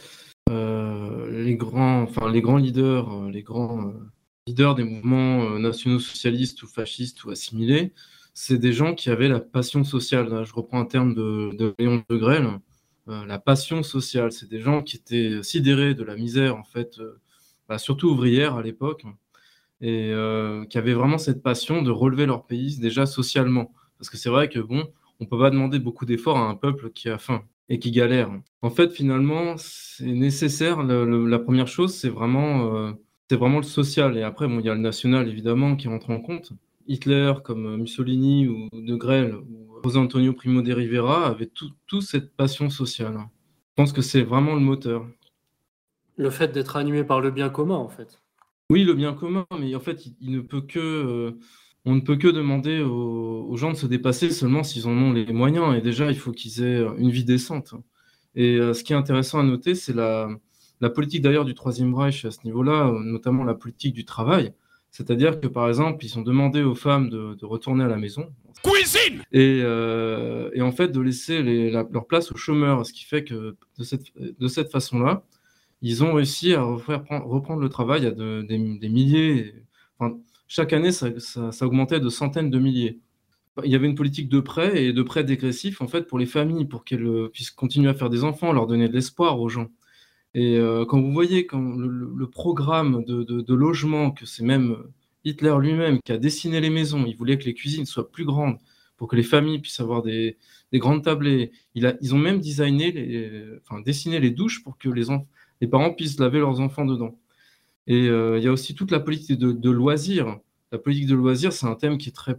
les grands leaders, leaders des mouvements nationaux socialistes ou fascistes ou assimilés, c'est des gens qui avaient la passion sociale. Là, je reprends un terme de Léon Degrelle. La passion sociale, c'est des gens qui étaient sidérés de la misère, en fait, surtout ouvrière à l'époque, et qui avaient vraiment cette passion de relever leur pays déjà socialement. Parce que c'est vrai que bon, on peut pas demander beaucoup d'efforts à un peuple qui a faim et qui galère. En fait, finalement, c'est nécessaire. La première chose, c'est vraiment le social. Et après, bon, il y a le national, évidemment, qui rentre en compte. Hitler, comme Mussolini ou De Grelle ou José Antonio Primo de Rivera avaient tout cette passion sociale. Je pense que c'est vraiment le moteur. Le fait d'être animé par le bien commun, en fait. Oui, le bien commun, mais en fait, on ne peut que demander aux gens de se dépasser seulement s'ils en ont les moyens. Et déjà, il faut qu'ils aient une vie décente. Et ce qui est intéressant à noter, c'est la politique d'ailleurs du Troisième Reich à ce niveau-là, notamment la politique du travail. C'est-à-dire que, par exemple, ils ont demandé aux femmes de retourner à la maison. Cuisine et en fait, de laisser leur place aux chômeurs. Ce qui fait que, de cette façon-là, ils ont réussi à reprendre le travail à des milliers. Enfin, chaque année, ça augmentait de centaines de milliers. Il y avait une politique de prêt et de prêt dégressif, en fait, pour les familles, pour qu'elles puissent continuer à faire des enfants, leur donner de l'espoir aux gens. Et quand vous voyez le programme de logement, que c'est même Hitler lui-même qui a dessiné les maisons, il voulait que les cuisines soient plus grandes pour que les familles puissent avoir des grandes tablées. Ils ont même dessiné les douches pour que les parents puissent laver leurs enfants dedans. Et il y a aussi toute la politique de loisirs. La politique de loisirs, c'est un thème qui est très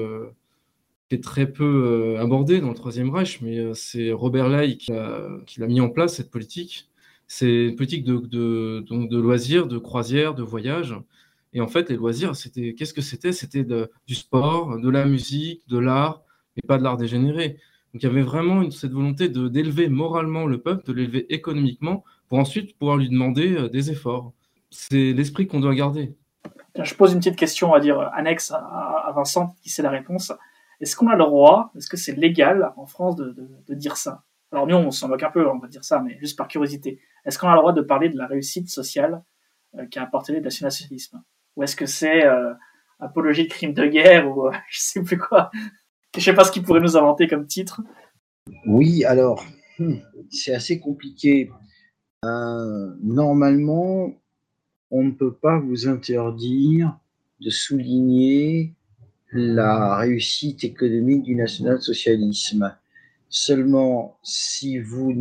peu abordé dans le Troisième Reich, mais c'est Robert Ley qui l'a mis en place, cette politique. C'est une politique de loisirs, de croisières, de voyages. Et en fait, les loisirs, qu'est-ce que c'était ? C'était du sport, de la musique, de l'art, mais pas de l'art dégénéré. Donc il y avait vraiment cette volonté d'élever moralement le peuple, de l'élever économiquement, pour ensuite pouvoir lui demander des efforts. C'est l'esprit qu'on doit garder. Je pose une petite question, on va dire, annexe à Vincent, qui sait la réponse. Est-ce qu'on a le droit, est-ce que c'est légal en France de dire ça ? Alors nous, on s'en moque un peu, on va dire ça, mais juste par curiosité. Est-ce qu'on a le droit de parler de la réussite sociale qu'a apporté le nationalisme ? Ou est-ce que c'est apologie de crimes de guerre ou je sais plus quoi ? Je sais pas ce qu'il pourrait nous inventer comme titre. Oui, alors, c'est assez compliqué. Normalement, on ne peut pas vous interdire de souligner la réussite économique du national-socialisme. Seulement, si vous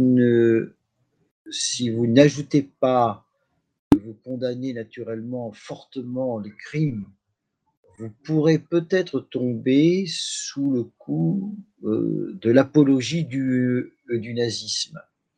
n'ajoutez pas que vous condamnez naturellement fortement les crimes, vous pourrez peut-être tomber sous le coup de l'apologie du nazisme.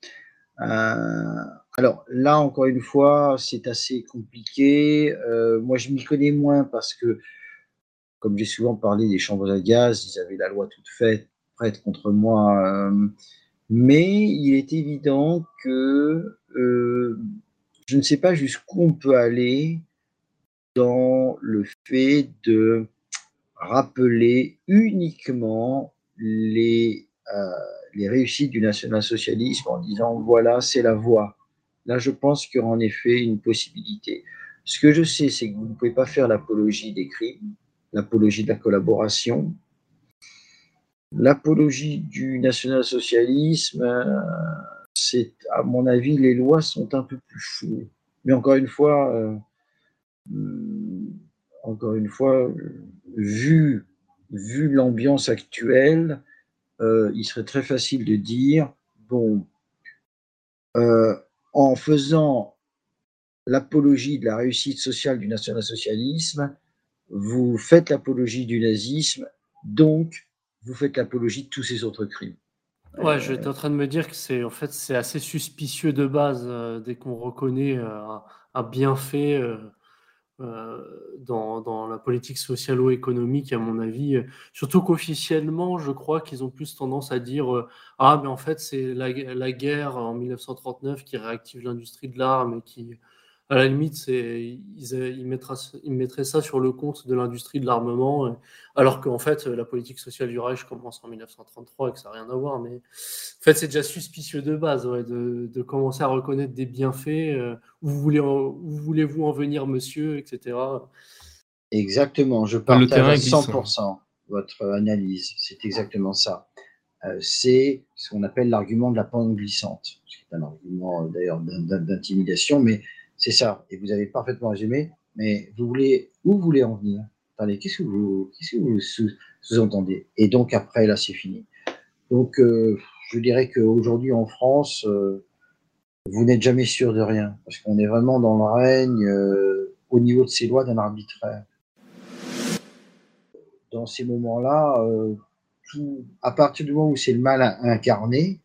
Alors là, encore une fois, c'est assez compliqué. Moi, je m'y connais moins parce que, comme j'ai souvent parlé des chambres à gaz, ils avaient la loi toute prête contre moi. Mais il est évident que je ne sais pas jusqu'où on peut aller dans le fait de rappeler uniquement les réussites du national-socialisme en disant voilà, c'est la voie. Là, je pense qu'il y aura en effet une possibilité. Ce que je sais, c'est que vous ne pouvez pas faire l'apologie des crimes, l'apologie de la collaboration, l'apologie du national-socialisme. C'est, à mon avis, les lois sont un peu plus floues. Mais encore une fois, vu l'ambiance actuelle, il serait très facile de dire, bon, en faisant l'apologie de la réussite sociale du national-socialisme, vous faites l'apologie du nazisme, donc vous faites l'apologie de tous ces autres crimes. Ouais, j'étais en train de me dire que c'est assez suspicieux de base dès qu'on reconnaît un bienfait dans la politique socialo-économique, à mon avis. Surtout qu'officiellement, je crois qu'ils ont plus tendance à dire ah, mais en fait, c'est la guerre en 1939 qui réactive l'industrie de l'arme et qui À la limite, ils mettraient ça sur le compte de l'industrie de l'armement, alors qu'en fait, la politique sociale du Reich commence en 1933 et que ça n'a rien à voir. Mais en fait, c'est déjà suspicieux de base de commencer à reconnaître des bienfaits. Où voulez-vous en venir, monsieur, etc. Exactement, je Le partage terrain à est glissant. 100% votre analyse. C'est exactement ça. C'est ce qu'on appelle l'argument de la pente glissante, ce qui est un argument d'ailleurs d'intimidation, mais c'est ça. Et vous avez parfaitement résumé. Mais où vous voulez en venir? Attendez, qu'est-ce que vous sous-entendez? Et donc après, là, c'est fini. Donc, je dirais qu'aujourd'hui en France, vous n'êtes jamais sûr de rien, parce qu'on est vraiment dans le règne, au niveau de ces lois, d'un arbitraire. Dans ces moments-là, à partir du moment où c'est le mal incarné,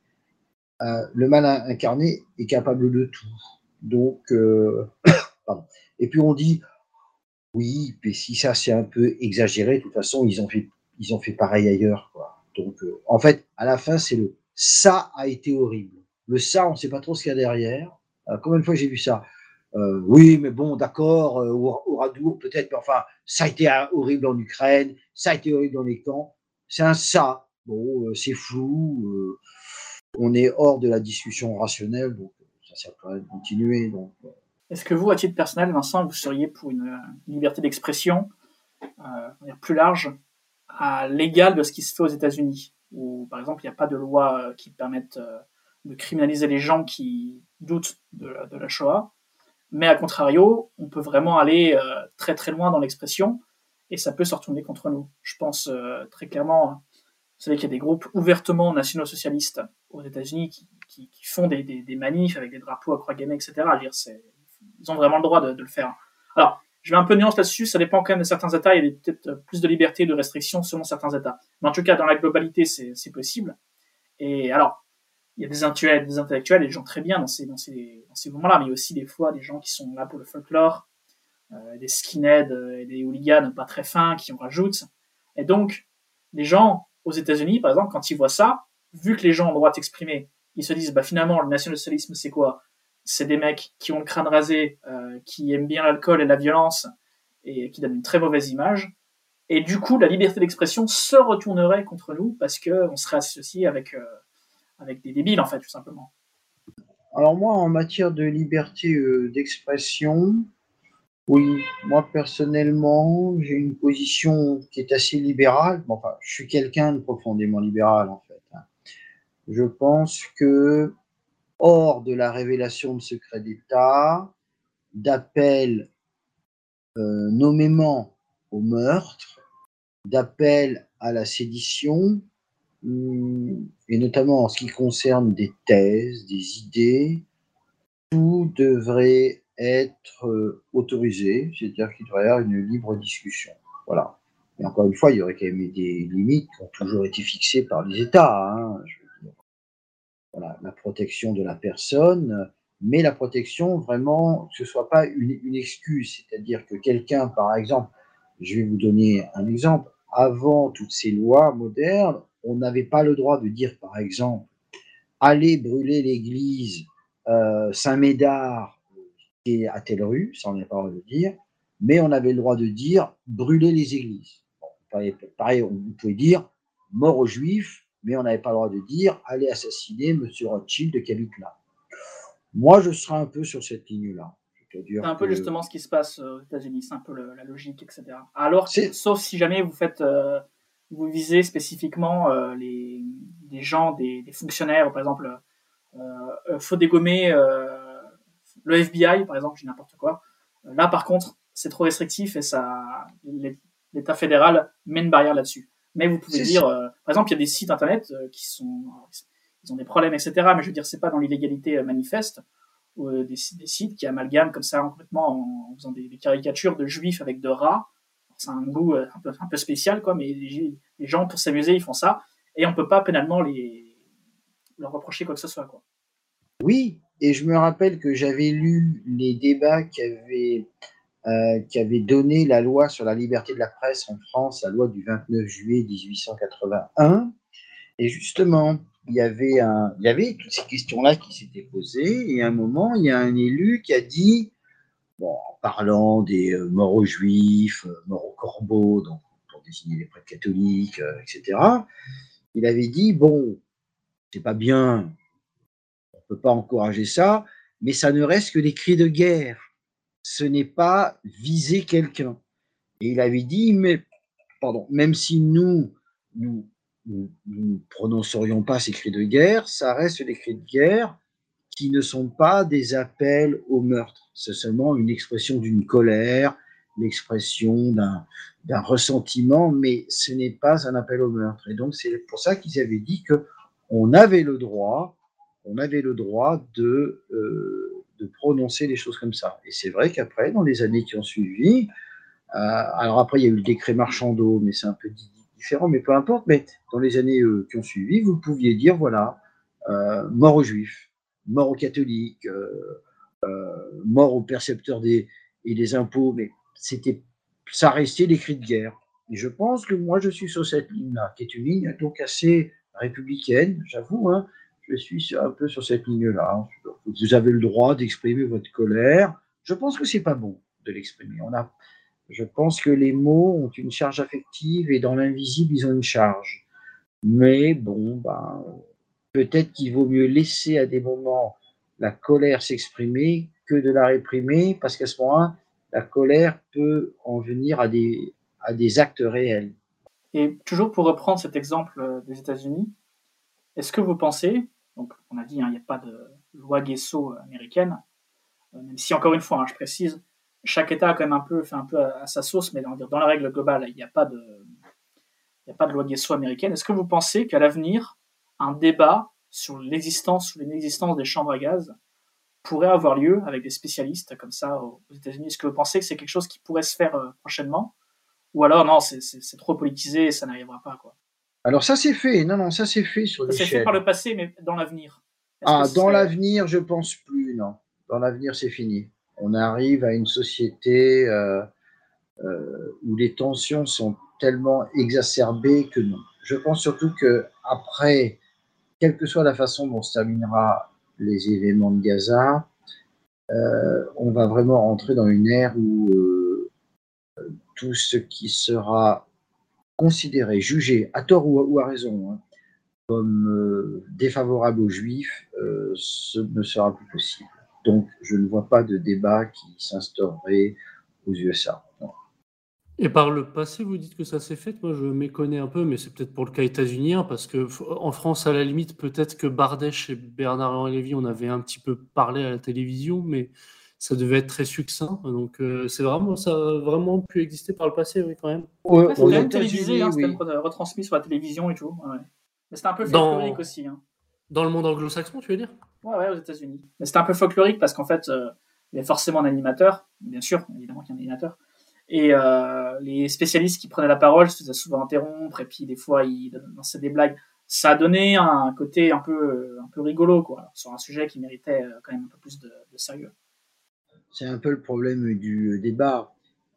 le mal incarné est capable de tout. Donc, pardon. Et puis on dit, oui, mais si ça c'est un peu exagéré, de toute façon, ils ont fait pareil ailleurs, quoi. Donc, en fait, à la fin, c'est le « ça a été horrible ». Le « ça », on ne sait pas trop ce qu'il y a derrière. Combien de fois j'ai vu ça? Oui, mais bon, d'accord, Oradour peut-être, mais enfin, ça a été horrible en Ukraine, ça a été horrible dans les camps. C'est un « ça ». Bon, c'est flou, on est hors de la discussion rationnelle, donc ça sert à rien de continuer. Donc, Est-ce que vous, à titre personnel, Vincent, vous seriez pour une liberté d'expression plus large, à l'égal de ce qui se fait aux États-Unis, où, par exemple, il n'y a pas de loi qui permette de criminaliser les gens qui doutent de la Shoah, mais à contrario, on peut vraiment aller très très loin dans l'expression, et ça peut se retourner contre nous. Je pense très clairement, vous savez qu'il y a des groupes ouvertement nationaux-socialistes aux États-Unis qui font des manifs avec des drapeaux à croix gammée, etc. Ils ont vraiment le droit de le faire. Alors, je vais un peu nuance là-dessus, ça dépend quand même de certains États, il y a peut-être plus de liberté, de restrictions selon certains États. Mais en tout cas, dans la globalité, c'est possible. Et alors, il y a des intellectuels et des gens très bien dans ces moments-là, mais il y a aussi des fois des gens qui sont là pour le folklore, des skinheads et des hooligans pas très fins qui en rajoutent. Et donc, les gens aux États-Unis, par exemple, quand ils voient ça, vu que les gens ont le droit de s'exprimer, ils se disent, bah finalement, le national-socialisme, c'est quoi? C'est des mecs qui ont le crâne rasé, qui aiment bien l'alcool et la violence, et qui donnent une très mauvaise image. Et du coup, la liberté d'expression se retournerait contre nous, parce qu'on serait associé avec des débiles, en fait, tout simplement. Alors moi, en matière de liberté d'expression, oui, moi personnellement, j'ai une position qui est assez libérale. Bon, enfin, je suis quelqu'un de profondément libéral, en fait. Je pense que, hors de la révélation de secrets d'État, d'appel nommément au meurtre, d'appel à la sédition, et notamment en ce qui concerne des thèses, des idées, tout devrait être autorisé, c'est-à-dire qu'il devrait y avoir une libre discussion. Voilà. Et encore une fois, il y aurait quand même des limites qui ont toujours été fixées par les États. Je veux dire. Voilà, la protection de la personne, mais la protection vraiment, que ce ne soit pas une excuse, c'est-à-dire que quelqu'un, par exemple, je vais vous donner un exemple, avant toutes ces lois modernes, on n'avait pas le droit de dire, par exemple, allez brûler l'église Saint-Médard qui est à telle rue, ça on n'avait pas le droit de dire, mais on avait le droit de dire brûler les églises. Bon, pareil, on pouvait dire mort aux Juifs, mais on n'avait pas le droit de dire allez assassiner M. Rothschild qui habite là. Moi, je serais un peu sur cette ligne-là. C'est un peu justement ce qui se passe aux États-Unis, c'est un peu la logique, etc. Alors, sauf si jamais vous visez spécifiquement des gens, des fonctionnaires, par exemple, faut dégommer le FBI, par exemple, je dis n'importe quoi. Là, par contre, c'est trop restrictif et l'État fédéral met une barrière là-dessus. Mais vous pouvez dire, par exemple, il y a des sites internet ils ont des problèmes, etc. Mais je veux dire, c'est pas dans l'illégalité manifeste. Des sites qui amalgament comme ça complètement en faisant des caricatures de juifs avec de rats. C'est un goût un peu spécial, quoi, mais les gens, pour s'amuser, ils font ça, et on peut pas pénalement leur reprocher quoi que ce soit, quoi. Oui, et je me rappelle que j'avais lu les débats qui avaient donné la loi sur la liberté de la presse en France, la loi du 29 juillet 1881, et justement, il y avait toutes ces questions-là qui s'étaient posées, et à un moment, il y a un élu qui a dit en parlant des morts aux juifs, morts aux corbeaux, donc pour désigner les prêtres catholiques, etc. Il avait dit, bon, c'est pas bien, on peut pas encourager ça, mais ça ne reste que des cris de guerre. Ce n'est pas viser quelqu'un. Et il avait dit, même si nous prononcerions pas ces cris de guerre, ça reste des cris de guerre qui ne sont pas des appels au meurtre. C'est seulement une expression d'une colère, l'expression d'un ressentiment, mais ce n'est pas un appel au meurtre. Et donc, c'est pour ça qu'ils avaient dit qu'on avait le droit de prononcer des choses comme ça. Et c'est vrai qu'après, dans les années qui ont suivi, alors après, il y a eu le décret Marchandeau, mais c'est un peu différent, mais peu importe, mais dans les années qui ont suivi, vous pouviez dire, voilà, mort aux Juifs, mort aux catholiques, mort aux percepteurs et des impôts, mais ça restait des cris de guerre. Et je pense que moi, je suis sur cette ligne-là, qui est une ligne donc assez républicaine, j'avoue, hein, je suis un peu sur cette ligne-là. Vous avez le droit d'exprimer votre colère. Je pense que c'est pas bon de l'exprimer. Je pense que les mots ont une charge affective et dans l'invisible, ils ont une charge. Mais bon, peut-être qu'il vaut mieux laisser à des moments la colère s'exprimer que de la réprimer, parce qu'à ce moment-là, la colère peut en venir à des actes réels. Et toujours pour reprendre cet exemple des États-Unis, est-ce que vous pensez, donc on a dit, il n'y a pas de loi Guesso américaine, même si encore une fois, je précise, chaque État a quand même fait un peu à sa sauce, mais dans la règle globale, il n'y a pas de loi Guesso américaine. Est-ce que vous pensez qu'à l'avenir, un débat sur l'existence ou l'inexistence des chambres à gaz pourrait avoir lieu avec des spécialistes comme ça aux États-Unis? Est-ce que vous pensez que c'est quelque chose qui pourrait se faire prochainement? Ou alors, non, c'est trop politisé et ça n'arrivera pas, quoi. Alors ça c'est fait, ça c'est fait sur l'échelle. Ça s'est fait par le passé, mais dans l'avenir. L'avenir, je pense plus, non. Dans l'avenir, c'est fini. On arrive à une société où les tensions sont tellement exacerbées que non. Je pense surtout qu'après, quelle que soit la façon dont se terminera les événements de Gaza, on va vraiment rentrer dans une ère où tout ce qui sera considéré, jugé, à tort ou à raison, comme défavorable aux Juifs, ce ne sera plus possible. Donc, je ne vois pas de débat qui s'instaurerait aux USA. Non. Et par le passé, vous dites que ça s'est fait. Moi, je méconnais un peu, mais c'est peut-être pour le cas états-unien, parce qu'en France, à la limite, peut-être que Bardèche et Bernard-Henri Lévy, on avait un petit peu parlé à la télévision, mais ça devait être très succinct. Donc, ça a vraiment pu exister par le passé, oui, quand même. Ouais, c'était même télévisé, c'était même retransmis sur la télévision et tout. Ouais. Mais c'était un peu folklorique aussi. Dans le monde anglo-saxon, tu veux dire? Ouais, aux États-Unis. Mais c'était un peu folklorique parce qu'en fait, il y a forcément un animateur, bien sûr, évidemment qu'il y a un animateur. Et les spécialistes qui prenaient la parole se faisaient souvent interrompre, et puis des fois ils lançaient des blagues. Ça a donné un côté un peu rigolo, quoi, sur un sujet qui méritait quand même un peu plus de sérieux. C'est un peu le problème du débat.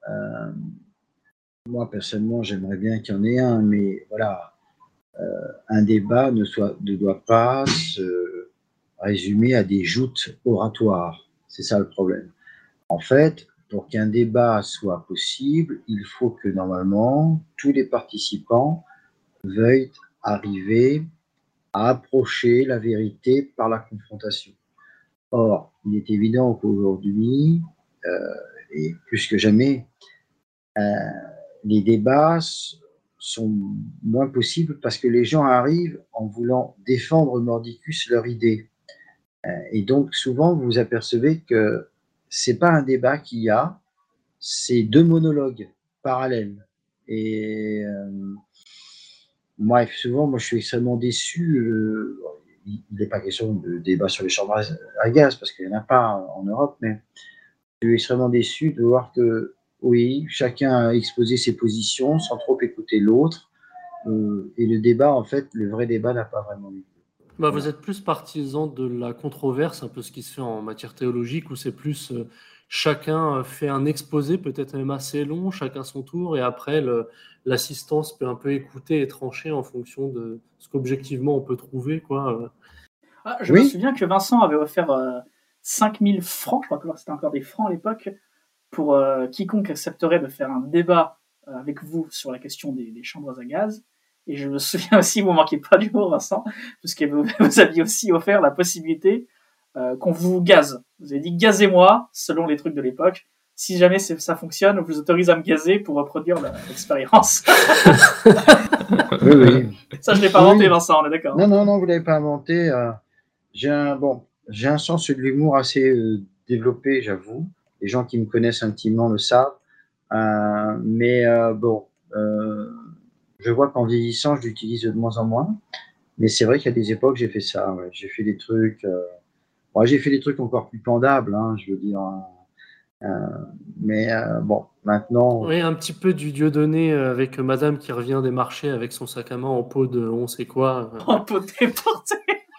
Moi, personnellement, j'aimerais bien qu'il y en ait un, mais voilà, un débat ne doit pas se résumer à des joutes oratoires. C'est ça le problème. En fait, pour qu'un débat soit possible, il faut que normalement tous les participants veuillent arriver à approcher la vérité par la confrontation. Or, il est évident qu'aujourd'hui, et plus que jamais, les débats sont moins possibles parce que les gens arrivent en voulant défendre mordicus leur idée. Et donc, souvent, vous vous apercevez que c'est pas un débat qu'il y a, c'est deux monologues parallèles. Et bref, souvent, je suis extrêmement déçu. Il n'est pas question de débat sur les chambres à gaz, parce qu'il n'y en a pas en Europe, mais je suis extrêmement déçu de voir que, oui, chacun a exposé ses positions sans trop écouter l'autre. Et le débat, en fait, le vrai débat n'a pas vraiment lieu. Vous êtes plus partisan de la controverse, un peu ce qui se fait en matière théologique, où c'est plus chacun fait un exposé, peut-être même assez long, chacun son tour, et après l'assistance peut un peu écouter et trancher en fonction de ce qu'objectivement on peut trouver, quoi. Je me souviens que Vincent avait offert 5000 francs, je crois que c'était encore des francs à l'époque, pour quiconque accepterait de faire un débat avec vous sur la question des chambres à gaz. Et je me souviens aussi, vous manquez pas d'humour, Vincent, parce que vous aviez aussi offert la possibilité qu'on vous gaze. Vous avez dit gazez-moi, selon les trucs de l'époque. Si jamais ça fonctionne, on vous autorise à me gazer pour reproduire l'expérience. Oui, oui. Ça, je l'ai pas inventé, Vincent, on est d'accord. Non, vous l'avez pas inventé. J'ai un sens de l'humour assez développé, j'avoue. Les gens qui me connaissent intimement le savent. Je vois qu'en vieillissant, je l'utilise de moins en moins. Mais c'est vrai qu'à des époques, j'ai fait ça. Ouais. J'ai fait des trucs. J'ai fait des trucs encore plus pendables, hein, je veux dire. Maintenant. Oui, un petit peu du Dieudonné avec madame qui revient des marchés avec son sac à main en peau de on sait quoi. En peau déportée.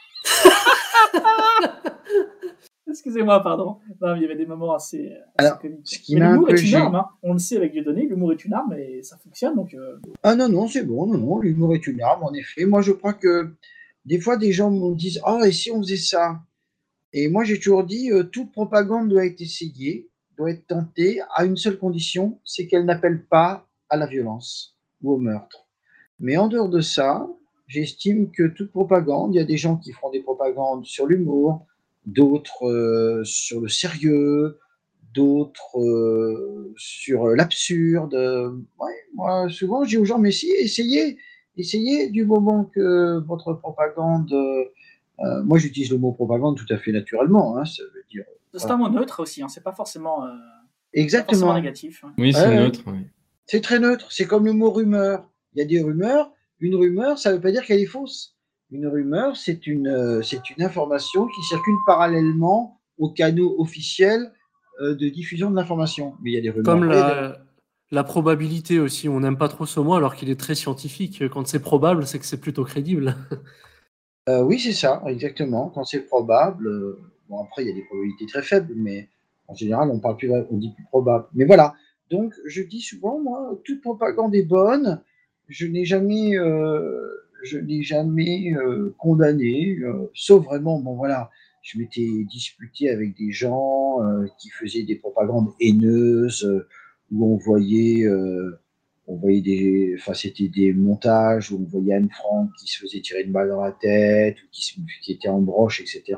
Excusez-moi, pardon. Non, il y avait des moments assez comiques. Mais l'humour est une arme, hein. On le sait avec Dieudonné, l'humour est une arme et ça fonctionne. Donc, Ah non, c'est bon, non, l'humour est une arme, en effet. Moi, je crois que des fois, des gens me disent « Ah, et si on faisait ça ?» Et moi, j'ai toujours dit toute propagande doit être essayée, doit être tentée à une seule condition, c'est qu'elle n'appelle pas à la violence ou au meurtre. Mais en dehors de ça, j'estime que toute propagande, il y a des gens qui feront des propagandes sur l'humour, d'autres sur le sérieux, d'autres sur l'absurde. Moi, souvent, je dis aux gens, mais si, essayez du moment que votre propagande... moi, j'utilise le mot propagande tout à fait naturellement. Hein, ça veut dire. C'est un mot neutre aussi. Hein, c'est pas forcément. Exactement. Pas forcément négatif. Hein. Oui, c'est neutre. Oui. C'est très neutre. C'est comme le mot rumeur. Il y a des rumeurs. Une rumeur, ça ne veut pas dire qu'elle est fausse. Une rumeur, c'est une information qui circule parallèlement aux canaux officiels de diffusion de l'information. Mais il y a des rumeurs. Comme la probabilité aussi. On n'aime pas trop ce mot alors qu'il est très scientifique. Quand c'est probable, c'est que c'est plutôt crédible. Oui, c'est ça, exactement. Quand c'est probable, après, il y a des probabilités très faibles, mais en général, on dit plus probable. Mais voilà. Donc, je dis souvent, moi, toute propagande est bonne. Je n'ai jamais condamné, sauf vraiment, je m'étais disputé avec des gens qui faisaient des propagandes haineuses, où on voyait c'était des montages où on voyait Anne Frank qui se faisait tirer une balle dans la tête, ou qui était en broche, etc.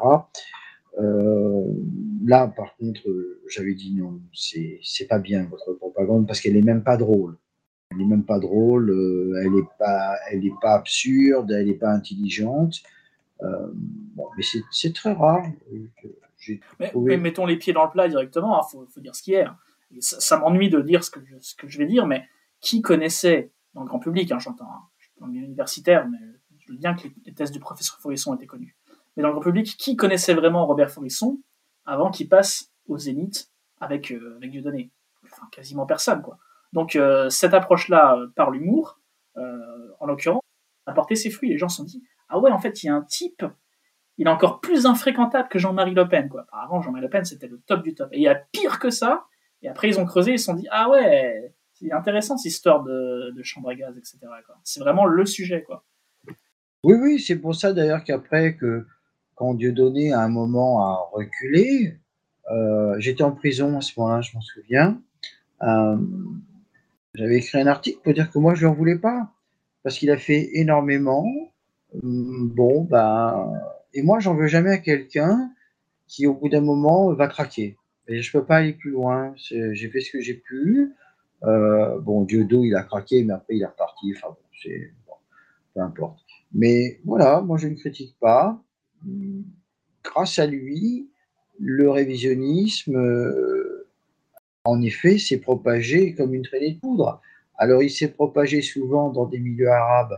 Là, par contre, j'avais dit non, c'est pas bien votre propagande parce qu'elle est même pas drôle. Elle n'est même pas drôle, elle est pas absurde, elle n'est pas intelligente. Mais c'est très rare. Mais mettons les pieds dans le plat directement. Faut dire ce qu'il y a. Ça m'ennuie de dire ce que je vais dire, mais qui connaissait dans le grand public, hein, j'entends, je suis pas universitaire, mais je veux bien que les thèses du professeur Forisson étaient connues. Mais dans le grand public, qui connaissait vraiment Robert Forisson avant qu'il passe au Zénith avec Dieudonné? Enfin, quasiment personne, quoi. Donc, cette approche-là, par l'humour, en l'occurrence, a porté ses fruits. Les gens se sont dit, ah ouais, en fait, il y a un type, il est encore plus infréquentable que Jean-Marie Le Pen, quoi. Avant, Jean-Marie Le Pen, c'était le top du top. Et il y a pire que ça. Et après, ils ont creusé, ils se sont dit, ah ouais, c'est intéressant cette histoire de chambre à gaz, etc. quoi. C'est vraiment le sujet, quoi. Oui, c'est pour ça d'ailleurs qu'après, quand Dieudonné à un moment a reculé, j'étais en prison à ce moment-là, je m'en souviens. J'avais écrit un article pour dire que moi, je ne lui en voulais pas, parce qu'il a fait énormément. Et moi, j'en veux jamais à quelqu'un qui, au bout d'un moment, va craquer. Et je peux pas aller plus loin. J'ai fait ce que j'ai pu. Dieudonné, il a craqué, mais après, il est reparti. Enfin, peu importe. Mais voilà, moi, je ne critique pas. Grâce à lui, le révisionnisme, en effet, s'est propagé comme une traînée de poudre. Alors, il s'est propagé souvent dans des milieux arabes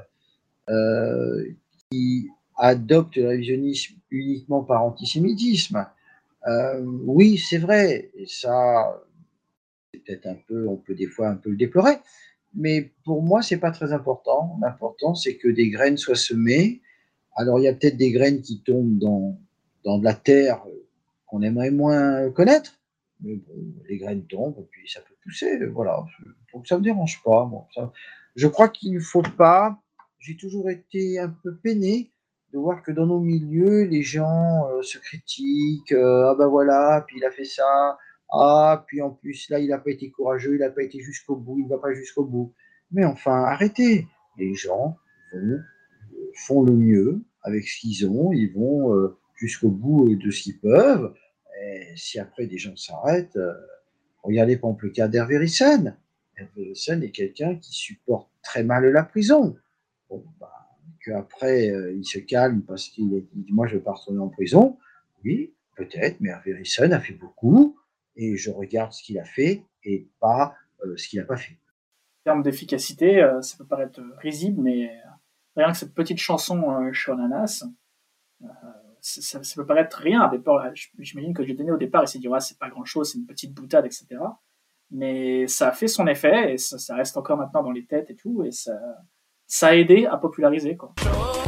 qui adoptent le révisionnisme uniquement par antisémitisme. Oui, c'est vrai, et ça, c'est peut-être on peut des fois un peu le déplorer, mais pour moi, c'est pas très important. L'important, c'est que des graines soient semées. Alors, il y a peut-être des graines qui tombent dans de la terre qu'on aimerait moins connaître, mais bon, les graines tombent et puis ça peut pousser, voilà. Donc, ça me dérange pas. Bon, je crois qu'il ne faut pas. J'ai toujours été un peu peiné de voir que dans nos milieux, les gens se critiquent. Ah ben voilà, puis il a fait ça, Ah, puis en plus, là, il n'a pas été courageux, il n'a pas été jusqu'au bout, il ne va pas jusqu'au bout. Mais enfin, arrêtez. Les gens font le mieux avec ce qu'ils ont, ils vont jusqu'au bout de ce qu'ils peuvent. Et si après des gens s'arrêtent, regardez par exemple le cas d'Hervé Ryssen. Hervé Ryssen est quelqu'un qui supporte très mal la prison. Bon, qu'après, il se calme parce qu'il dit « moi, je ne veux pas retourner en prison ». Oui, peut-être, mais Hervé Ryssen a fait beaucoup et je regarde ce qu'il a fait et pas ce qu'il n'a pas fait. En termes d'efficacité, ça peut paraître risible, mais rien que cette petite chanson chez Ananas, ça peut paraître rien. À départ, j'imagine que Dieudonné au départ il s'est dit ouais, c'est pas grand chose, c'est une petite boutade, etc. Mais ça a fait son effet et ça reste encore maintenant dans les têtes et tout, et ça a aidé à populariser, quoi.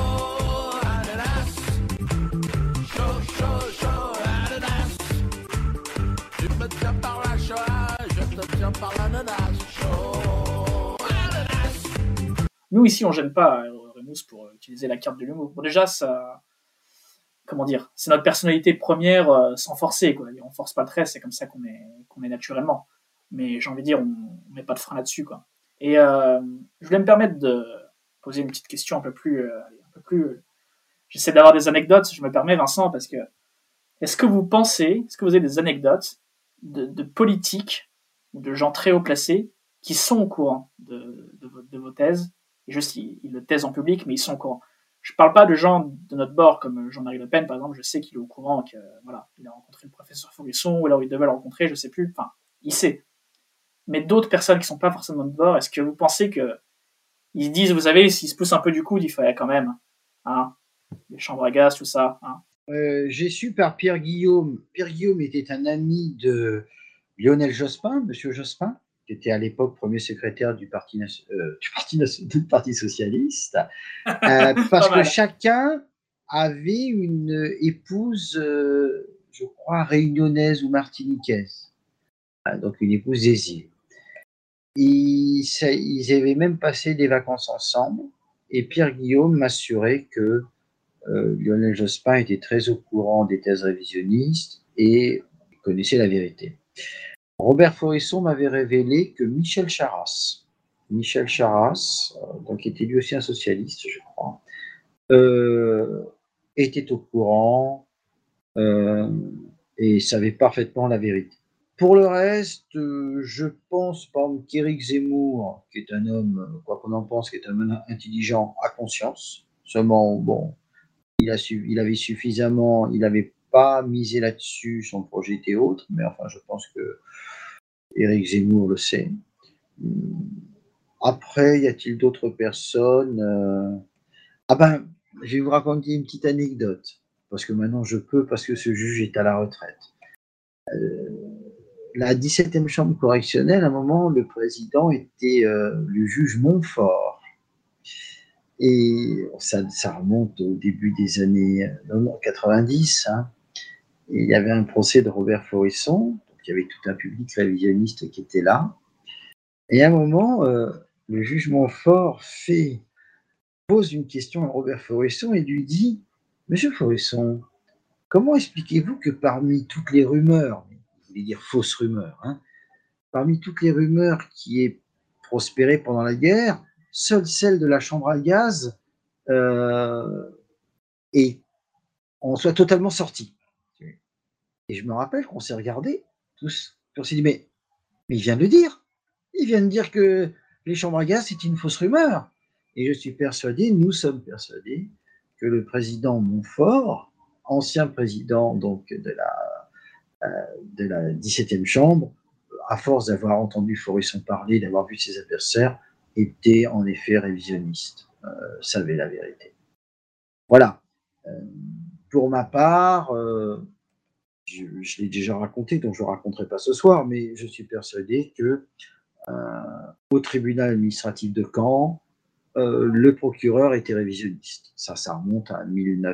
Nous ici on gêne pas Remus pour utiliser la carte de l'humour. Bon, déjà ça, comment dire, c'est notre personnalité première sans forcer, quoi. On force pas le trait, c'est comme ça qu'on est naturellement. Mais j'ai envie de dire, on met pas de frein là-dessus, quoi. Et je voulais me permettre de poser une petite question un peu plus. J'essaie d'avoir des anecdotes, je me permets, Vincent, parce que est-ce que vous avez des anecdotes de politiques ou de gens très haut placés qui sont au courant de vos thèses, et juste ils le taisent en public, mais ils sont au courant. Je parle pas de gens de notre bord comme Jean-Marie Le Pen, par exemple, je sais qu'il est au courant que voilà, il a rencontré le professeur Faurisson, ou alors il devait le rencontrer, je sais plus, enfin, il sait. Mais d'autres personnes qui sont pas forcément de bord, est-ce que vous pensez que ils se disent, vous savez, s'ils se poussent un peu du coude, il fallait quand même, hein, les chambres à gaz, tout ça, hein. J'ai su par Pierre Guillaume. Pierre Guillaume était un ami de Lionel Jospin, Monsieur Jospin, qui était à l'époque premier secrétaire du Parti socialiste, parce que chacun avait une épouse, je crois, réunionnaise ou martiniquaise, donc une épouse désiée. Ils avaient même passé des vacances ensemble, et Pierre Guillaume m'assurait que Lionel Jospin était très au courant des thèses révisionnistes et connaissait la vérité. Robert Faurisson m'avait révélé que Michel Charasse, donc était lui aussi un socialiste, je crois, était au courant et savait parfaitement la vérité. Pour le reste, je pense par exemple qu'Éric Zemmour, qui est un homme, quoi qu'on en pense, qui est un homme intelligent, a conscience. Seulement, bon, il avait suffisamment, il n'avait pas misé là-dessus, son projet était autre, mais enfin, je pense que Éric Zemmour le sait. Après, y a-t-il d'autres personnes Ah ben, je vais vous raconter une petite anecdote, parce que maintenant je peux, parce que ce juge est à la retraite. La 17e chambre correctionnelle, à un moment, le président était le juge Montfort. Et ça remonte au début des années 90. Hein. Et il y avait un procès de Robert Faurisson, donc il y avait tout un public révisionniste qui était là. Et à un moment, le juge Montfort pose une question à Robert Faurisson et lui dit « Monsieur Faurisson, comment expliquez-vous que parmi toutes les rumeurs, je voulais dire fausses rumeurs, hein, parmi toutes les rumeurs qui aient prospéré pendant la guerre, seule celle de la chambre à gaz et on soit totalement sorti. » Et je me rappelle qu'on s'est regardés tous, on s'est dit mais il vient de le dire. Il vient de dire que les chambres à gaz c'est une fausse rumeur. Et je suis persuadé, nous sommes persuadés, que le président Montfort, ancien président donc de la 17e chambre, à force d'avoir entendu Faurisson parler, d'avoir vu ses adversaires, était en effet révisionniste, savait la vérité. Voilà. Pour ma part, je l'ai déjà raconté, donc je ne le raconterai pas ce soir, mais je suis persuadé que au tribunal administratif de Caen, le procureur était révisionniste. Ça remonte à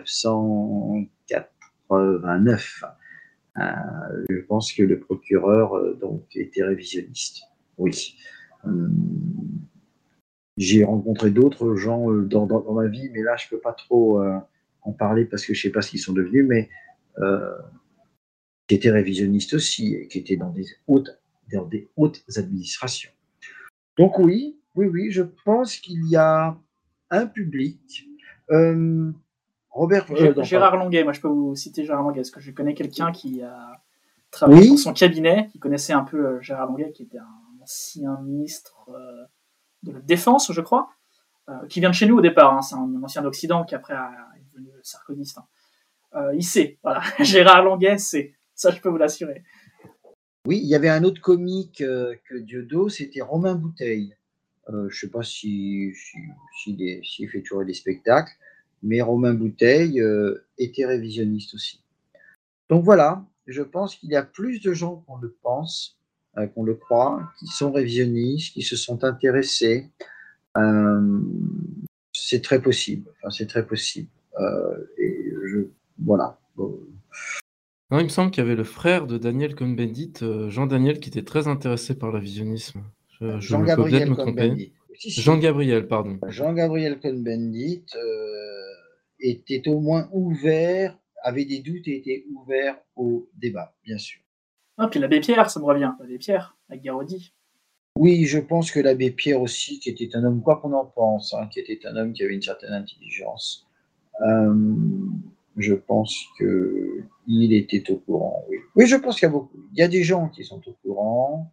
1989. Je pense que le procureur donc était révisionniste. Oui. J'ai rencontré d'autres gens dans ma vie, mais là je peux pas trop en parler parce que je sais pas ce qu'ils sont devenus. Mais qui étaient révisionnistes aussi, et qui étaient dans des hautes administrations. Donc oui, je pense qu'il y a un public. Robert, Gérard Longuet, moi je peux vous citer Gérard Longuet, parce que je connais quelqu'un qui a travaillé pour son cabinet, qui connaissait un peu Gérard Longuet, qui était un ancien ministre de la Défense, je crois, qui vient de chez nous au départ, hein, c'est un ancien d'Occident qui après est devenu sarkozyste. Hein. Il sait, voilà, Gérard Longuet sait, ça je peux vous l'assurer. Oui, il y avait un autre comique que Dieudo, c'était Romain Bouteille. Je ne sais pas s'il fait toujours des spectacles, mais Romain Bouteille était révisionniste aussi. Donc voilà, je pense qu'il y a plus de gens qu'on le pense, qu'on le croit, qui sont révisionnistes, qui se sont intéressés. C'est très possible. Enfin, c'est très possible. Voilà. Non, il me semble qu'il y avait le frère de Daniel Cohn-Bendit, Jean-Daniel, qui était très intéressé par le révisionnisme. Jean-Gabriel Cohn-Bendit. Jean-Gabriel, pardon. Jean-Gabriel Cohn-Bendit était au moins ouvert, avait des doutes et était ouvert au débat, bien sûr. Ah, puis l'abbé Pierre, ça me revient. L'abbé Pierre, avec Garaudy. Oui, je pense que l'abbé Pierre aussi, qui était un homme, quoi qu'on en pense, hein, qui était un homme qui avait une certaine intelligence. Je pense qu'il était au courant, oui. Oui, je pense qu'il y a des gens qui sont au courant,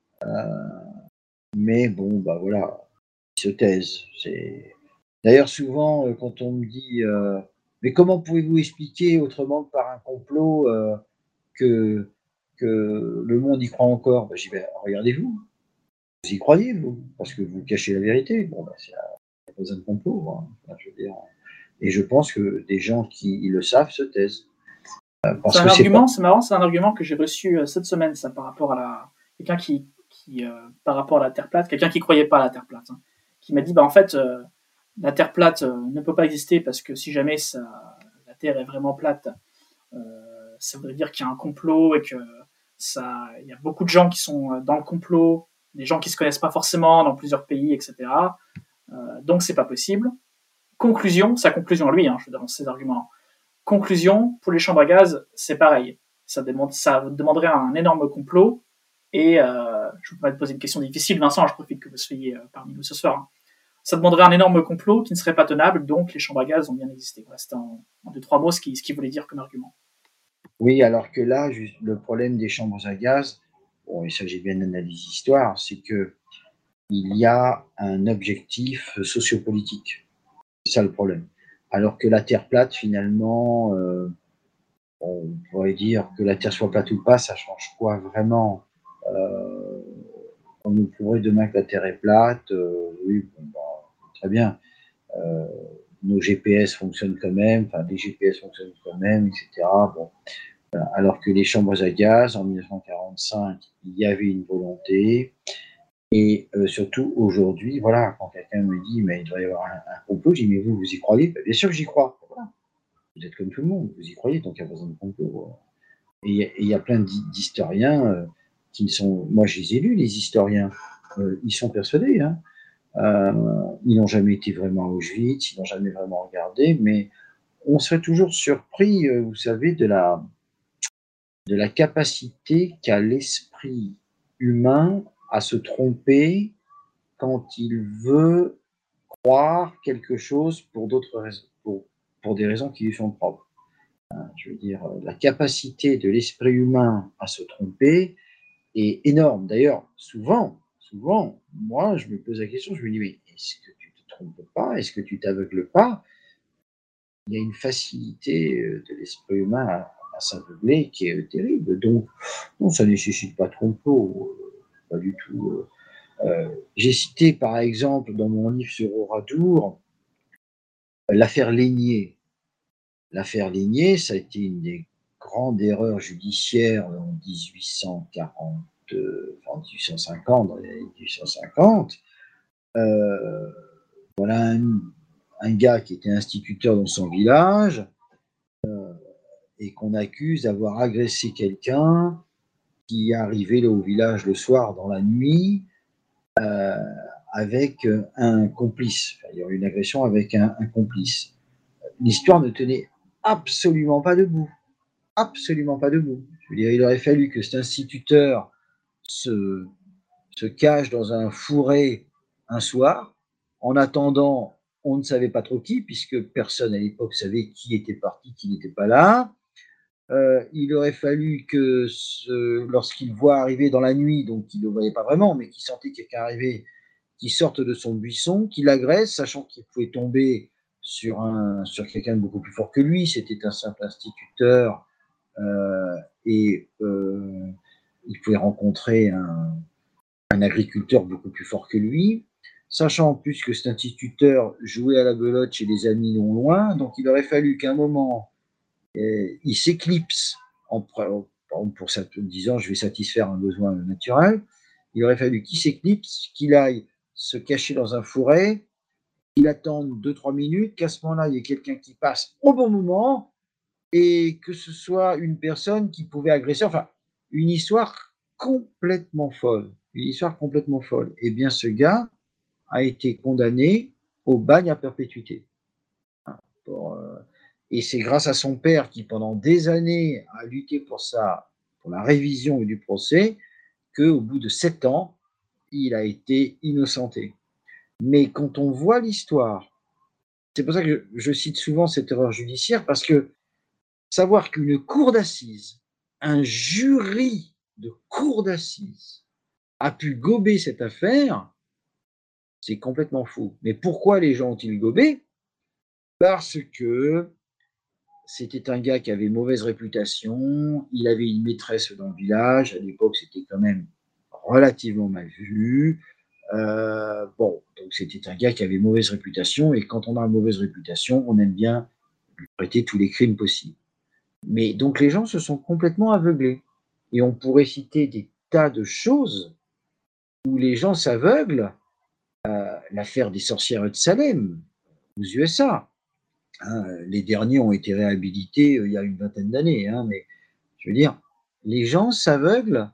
mais bon, bah voilà, ils se taisent. D'ailleurs, souvent, quand on me dit mais comment pouvez-vous expliquer autrement que par un complot que le monde y croit encore? Ben, j'y vais, regardez-vous, vous y croyez, vous, parce que vous cachez la vérité. Bon, ben, il n'y a pas besoin de complot, hein. Enfin, je veux dire. Et je pense que des gens qui le savent se taisent. C'est marrant, c'est un argument que j'ai reçu cette semaine, ça, par rapport à quelqu'un qui par rapport à la Terre plate, quelqu'un qui croyait pas à la Terre plate, hein, qui m'a dit, bah en fait, la Terre plate ne peut pas exister parce que si jamais la Terre est vraiment plate, ça voudrait dire qu'il y a un complot et que il y a beaucoup de gens qui sont dans le complot, des gens qui se connaissent pas forcément dans plusieurs pays, etc. Donc c'est pas possible. Sa conclusion à lui, hein, je donne ses arguments. Conclusion, pour les chambres à gaz, c'est pareil. Ça demanderait un énorme complot. Et je vous permets de poser une question difficile, Vincent, je profite que vous soyez parmi nous ce soir. Hein. Ça demanderait un énorme complot qui ne serait pas tenable, donc les chambres à gaz ont bien existé. Voilà, c'était en 2-3 mots ce qu'il voulait dire comme argument. Oui, alors que là, le problème des chambres à gaz, bon, il s'agit bien d'analyse histoire, c'est que il y a un objectif sociopolitique. C'est ça le problème. Alors que la Terre plate, finalement, on pourrait dire que la Terre soit plate ou pas, ça change quoi vraiment? On nous prouverait demain que la Terre est plate, oui, bon, bah, très bien. Nos GPS fonctionnent quand même, enfin les GPS fonctionnent quand même, etc. Bon. Alors que les chambres à gaz, en 1945, il y avait une volonté. Et surtout aujourd'hui, voilà, quand quelqu'un me dit mais il doit y avoir un complot, je dis mais vous y croyez? Ben, bien sûr que j'y crois. Voilà. Vous êtes comme tout le monde, vous y croyez, donc il n'y a pas besoin de complot. Et il y a plein d'historiens qui sont, moi je les ai lus, les historiens, ils sont persuadés, hein. Ils n'ont jamais été vraiment à Auschwitz, ils n'ont jamais vraiment regardé, mais on serait toujours surpris, vous savez, de la capacité qu'a l'esprit humain à se tromper quand il veut croire quelque chose pour d'autres raisons, pour des raisons qui lui sont propres. Je veux dire, la capacité de l'esprit humain à se tromper est énorme. D'ailleurs, souvent, moi, je me pose la question, je me dis, mais est-ce que tu te trompes pas? Est-ce que tu t'aveugles pas? Il y a une facilité de l'esprit humain à s'aveugler qui est terrible. Donc, non, ça ne nécessite pas de complot, pas du tout. J'ai cité, par exemple, dans mon livre sur Oradour, l'affaire Lénier. L'affaire Lénier, ça a été une des grandes erreurs judiciaires en 1850, dans les années 1850. Voilà un gars qui était instituteur dans son village et qu'on accuse d'avoir agressé quelqu'un qui arrivait au village le soir dans la nuit avec un complice. Enfin, il y a eu une agression avec un complice. L'histoire ne tenait absolument pas debout. absolument pas debout. Je veux dire, il aurait fallu que cet instituteur se cache dans un fourré un soir. En attendant, on ne savait pas trop qui, puisque personne à l'époque savait qui était parti, qui n'était pas là. Il aurait fallu que lorsqu'il voit arriver dans la nuit, donc il ne le voyait pas vraiment, mais qu'il sentait quelqu'un arriver, qu'il sorte de son buisson, qu'il agresse, sachant qu'il pouvait tomber sur quelqu'un de beaucoup plus fort que lui. C'était un simple instituteur et il pouvait rencontrer un agriculteur beaucoup plus fort que lui, sachant en plus que cet instituteur jouait à la belote chez des amis non loin. Donc il aurait fallu qu'à un moment, il s'éclipse en disant je vais satisfaire un besoin naturel. Il aurait fallu qu'il s'éclipse, qu'il aille se cacher dans un fourré, qu'il attende 2-3 minutes, qu'à ce moment-là, il y ait quelqu'un qui passe au bon moment et que ce soit une personne qui pouvait agresser. Enfin, une histoire complètement folle. Une histoire complètement folle. Eh bien, ce gars a été condamné au bagne à perpétuité. Et c'est grâce à son père qui, pendant des années, a lutté pour la révision du procès, qu'au bout de 7 ans, il a été innocenté. Mais quand on voit l'histoire, c'est pour ça que je cite souvent cette erreur judiciaire, parce que savoir qu'une cour d'assises, un jury de cour d'assises, a pu gober cette affaire, c'est complètement fou. Mais pourquoi les gens ont-ils gobé? Parce que c'était un gars qui avait mauvaise réputation, il avait une maîtresse dans le village, à l'époque c'était quand même relativement mal vu. Donc c'était un gars qui avait mauvaise réputation, et quand on a une mauvaise réputation, on aime bien lui prêter tous les crimes possibles. Mais donc les gens se sont complètement aveuglés. Et on pourrait citer des tas de choses où les gens s'aveuglent. L'affaire des sorcières de Salem, aux USA. Les derniers ont été réhabilités il y a une vingtaine d'années. Mais je veux dire, les gens s'aveuglent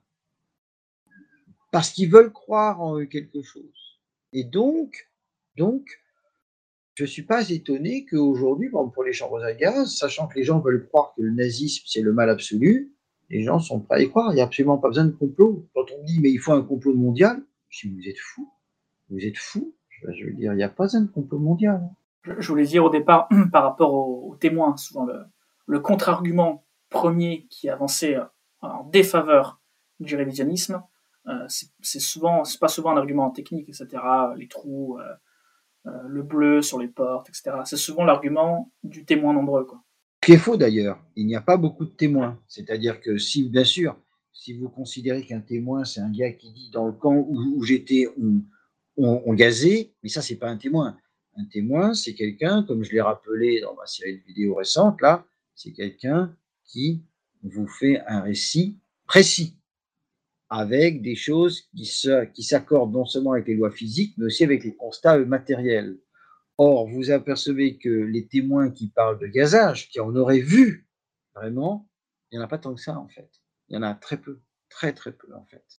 parce qu'ils veulent croire en quelque chose. Et donc je ne suis pas étonné qu'aujourd'hui, pour les chambres à gaz, sachant que les gens veulent croire que le nazisme, c'est le mal absolu, les gens sont prêts à y croire. Il n'y a absolument pas besoin de complot. Quand on dit, mais il faut un complot mondial, je dis, vous êtes fous. Vous êtes fous. Je veux dire, il n'y a pas besoin de complot mondial. Je voulais dire au départ, par rapport aux témoins, souvent le contre-argument premier qui est avancé en défaveur du révisionnisme, c'est pas souvent un argument technique, etc. Les trous, le bleu sur les portes, etc. C'est souvent l'argument du témoin nombreux, quoi. Ce qui est faux d'ailleurs, il n'y a pas beaucoup de témoins. C'est-à-dire que si, bien sûr, si vous considérez qu'un témoin, c'est un gars qui dit dans le camp où j'étais, on gazait, mais ça, c'est pas un témoin. Un témoin, c'est quelqu'un, comme je l'ai rappelé dans ma série de vidéos récentes, là, c'est quelqu'un qui vous fait un récit précis, avec des choses qui s'accordent non seulement avec les lois physiques, mais aussi avec les constats matériels. Or, vous apercevez que les témoins qui parlent de gazage, qui en auraient vu, vraiment, il n'y en a pas tant que ça, en fait. Il y en a très peu, très très peu, en fait.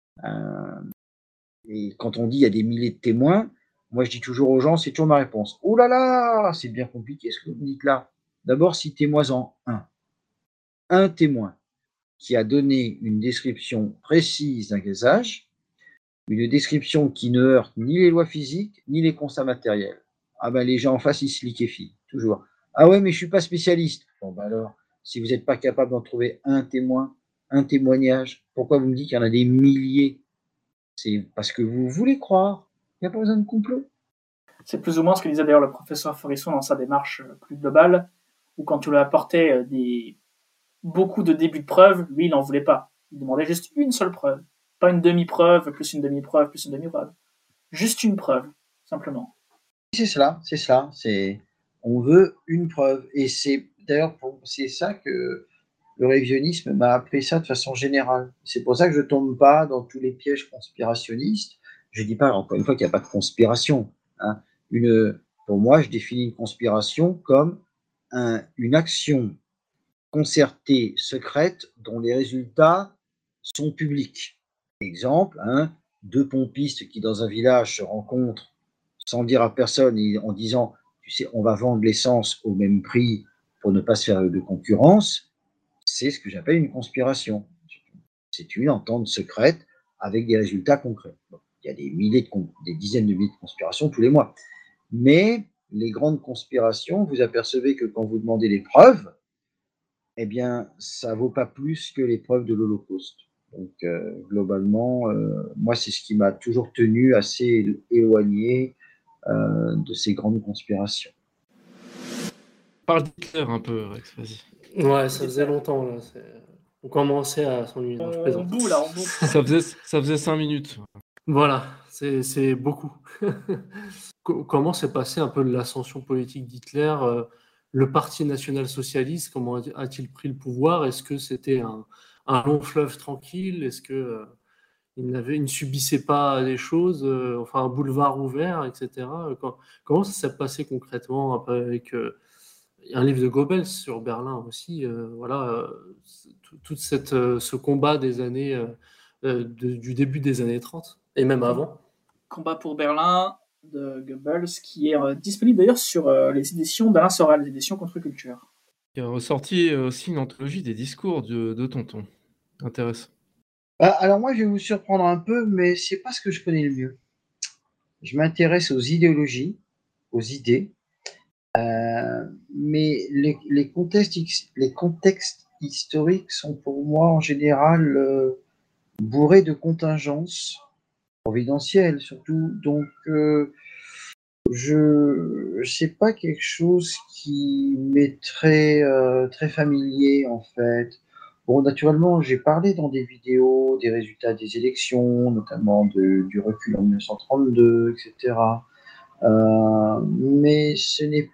Et quand on dit il y a des milliers de témoins, moi je dis toujours aux gens, c'est toujours ma réponse. Oh là là, c'est bien compliqué ce que vous dites là. D'abord, citez-moi-en un. Un témoin qui a donné une description précise d'un gazage, une description qui ne heurte ni les lois physiques, ni les constats matériels. Ah ben les gens en face, ils se liquéfient, toujours. Ah ouais, mais je ne suis pas spécialiste. Bon ben alors, si vous n'êtes pas capable d'en trouver un témoin, un témoignage, pourquoi vous me dites qu'il y en a des milliers? C'est parce que vous voulez croire. Il n'y a pas besoin de complot. C'est plus ou moins ce que disait d'ailleurs le professeur Forisson dans sa démarche plus globale, où quand tu lui apportais beaucoup de débuts de preuves, lui, il n'en voulait pas. Il demandait juste une seule preuve. Pas une demi-preuve, plus une demi-preuve, plus une demi-preuve. Juste une preuve, simplement. C'est cela. On veut une preuve. Et c'est d'ailleurs c'est ça que le révisionnisme m'a appris ça de façon générale. C'est pour ça que je ne tombe pas dans tous les pièges conspirationnistes. Je ne dis pas, encore une fois, qu'il n'y a pas de conspiration. Pour moi, je définis une conspiration comme une action concertée, secrète, dont les résultats sont publics. Exemple, 2 pompistes qui, dans un village, se rencontrent sans dire à personne, en disant, tu sais, on va vendre l'essence au même prix pour ne pas se faire de concurrence. c'est ce que j'appelle une conspiration. C'est une entente secrète avec des résultats concrets. Bon, il y a des dizaines de milliers de conspirations tous les mois. Mais les grandes conspirations, vous apercevez que quand vous demandez les preuves, eh bien, ça ne vaut pas plus que les preuves de l'Holocauste. Donc, globalement, moi, c'est ce qui m'a toujours tenu assez éloigné de ces grandes conspirations. Parle d'Hitler un peu, Rex, vas-y. Ouais, ça faisait longtemps, là. On commençait à s'ennuyer. Non, je plaisante. On bout, là, on bout. Ça faisait 5 minutes. Voilà, c'est beaucoup. Comment s'est passée un peu l'ascension politique d'Hitler? Le Parti national-socialiste, comment a-t-il pris le pouvoir? Est-ce que c'était un long fleuve tranquille? Est-ce que il ne subissait pas des choses, enfin un boulevard ouvert, etc. Comment ça s'est passé concrètement après, avec un livre de Goebbels sur Berlin aussi, voilà, tout ce combat des années, du début des années 30 et même avant. Combat pour Berlin de Goebbels, qui est disponible d'ailleurs sur les éditions d'Alain Soral, les éditions Contre-Culture. Il a ressorti aussi une anthologie des discours de Tonton. Intéressant. Alors moi, je vais vous surprendre un peu, mais c'est pas ce que je connais le mieux. Je m'intéresse aux idéologies, aux idées, mais les contextes historiques sont pour moi en général bourrés de contingences providentielles surtout. Donc, c'est pas quelque chose qui m'est très familier en fait. Bon, naturellement, j'ai parlé dans des vidéos des résultats des élections, notamment du recul en 1932, etc. Mais ce n'est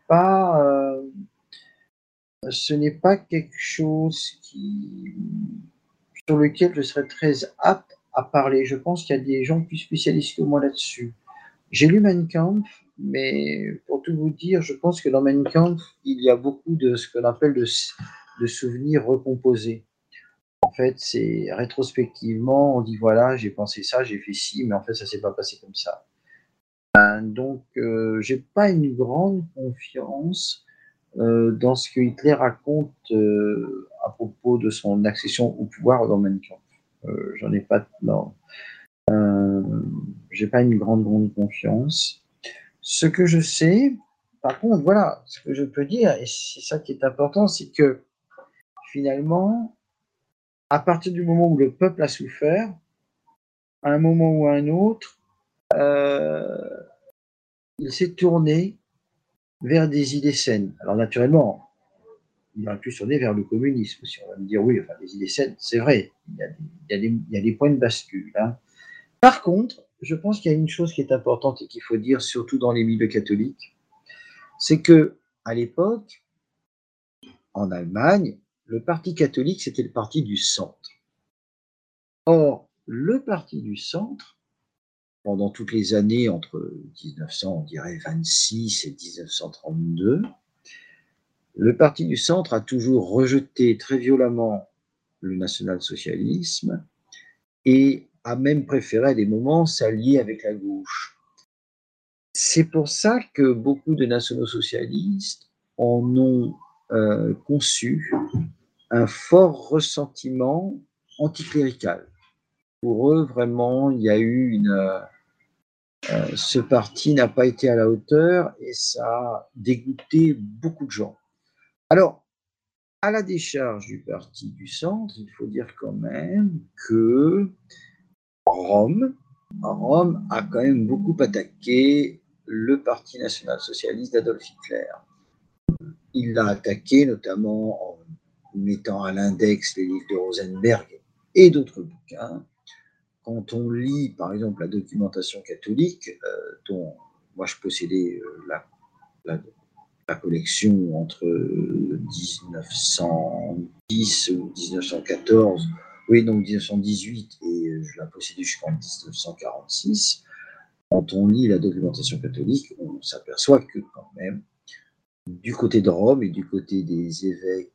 pas quelque chose sur lequel je serais très apte à parler. Je pense qu'il y a des gens plus spécialistes que moi là-dessus. J'ai lu Mein Kampf, mais pour tout vous dire, je pense que dans Mein Kampf, il y a beaucoup de ce qu'on appelle de souvenirs recomposés. En fait, c'est rétrospectivement, on dit voilà, j'ai pensé ça, j'ai fait ci, mais en fait, ça s'est pas passé comme ça. Donc, j'ai pas une grande confiance dans ce que Hitler raconte à propos de son accession au pouvoir dans Mein Kampf. J'en ai pas, non. J'ai pas une grande confiance. Ce que je sais, par contre, voilà, ce que je peux dire, et c'est ça qui est important, c'est que finalement, à partir du moment où le peuple a souffert, à un moment ou à un autre, il s'est tourné vers des idées saines. Alors naturellement, il aurait pu se tourner vers le communisme aussi. On va me dire oui, enfin les idées saines, c'est vrai, il y a des points de bascule. Hein. Par contre, je pense qu'il y a une chose qui est importante et qu'il faut dire, surtout dans les milieux catholiques, c'est que à l'époque, en Allemagne, le parti catholique, c'était le parti du centre. Or, le parti du centre, pendant toutes les années entre 1926 et 1932, le parti du centre a toujours rejeté très violemment le national-socialisme et a même préféré à des moments s'allier avec la gauche. C'est pour ça que beaucoup de nationaux-socialistes en ont conçu un fort ressentiment anticlérical. Pour eux, vraiment, il y a eu ce parti n'a pas été à la hauteur et ça a dégoûté beaucoup de gens. Alors, à la décharge du parti du centre, il faut dire quand même que Rome a quand même beaucoup attaqué le parti national-socialiste d'Adolf Hitler. Il l'a attaqué notamment en mettant à l'index les livres de Rosenberg et d'autres bouquins. Quand on lit, par exemple, la documentation catholique, dont moi je possédais la collection entre 1910 ou 1914, oui, donc 1918, et je la possédais jusqu'en 1946, quand on lit la documentation catholique, on s'aperçoit que quand même, du côté de Rome et du côté des évêques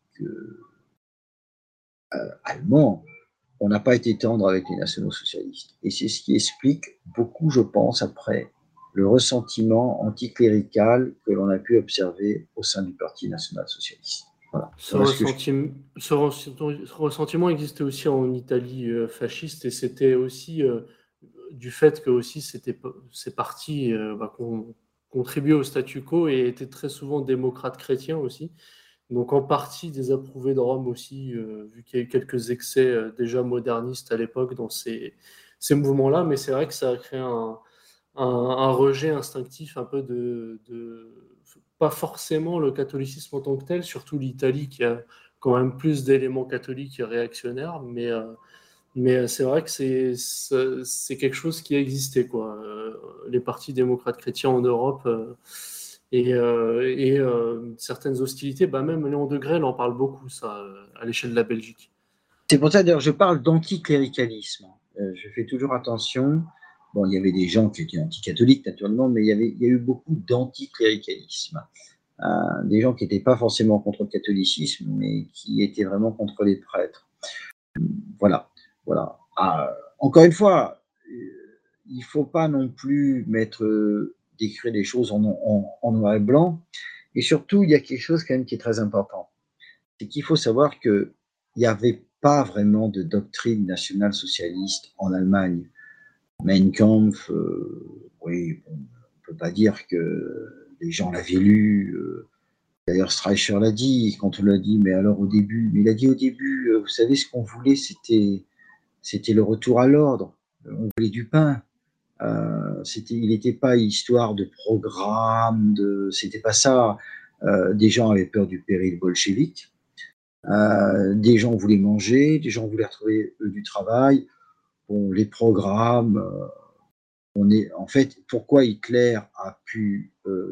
allemands, on n'a pas été tendre avec les nationaux-socialistes. Et c'est ce qui explique beaucoup, je pense, après, le ressentiment anticlérical que l'on a pu observer au sein du Parti national-socialiste. Voilà. Ce, Voilà ce que je- ressentiment existait aussi en Italie fasciste, et c'était aussi du fait que aussi ces partis contribuaient au statu quo et étaient très souvent démocrates chrétiens aussi. Donc en partie désapprouvés de Rome aussi, vu qu'il y a eu quelques excès déjà modernistes à l'époque dans ces mouvements-là, mais c'est vrai que ça a créé un rejet instinctif un peu pas forcément le catholicisme en tant que tel, surtout l'Italie qui a quand même plus d'éléments catholiques et réactionnaires, mais c'est vrai que c'est quelque chose qui a existé, quoi. Les partis démocrates chrétiens en Europe et certaines hostilités, même Léon Degrelle en parle beaucoup, ça, à l'échelle de la Belgique. C'est pour ça, d'ailleurs, je parle d'anticléricalisme. Je fais toujours attention. Bon, il y avait des gens qui étaient anticatholiques, naturellement, mais il y a eu beaucoup d'anticléricalisme. Des gens qui n'étaient pas forcément contre le catholicisme, mais qui étaient vraiment contre les prêtres. Voilà. Encore une fois, il ne faut pas non plus décrire les choses en noir et blanc. Et surtout, il y a quelque chose quand même qui est très important. C'est qu'il faut savoir qu'il n'y avait pas vraiment de doctrine nationale-socialiste en Allemagne. Mein Kampf, oui, on ne peut pas dire que les gens l'avaient lu. D'ailleurs, Streicher l'a dit, quand on l'a dit, mais alors au début, il a dit au début, vous savez, ce qu'on voulait, c'était le retour à l'ordre. On voulait du pain. Il n'était pas histoire de programme, c'était pas ça. Des gens avaient peur du péril bolchevique. Des gens voulaient manger, des gens voulaient retrouver du travail. Bon, les programmes, en fait, pourquoi Hitler a pu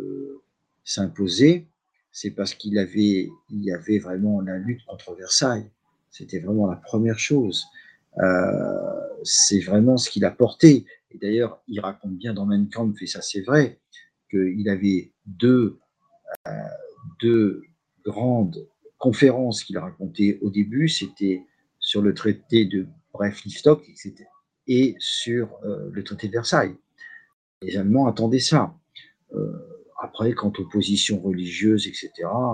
s'imposer, c'est parce il y avait vraiment la lutte contre Versailles. C'était vraiment la première chose. C'est vraiment ce qu'il a porté. Et d'ailleurs, il raconte bien dans Mein Kampf, et ça c'est vrai, qu'il avait deux grandes conférences qu'il a racontées au début. C'était sur le traité de Brest-Litovsk et sur le traité de Versailles. Les Allemands attendaient ça. Après, quant aux positions religieuses, etc.,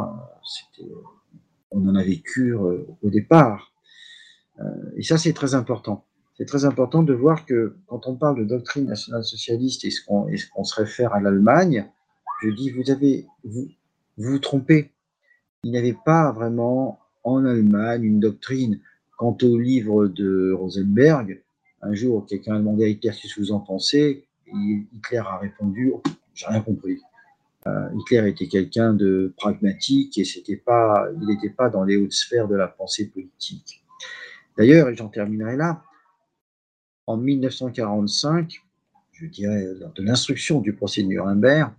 on en a vécu au départ. Et ça, c'est très important. C'est très important de voir que quand on parle de doctrine nationale-socialiste et ce qu'on se réfère à l'Allemagne, je dis, vous vous trompez. Il n'y avait pas vraiment en Allemagne une doctrine. Quant au livre de Rosenberg, un jour, quelqu'un a demandé à Hitler qu'est-ce que vous en pensez, et Hitler a répondu, j'ai rien compris. Hitler était quelqu'un de pragmatique et il n'était pas dans les hautes sphères de la pensée politique. D'ailleurs, et j'en terminerai là, en 1945, je dirais, lors de l'instruction du procès de Nuremberg,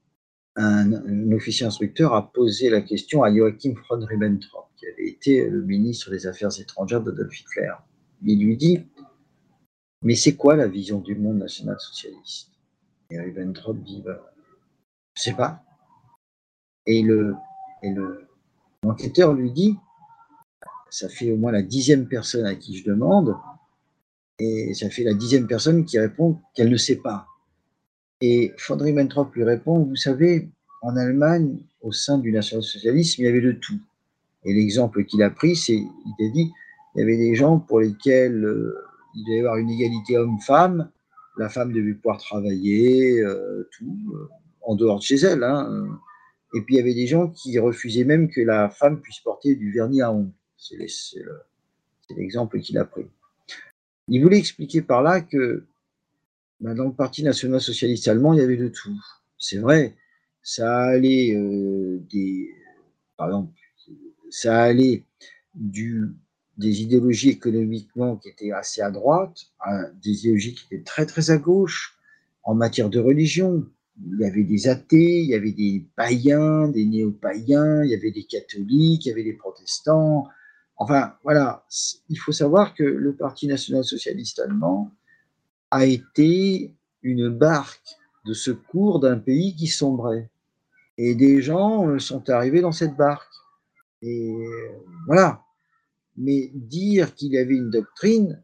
un officier instructeur a posé la question à Joachim von Ribbentrop, qui avait été le ministre des Affaires étrangères d'Adolf Hitler. Il lui dit, mais c'est quoi la vision du monde national-socialiste? Et Ribbentrop dit, je ne sais pas. Et l'enquêteur lui dit, ça fait au moins la 10e personne à qui je demande, et ça fait la 10e personne qui répond qu'elle ne sait pas. Et von Ribbentrop lui répond, vous savez, en Allemagne, au sein du national-socialisme, il y avait de tout. Et l'exemple qu'il a pris, il a dit, il y avait des gens pour lesquels il devait y avoir une égalité homme-femme, la femme devait pouvoir travailler, en dehors de chez elle. Et puis il y avait des gens qui refusaient même que la femme puisse porter du vernis à ongles. C'est l'exemple qu'il a pris. Il voulait expliquer par là que dans le Parti national-socialiste allemand, il y avait de tout. C'est vrai, ça allait par exemple, ça allait des idéologies économiquement qui étaient assez à droite à des idéologies qui étaient très très à gauche. En matière de religion, il y avait des athées, il y avait des païens, des néo-païens, il y avait des catholiques, il y avait des protestants. Enfin, voilà, il faut savoir que le Parti national-socialiste allemand a été une barque de secours d'un pays qui sombrait. Et des gens sont arrivés dans cette barque. Et voilà. Mais dire qu'il y avait une doctrine,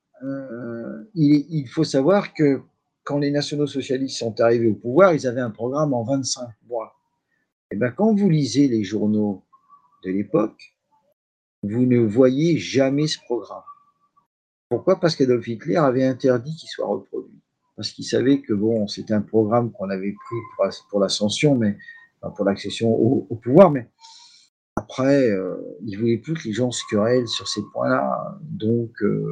il faut savoir que quand les nationaux-socialistes sont arrivés au pouvoir, ils avaient un programme en 25 mois. Et bien, quand vous lisez les journaux de l'époque, vous ne voyez jamais ce programme. Pourquoi? Parce qu'Adolf Hitler avait interdit qu'il soit reproduit. Parce qu'il savait que bon, c'était un programme qu'on avait pris pour l'ascension, mais enfin, pour l'accession au pouvoir, mais après, il voulait plus que les gens se querellent sur ces points-là. Donc,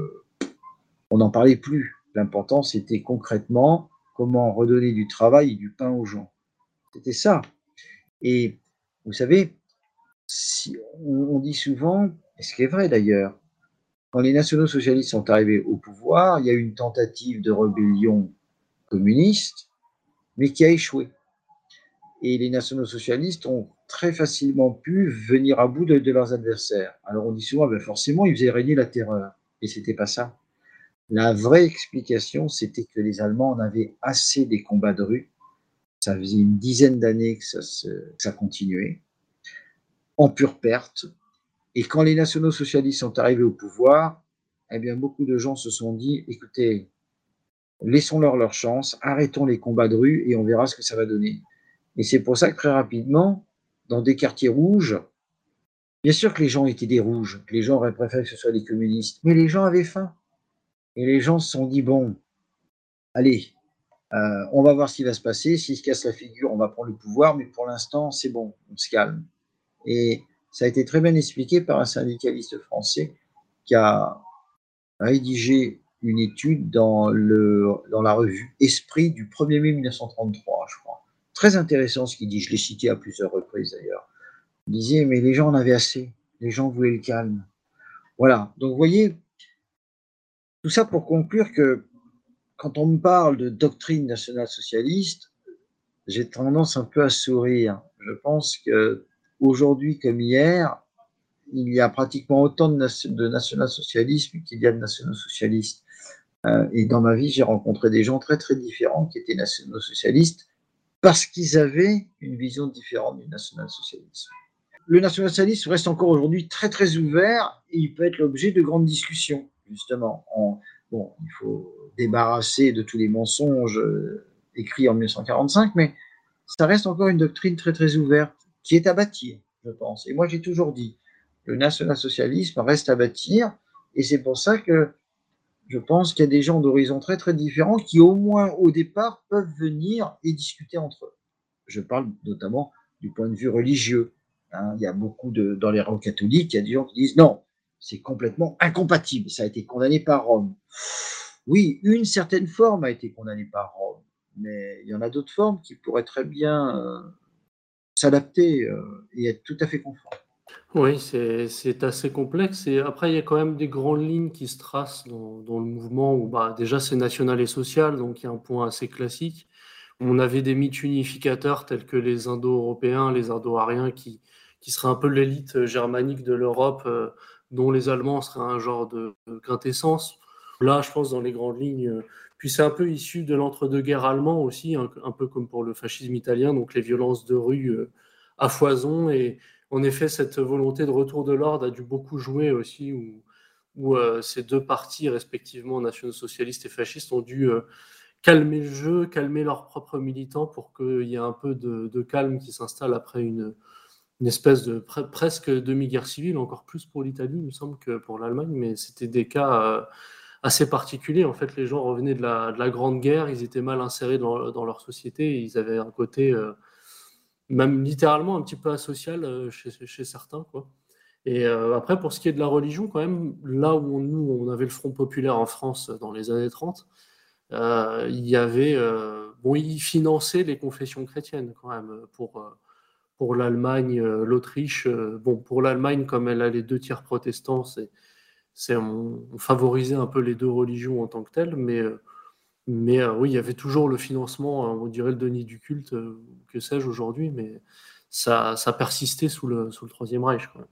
on n'en parlait plus. L'important, c'était concrètement comment redonner du travail et du pain aux gens. C'était ça. Et vous savez, si on dit souvent, et ce qui est vrai d'ailleurs, quand les nationaux-socialistes sont arrivés au pouvoir, il y a eu une tentative de rébellion communiste, mais qui a échoué. Et les nationaux-socialistes ont très facilement pu venir à bout de leurs adversaires. Alors on dit souvent, ben forcément, ils faisaient régner la terreur. Et c'était pas ça. La vraie explication, c'était que les Allemands en avaient assez des combats de rue. Ça faisait une dizaine d'années que ça continuait, en pure perte. Et quand les nationaux-socialistes sont arrivés au pouvoir, eh bien, beaucoup de gens se sont dit, écoutez, laissons-leur leur chance, arrêtons les combats de rue et on verra ce que ça va donner. Et c'est pour ça que très rapidement, dans des quartiers rouges, bien sûr que les gens étaient des rouges, que les gens auraient préféré que ce soit des communistes, mais les gens avaient faim. Et les gens se sont dit, bon, allez, on va voir ce qui va se passer. S'ils se cassent la figure, on va prendre le pouvoir, mais pour l'instant, c'est bon, on se calme. Et ça a été très bien expliqué par un syndicaliste français qui a rédigé une étude dans la revue Esprit du 1er mai 1933, je crois. Très intéressant ce qu'il dit, je l'ai cité à plusieurs reprises d'ailleurs. Il disait, mais les gens en avaient assez, les gens voulaient le calme. Voilà, donc vous voyez, tout ça pour conclure que quand on me parle de doctrine nationale-socialiste, j'ai tendance un peu à sourire. Je pense qu'aujourd'hui comme hier, il y a pratiquement autant de national-socialisme qu'il y a de nationaux-socialistes. Et dans ma vie, j'ai rencontré des gens très très différents qui étaient nationaux-socialistes parce qu'ils avaient une vision différente du national-socialisme. Le national-socialisme reste encore aujourd'hui très très ouvert et il peut être l'objet de grandes discussions, justement. Bon, il faut débarrasser de tous les mensonges écrits en 1945, mais ça reste encore une doctrine très très ouverte qui est à bâtir, je pense. Et moi, j'ai toujours dit, le national-socialisme reste à bâtir, et c'est pour ça que je pense qu'il y a des gens d'horizons très très différents qui, au moins au départ, peuvent venir et discuter entre eux. Je parle notamment du point de vue religieux. Hein. Il y a beaucoup dans les rangs catholiques, il y a des gens qui disent non, c'est complètement incompatible, ça a été condamné par Rome. Oui, une certaine forme a été condamnée par Rome, mais il y en a d'autres formes qui pourraient très bien s'adapter et être tout à fait conformes. Oui, c'est assez complexe. Et après, il y a quand même des grandes lignes qui se tracent dans le mouvement où déjà c'est national et social, donc il y a un point assez classique. On avait des mythes unificateurs tels que les Indo-Européens, les Indo-Ariens qui seraient un peu l'élite germanique de l'Europe, dont les Allemands seraient un genre de quintessence. Là, je pense dans les grandes lignes. Puis c'est un peu issu de l'entre-deux-guerres allemand aussi, un peu comme pour le fascisme italien, donc les violences de rue à foison. Et en effet, cette volonté de retour de l'ordre a dû beaucoup jouer aussi, où ces deux partis, respectivement nationaux-socialistes et fascistes, ont dû calmer le jeu, calmer leurs propres militants pour qu'il y ait un peu de calme qui s'installe après une espèce de presque demi-guerre civile, encore plus pour l'Italie, il me semble, que pour l'Allemagne, mais c'était des cas assez particuliers. En fait, les gens revenaient de la Grande Guerre, ils étaient mal insérés dans leur société, et ils avaient un côté... même littéralement un petit peu asocial chez certains, quoi. Et après, pour ce qui est de la religion, quand même, là où on avait le Front populaire en France dans les années 30, il y avait... ils finançaient les confessions chrétiennes, quand même, pour l'Allemagne, l'Autriche. Pour l'Allemagne, comme elle a les 2 tiers protestants, on favorisait un peu les deux religions en tant que telles, mais oui, il y avait toujours le financement, on dirait le denier du culte, que sais-je aujourd'hui, mais ça persistait sous le Troisième Reich, quoi.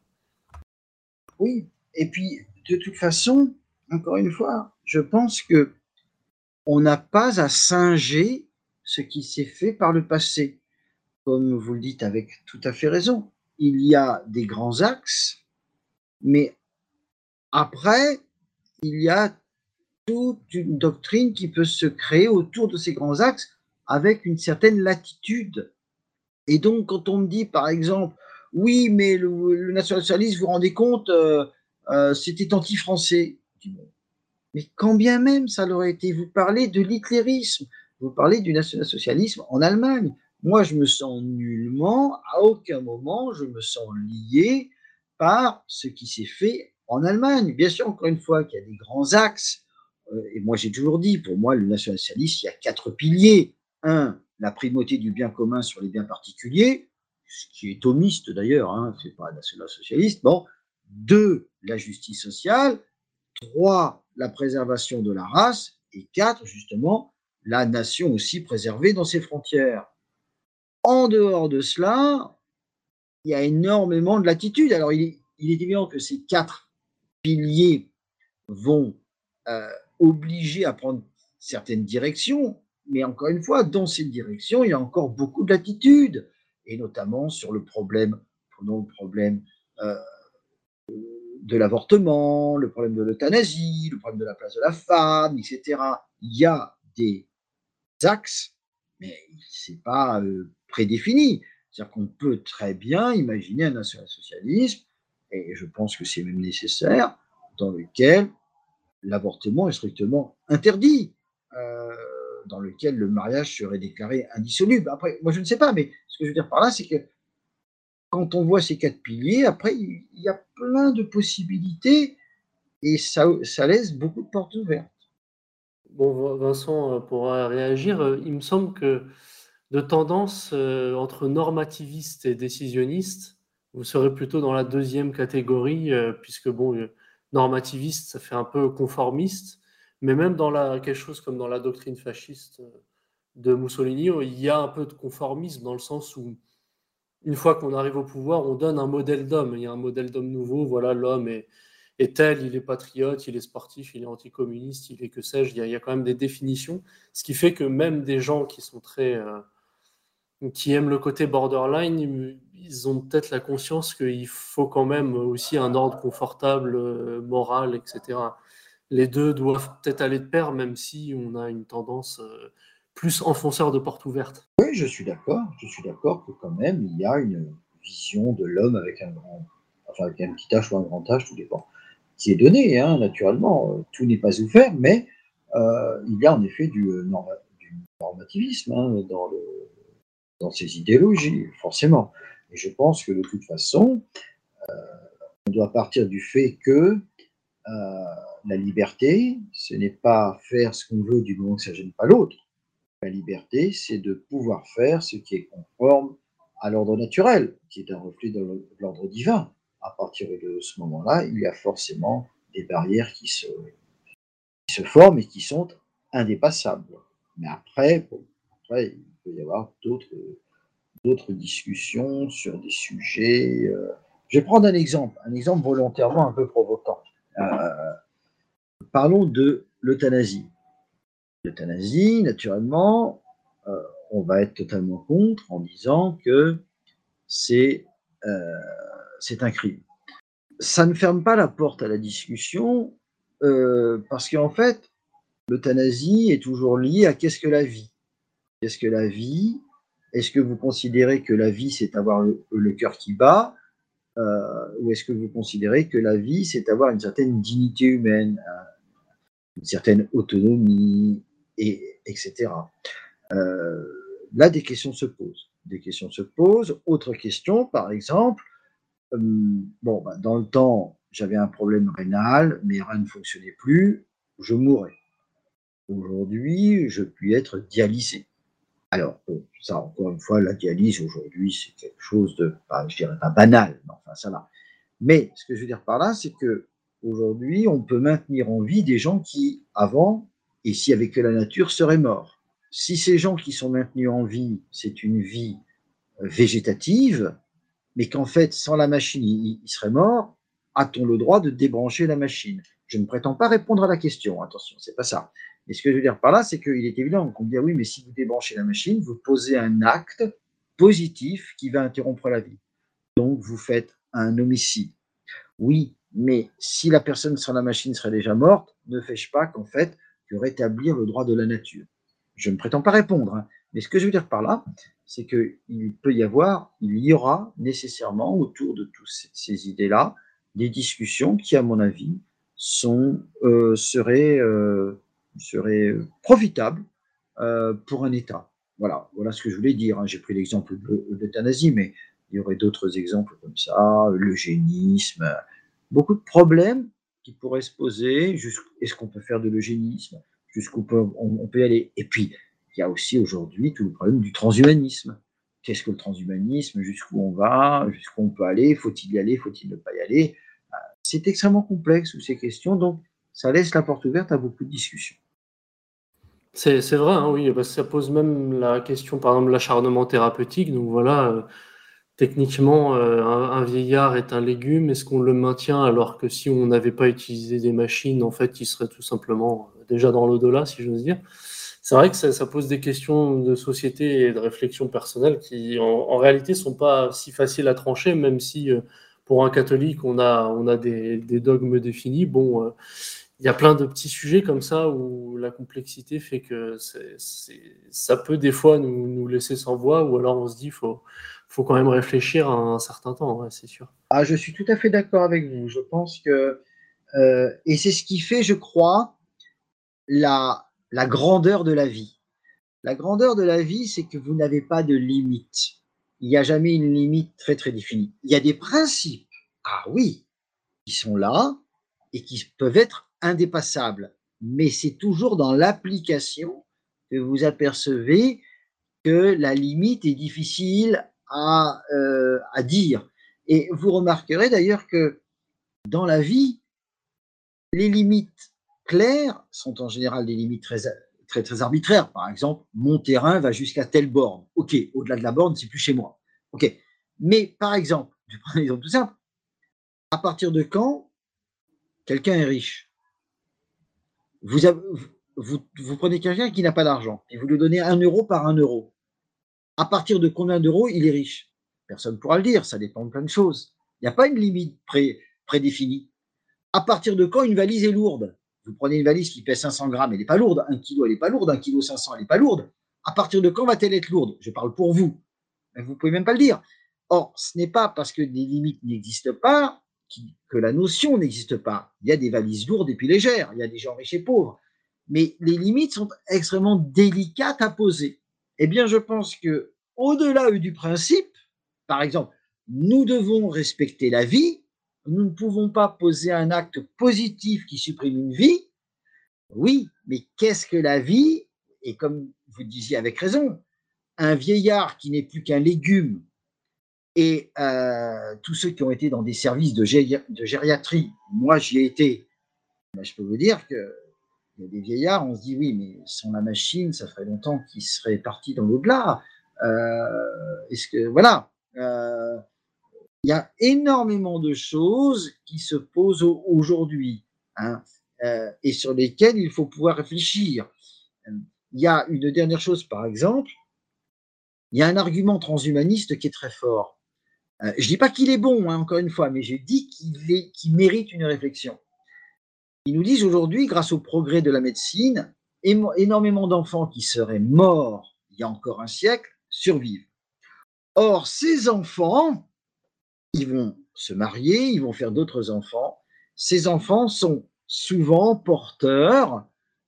Oui, et puis de toute façon, encore une fois, je pense que on n'a pas à singer ce qui s'est fait par le passé. Comme vous le dites avec tout à fait raison, il y a des grands axes, mais après, il y a toute une doctrine qui peut se créer autour de ces grands axes avec une certaine latitude. Et donc, quand on me dit, par exemple, oui, mais le national-socialisme, vous vous rendez compte, c'était anti-français. Je dis, bon, mais quand bien même ça l'aurait été, vous parlez de l'hitlérisme, vous parlez du national-socialisme en Allemagne. Moi, je me sens nullement, à aucun moment, je me sens lié par ce qui s'est fait en Allemagne. Bien sûr, encore une fois, qu'il y a des grands axes, et moi j'ai toujours dit, pour moi, le national-socialisme, il y a 4 piliers. 1, la primauté du bien commun sur les biens particuliers, ce qui est thomiste d'ailleurs, hein, c'est pas national-socialiste. Bon. 2, la justice sociale. 3, la préservation de la race. Et 4, justement, la nation aussi préservée dans ses frontières. En dehors de cela, il y a énormément de latitude. Alors, il est évident que ces 4 piliers vont obliger à prendre certaines directions, mais encore une fois, dans ces directions, il y a encore beaucoup de latitude, et notamment sur le problème, prenons le problème de l'avortement, le problème de l'euthanasie, le problème de la place de la femme, etc. Il y a des axes, mais ce n'est pas prédéfini. C'est-à-dire qu'on peut très bien imaginer un national-socialisme, et je pense que c'est même nécessaire, dans lequel l'avortement est strictement interdit, dans lequel le mariage serait déclaré indissoluble. Après, moi je ne sais pas, mais ce que je veux dire par là, c'est que quand on voit ces 4 piliers, après, il y a plein de possibilités et ça laisse beaucoup de portes ouvertes. Bon, Vincent pourra réagir. Il me semble que de tendance entre normativiste et décisionniste, vous serez plutôt dans la deuxième catégorie, puisque bon, normativiste, ça fait un peu conformiste, mais même dans quelque chose comme dans la doctrine fasciste de Mussolini, il y a un peu de conformisme dans le sens où une fois qu'on arrive au pouvoir, on donne un modèle d'homme. Il y a un modèle d'homme nouveau. Voilà, l'homme est tel, il est patriote, il est sportif, il est anticommuniste, il est que sais-je. Il y a quand même des définitions. Ce qui fait que même des gens qui sont qui aiment le côté borderline, ils ont peut-être la conscience qu'il faut quand même aussi un ordre confortable, moral, etc. Les deux doivent peut-être aller de pair, même si on a une tendance plus enfonceur de porte ouverte. Oui, je suis d'accord que quand même, il y a une vision de l'homme avec un petit H ou un grand H, tout dépend, qui est donnée, hein, naturellement. Tout n'est pas ouvert, mais il y a en effet du normativisme hein, dans ces idéologies, forcément. Et je pense que de toute façon, on doit partir du fait que la liberté, ce n'est pas faire ce qu'on veut du moment que ça ne gêne pas l'autre. La liberté, c'est de pouvoir faire ce qui est conforme à l'ordre naturel, qui est un reflet de l'ordre divin. À partir de ce moment-là, il y a forcément des barrières qui se forment et qui sont indépassables. Mais après, il peut y avoir d'autres discussions sur des sujets. Je vais prendre un exemple volontairement un peu provoquant. Parlons de l'euthanasie. L'euthanasie, naturellement, on va être totalement contre en disant que c'est un crime. Ça ne ferme pas la porte à la discussion parce qu'en fait, l'euthanasie est toujours liée à qu'est-ce que la vie ? Qu'est-ce que la vie ? Est-ce que vous considérez que la vie, c'est avoir le cœur qui bat ou est-ce que vous considérez que la vie, c'est avoir une certaine dignité humaine, une certaine autonomie, etc. Là, des questions se posent. Autre question, par exemple, dans le temps, j'avais un problème rénal, mes reins ne fonctionnaient plus, je mourrais. Aujourd'hui, je puis être dialysé. Alors, ça, encore une fois, la dialyse, aujourd'hui, c'est quelque chose de, je dirais pas banal, mais enfin, ça va. Mais, ce que je veux dire par là, c'est que aujourd'hui, on peut maintenir en vie des gens qui, avant, et si avec la nature, seraient morts. Si ces gens qui sont maintenus en vie, c'est une vie végétative, mais qu'en fait, sans la machine, ils seraient morts, a-t-on le droit de débrancher la machine ? Je ne prétends pas répondre à la question, attention, c'est pas ça. Mais ce que je veux dire par là, c'est qu'il est évident qu'on me dit, oui, mais si vous débranchez la machine, vous posez un acte positif qui va interrompre la vie. Donc, vous faites un homicide. Oui, mais si la personne sans la machine serait déjà morte, ne fais-je pas qu'en fait, que rétablir le droit de la nature ? Je ne prétends pas répondre, hein, Mais ce que je veux dire par là, c'est qu'il il y aura nécessairement autour de toutes ces idées-là des discussions qui, à mon avis, seraient profitables pour un État. Voilà ce que je voulais dire. Hein. J'ai pris l'exemple de l'euthanasie, mais il y aurait d'autres exemples comme ça, l'eugénisme, beaucoup de problèmes qui pourraient se poser. Est-ce qu'on peut faire de l'eugénisme? Jusqu'où on peut y aller? Et puis, il y a aussi aujourd'hui tout le problème du transhumanisme. Qu'est-ce que le transhumanisme? Jusqu'où on va? Jusqu'où on peut aller? Faut-il y aller? Faut-il ne pas y aller? C'est extrêmement complexe, toutes ces questions, donc ça laisse la porte ouverte à beaucoup de discussions. C'est vrai, hein, oui, parce que ça pose même la question, par exemple, l'acharnement thérapeutique. Donc voilà, techniquement, un vieillard est un légume. Est-ce qu'on le maintient alors que si on n'avait pas utilisé des machines, en fait, il serait tout simplement déjà dans l'au-delà, si j'ose dire. C'est vrai que ça pose des questions de société et de réflexion personnelle qui, en réalité, sont pas si faciles à trancher, même si pour un catholique, on a des dogmes définis. Bon, il y a plein de petits sujets comme ça où la complexité fait que ça peut des fois nous laisser sans voix, ou alors on se dit faut quand même réfléchir à un certain temps, ouais, c'est sûr. Ah, je suis tout à fait d'accord avec vous. Je pense que et c'est ce qui fait, je crois, la grandeur de la vie. La grandeur de la vie, c'est que vous n'avez pas de limite. Il n'y a jamais une limite très très définie. Il y a des principes, ah oui, qui sont là et qui peuvent être indépassables. Mais c'est toujours dans l'application que vous apercevez que la limite est difficile à dire. Et vous remarquerez d'ailleurs que dans la vie, les limites claires sont en général des limites très arbitraires. Par exemple, mon terrain va jusqu'à telle borne. Ok, au-delà de la borne, c'est plus chez moi. Ok. Mais par exemple, je prends un exemple tout simple. À partir de quand quelqu'un est riche? Vous prenez quelqu'un qui n'a pas d'argent et vous lui donnez 1 euro par 1 euro. À partir de combien d'euros il est riche? Personne ne pourra le dire, ça dépend de plein de choses. Il n'y a pas une limite prédéfinie. À partir de quand une valise est lourde? Vous prenez une valise qui pèse 500 grammes, elle n'est pas lourde. 1 kilo, elle n'est pas lourde. 1 kilo 500, elle n'est pas lourde. À partir de quand va-t-elle être lourde? Je parle pour vous. Mais vous ne pouvez même pas le dire. Or, ce n'est pas parce que des limites n'existent pas que la notion n'existe pas. Il y a des valises lourdes et puis légères. Il y a des gens riches et pauvres. Mais les limites sont extrêmement délicates à poser. Eh bien, je pense que au-delà du principe, par exemple, nous devons respecter la vie. Nous ne pouvons pas poser un acte positif qui supprime une vie. Oui, mais qu'est-ce que la vie? Et comme vous disiez avec raison, un vieillard qui n'est plus qu'un légume, et tous ceux qui ont été dans des services de gériatrie, moi j'y ai été, ben, je peux vous dire qu'il y a des vieillards, on se dit oui, mais sans la machine, ça ferait longtemps qu'ils seraient partis dans l'au-delà. Est-ce que, voilà. Il y a énormément de choses qui se posent aujourd'hui, hein, et sur lesquelles il faut pouvoir réfléchir. Il y a une dernière chose, par exemple, il y a un argument transhumaniste qui est très fort. Je ne dis pas qu'il est bon, hein, encore une fois, mais je dis qu'il mérite une réflexion. Ils nous disent aujourd'hui, grâce au progrès de la médecine, énormément d'enfants qui seraient morts il y a encore un siècle survivent. Or, ces enfants, ils vont se marier, ils vont faire d'autres enfants. Ces enfants sont souvent porteurs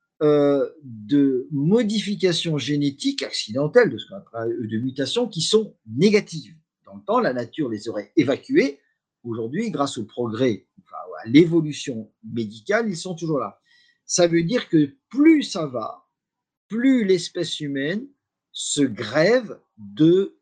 de modifications génétiques accidentelles, de ce qu'on appelle de mutations qui sont négatives. Dans le temps, la nature les aurait évacuées. Aujourd'hui, grâce au progrès, enfin, à l'évolution médicale, ils sont toujours là. Ça veut dire que plus ça va, plus l'espèce humaine se grève de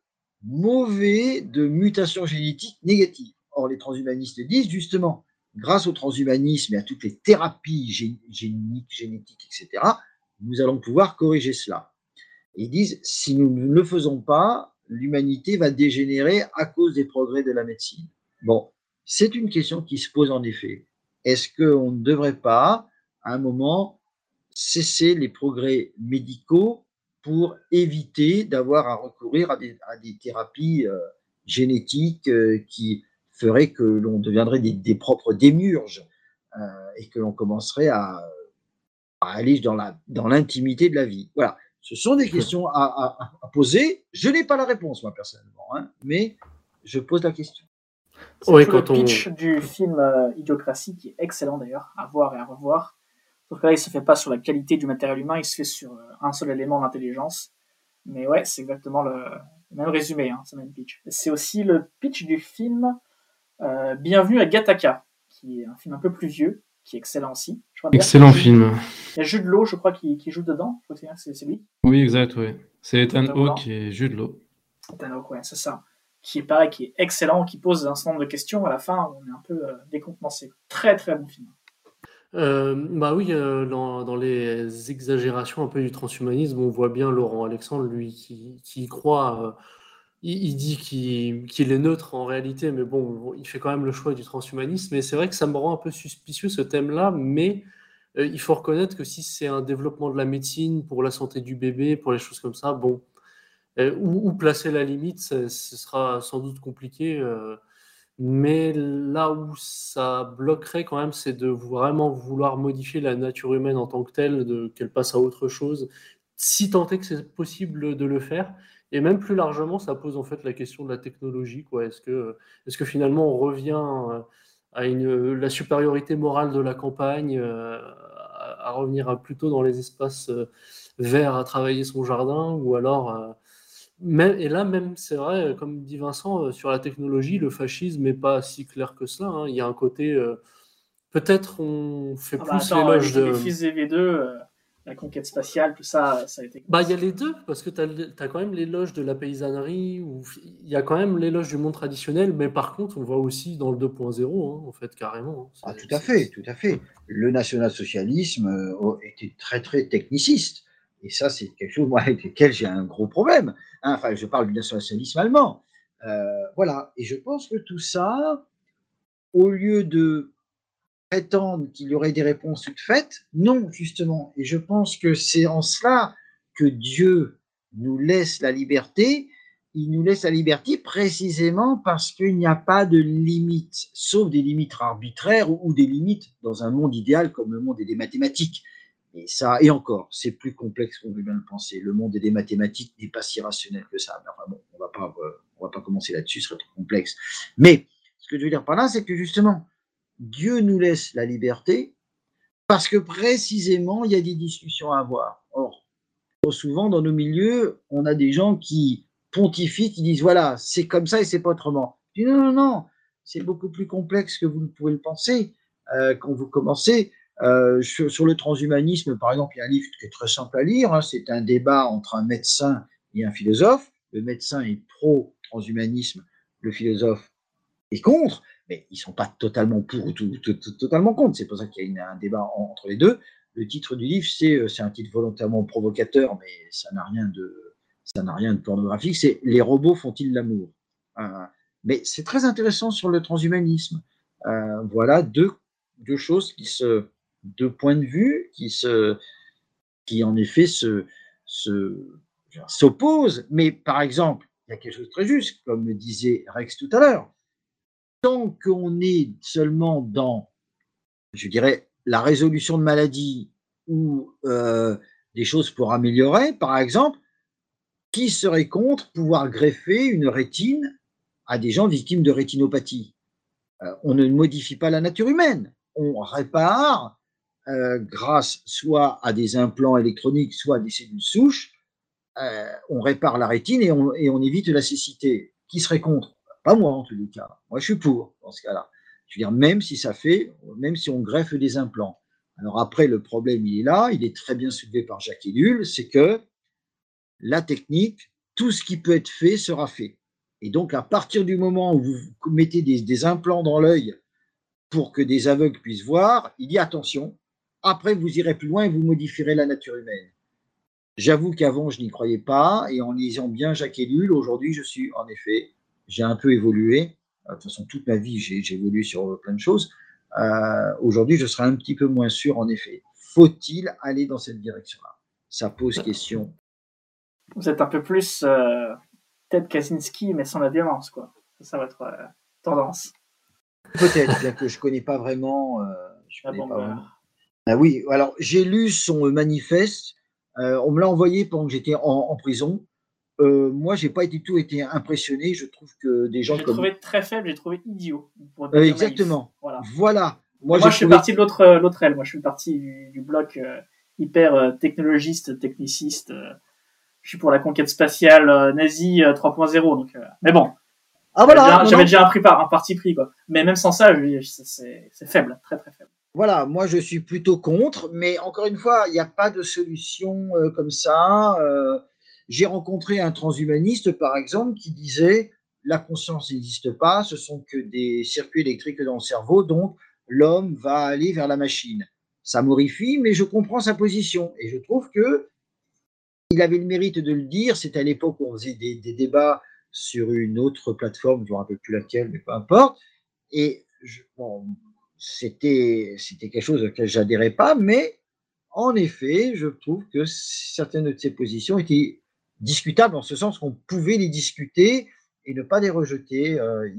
mutations génétiques négatives. Or, les transhumanistes disent justement, grâce au transhumanisme et à toutes les thérapies génétiques, etc., nous allons pouvoir corriger cela. Et ils disent, si nous ne le faisons pas, l'humanité va dégénérer à cause des progrès de la médecine. Bon, c'est une question qui se pose en effet. Est-ce qu'on ne devrait pas, à un moment, cesser les progrès médicaux pour éviter d'avoir à recourir à des thérapies génétiques qui feraient que l'on deviendrait des propres démiurges et que l'on commencerait à aller dans l'intimité de la vie. Voilà. Ce sont des questions à poser. Je n'ai pas la réponse, moi, personnellement, hein, mais je pose la question. C'est le pitch du film Idiocratie, qui est excellent d'ailleurs, à voir et à revoir. Sauf que là, il se fait pas sur la qualité du matériel humain, il se fait sur un seul élément d'intelligence. Mais ouais, c'est exactement le même résumé, hein, c'est le même pitch. C'est aussi le pitch du film Bienvenue à Gattaca, qui est un film un peu plus vieux, qui est excellent aussi. Excellent film. Il y a Jude Law, je crois, qui joue dedans. Je crois que c'est lui. Oui, exact, oui. C'est Ethan Hawke et Jude Law. Ethan Hawke, ouais, c'est ça. Qui est pareil, qui est excellent, qui pose un certain nombre de questions. À la fin, on est un peu décontenancé. Très, très bon film. Bah oui, dans les exagérations un peu du transhumanisme, on voit bien Laurent Alexandre, lui, qui y croit. Il dit qu'il est neutre en réalité, mais bon, il fait quand même le choix du transhumanisme. Et c'est vrai que ça me rend un peu suspicieux ce thème-là, mais il faut reconnaître que si c'est un développement de la médecine pour la santé du bébé, pour les choses comme ça, bon, où placer la limite, ce sera sans doute compliqué. Mais là où ça bloquerait quand même, c'est de vraiment vouloir modifier la nature humaine en tant que telle, qu'elle passe à autre chose, si tant est que c'est possible de le faire. Et même plus largement, ça pose en fait la question de la technologie, quoi. Est-ce que finalement on revient à la supériorité morale de la campagne, à revenir plutôt dans les espaces verts à travailler son jardin, ou alors et là même, c'est vrai, comme dit Vincent, sur la technologie, le fascisme n'est pas si clair que ça, hein. Il y a un côté, peut-être on fait plus l'éloge de... Les fils V2, la conquête spatiale, tout ça, ça a été... Bah, il y a les deux, parce que tu as quand même l'éloge de la paysannerie, il y a quand même l'éloge du monde traditionnel, mais par contre, on voit aussi dans le 2.0, hein, en fait, carrément. Ah, tout à fait, tout à fait. Le national-socialisme était très, très techniciste. Et ça, c'est quelque chose, moi, avec lequel j'ai un gros problème. Hein, enfin, je parle du national-socialisme allemand. Voilà. Et je pense que tout ça, au lieu de prétendre qu'il y aurait des réponses toutes faites, non, justement. Et je pense que c'est en cela que Dieu nous laisse la liberté. Il nous laisse la liberté précisément parce qu'il n'y a pas de limites, sauf des limites arbitraires ou des limites dans un monde idéal comme le monde des mathématiques. Et ça, et encore, c'est plus complexe qu'on veut bien le penser. Le monde des mathématiques n'est pas si rationnel que ça. Mais enfin bon, on va pas commencer là-dessus, ce serait trop complexe. Mais ce que je veux dire par là, c'est que justement, Dieu nous laisse la liberté parce que précisément, il y a des discussions à avoir. Or, trop souvent, dans nos milieux, on a des gens qui pontifient, qui disent, voilà, c'est comme ça et c'est pas autrement. Je dis, non, non, non, c'est beaucoup plus complexe que vous ne pouvez le penser quand vous commencez. Sur le transhumanisme, par exemple, il y a un livre qui est très simple à lire, hein, c'est un débat entre un médecin et un philosophe. Le médecin est pro-transhumanisme, le philosophe est contre, mais ils ne sont pas totalement pour ou totalement contre. C'est pour ça qu'il y a un débat entre les deux. Le titre du livre, c'est un titre volontairement provocateur, mais ça n'a rien de pornographique, c'est « Les robots font-ils l'amour ?» Mais c'est très intéressant sur le transhumanisme. Voilà deux choses deux points de vue qui en effet s'opposent. Mais par exemple, il y a quelque chose de très juste, comme me disait Rex tout à l'heure. Tant qu'on est seulement dans, je dirais, la résolution de maladies ou des choses pour améliorer, par exemple, qui serait contre pouvoir greffer une rétine à des gens victimes de rétinopathie? On ne modifie pas la nature humaine. On répare grâce soit à des implants électroniques, soit à des cellules souches, on répare la rétine et on évite la cécité. Qui serait contre? Pas moi en tous les cas. Moi je suis pour dans ce cas-là. Je veux dire, même si on greffe des implants. Alors après, le problème il est là, il est très bien soulevé par Jacques Ellul, c'est que la technique, tout ce qui peut être fait sera fait. Et donc à partir du moment où vous mettez des implants dans l'œil pour que des aveugles puissent voir, il dit attention, après vous irez plus loin et vous modifierez la nature humaine. J'avoue qu'avant je n'y croyais pas, et en lisant bien Jacques Ellul, aujourd'hui j'ai un peu évolué. De toute façon, toute ma vie j'ai évolué sur plein de choses. Aujourd'hui je serais un petit peu moins sûr, en effet. Faut-il aller dans cette direction-là? Ça pose question. Vous êtes un peu plus Ted Kaczynski, mais sans la violence, quoi. C'est ça votre tendance. Peut-être, bien que je ne connais pas vraiment. Oui, alors j'ai lu son manifeste. On me l'a envoyé pendant que j'étais en prison. Moi, j'ai pas du tout été impressionné. Je trouve que des gens J'ai comme... trouvé très faible, j'ai trouvé idiot. Pour être naïf. exactement. Voilà. Voilà. Moi, je suis parti de l'autre aile. Moi, je suis parti du bloc hyper technologiste, techniciste. Je suis pour la conquête spatiale nazie 3.0. Donc, mais bon. Ah voilà. J'avais déjà un parti pris, quoi. Mais même sans ça, c'est faible, très très faible. Voilà, moi je suis plutôt contre, mais encore une fois, il n'y a pas de solution comme ça. J'ai rencontré un transhumaniste, par exemple, qui disait la conscience n'existe pas, ce sont que des circuits électriques dans le cerveau, donc l'homme va aller vers la machine. Ça m'horrifie, mais je comprends sa position. Et je trouve que il avait le mérite de le dire. C'était à l'époque où on faisait des débats sur une autre plateforme, je ne me rappelle plus laquelle, mais peu importe. Et bon, c'était quelque chose auquel je n'adhérais pas, mais en effet, je trouve que certaines de ces positions étaient discutables, en ce sens qu'on pouvait les discuter et ne pas les rejeter.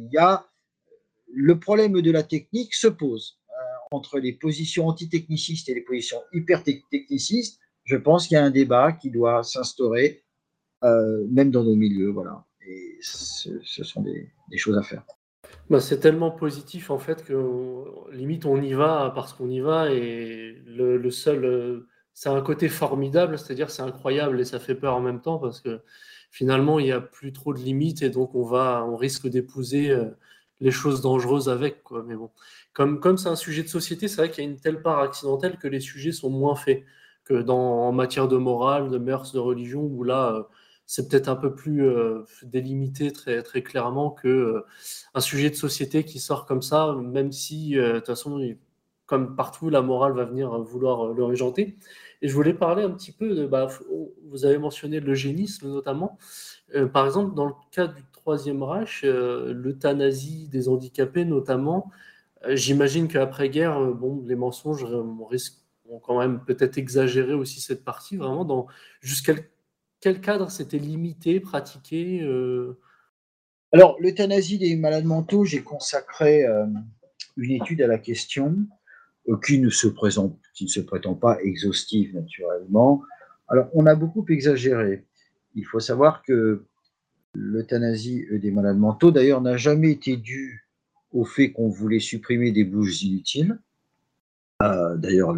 Le problème de la technique se pose entre les positions antitechnicistes et les positions hyper-technicistes. Je pense qu'il y a un débat qui doit s'instaurer, même dans nos milieux. Voilà. Et ce sont des choses à faire. C'est tellement positif en fait que limite on y va parce qu'on y va, et le seul, c'est un côté formidable, c'est-à-dire c'est incroyable et ça fait peur en même temps parce que finalement il n'y a plus trop de limites et donc on risque d'épouser les choses dangereuses avec, quoi. Mais bon, comme c'est un sujet de société, c'est vrai qu'il y a une telle part accidentelle que les sujets sont moins faits que en matière de morale, de mœurs, de religion, où là c'est peut-être un peu plus délimité très, très clairement que un sujet de société qui sort comme ça, même si, de toute façon, comme partout, la morale va venir vouloir le régenter. Et je voulais parler un petit peu de... vous avez mentionné l'eugénisme notamment. Par exemple, dans le cas du Troisième Reich, l'euthanasie des handicapés notamment, j'imagine qu'après-guerre, les mensonges ont quand même peut-être exagéré aussi cette partie, vraiment, jusqu'à quel cadre c'était limité, pratiqué Alors, l'euthanasie des malades mentaux, j'ai consacré une étude à la question qui ne se prétend pas exhaustive, naturellement. Alors, on a beaucoup exagéré. Il faut savoir que l'euthanasie des malades mentaux, d'ailleurs, n'a jamais été due au fait qu'on voulait supprimer des bouches inutiles. D'ailleurs,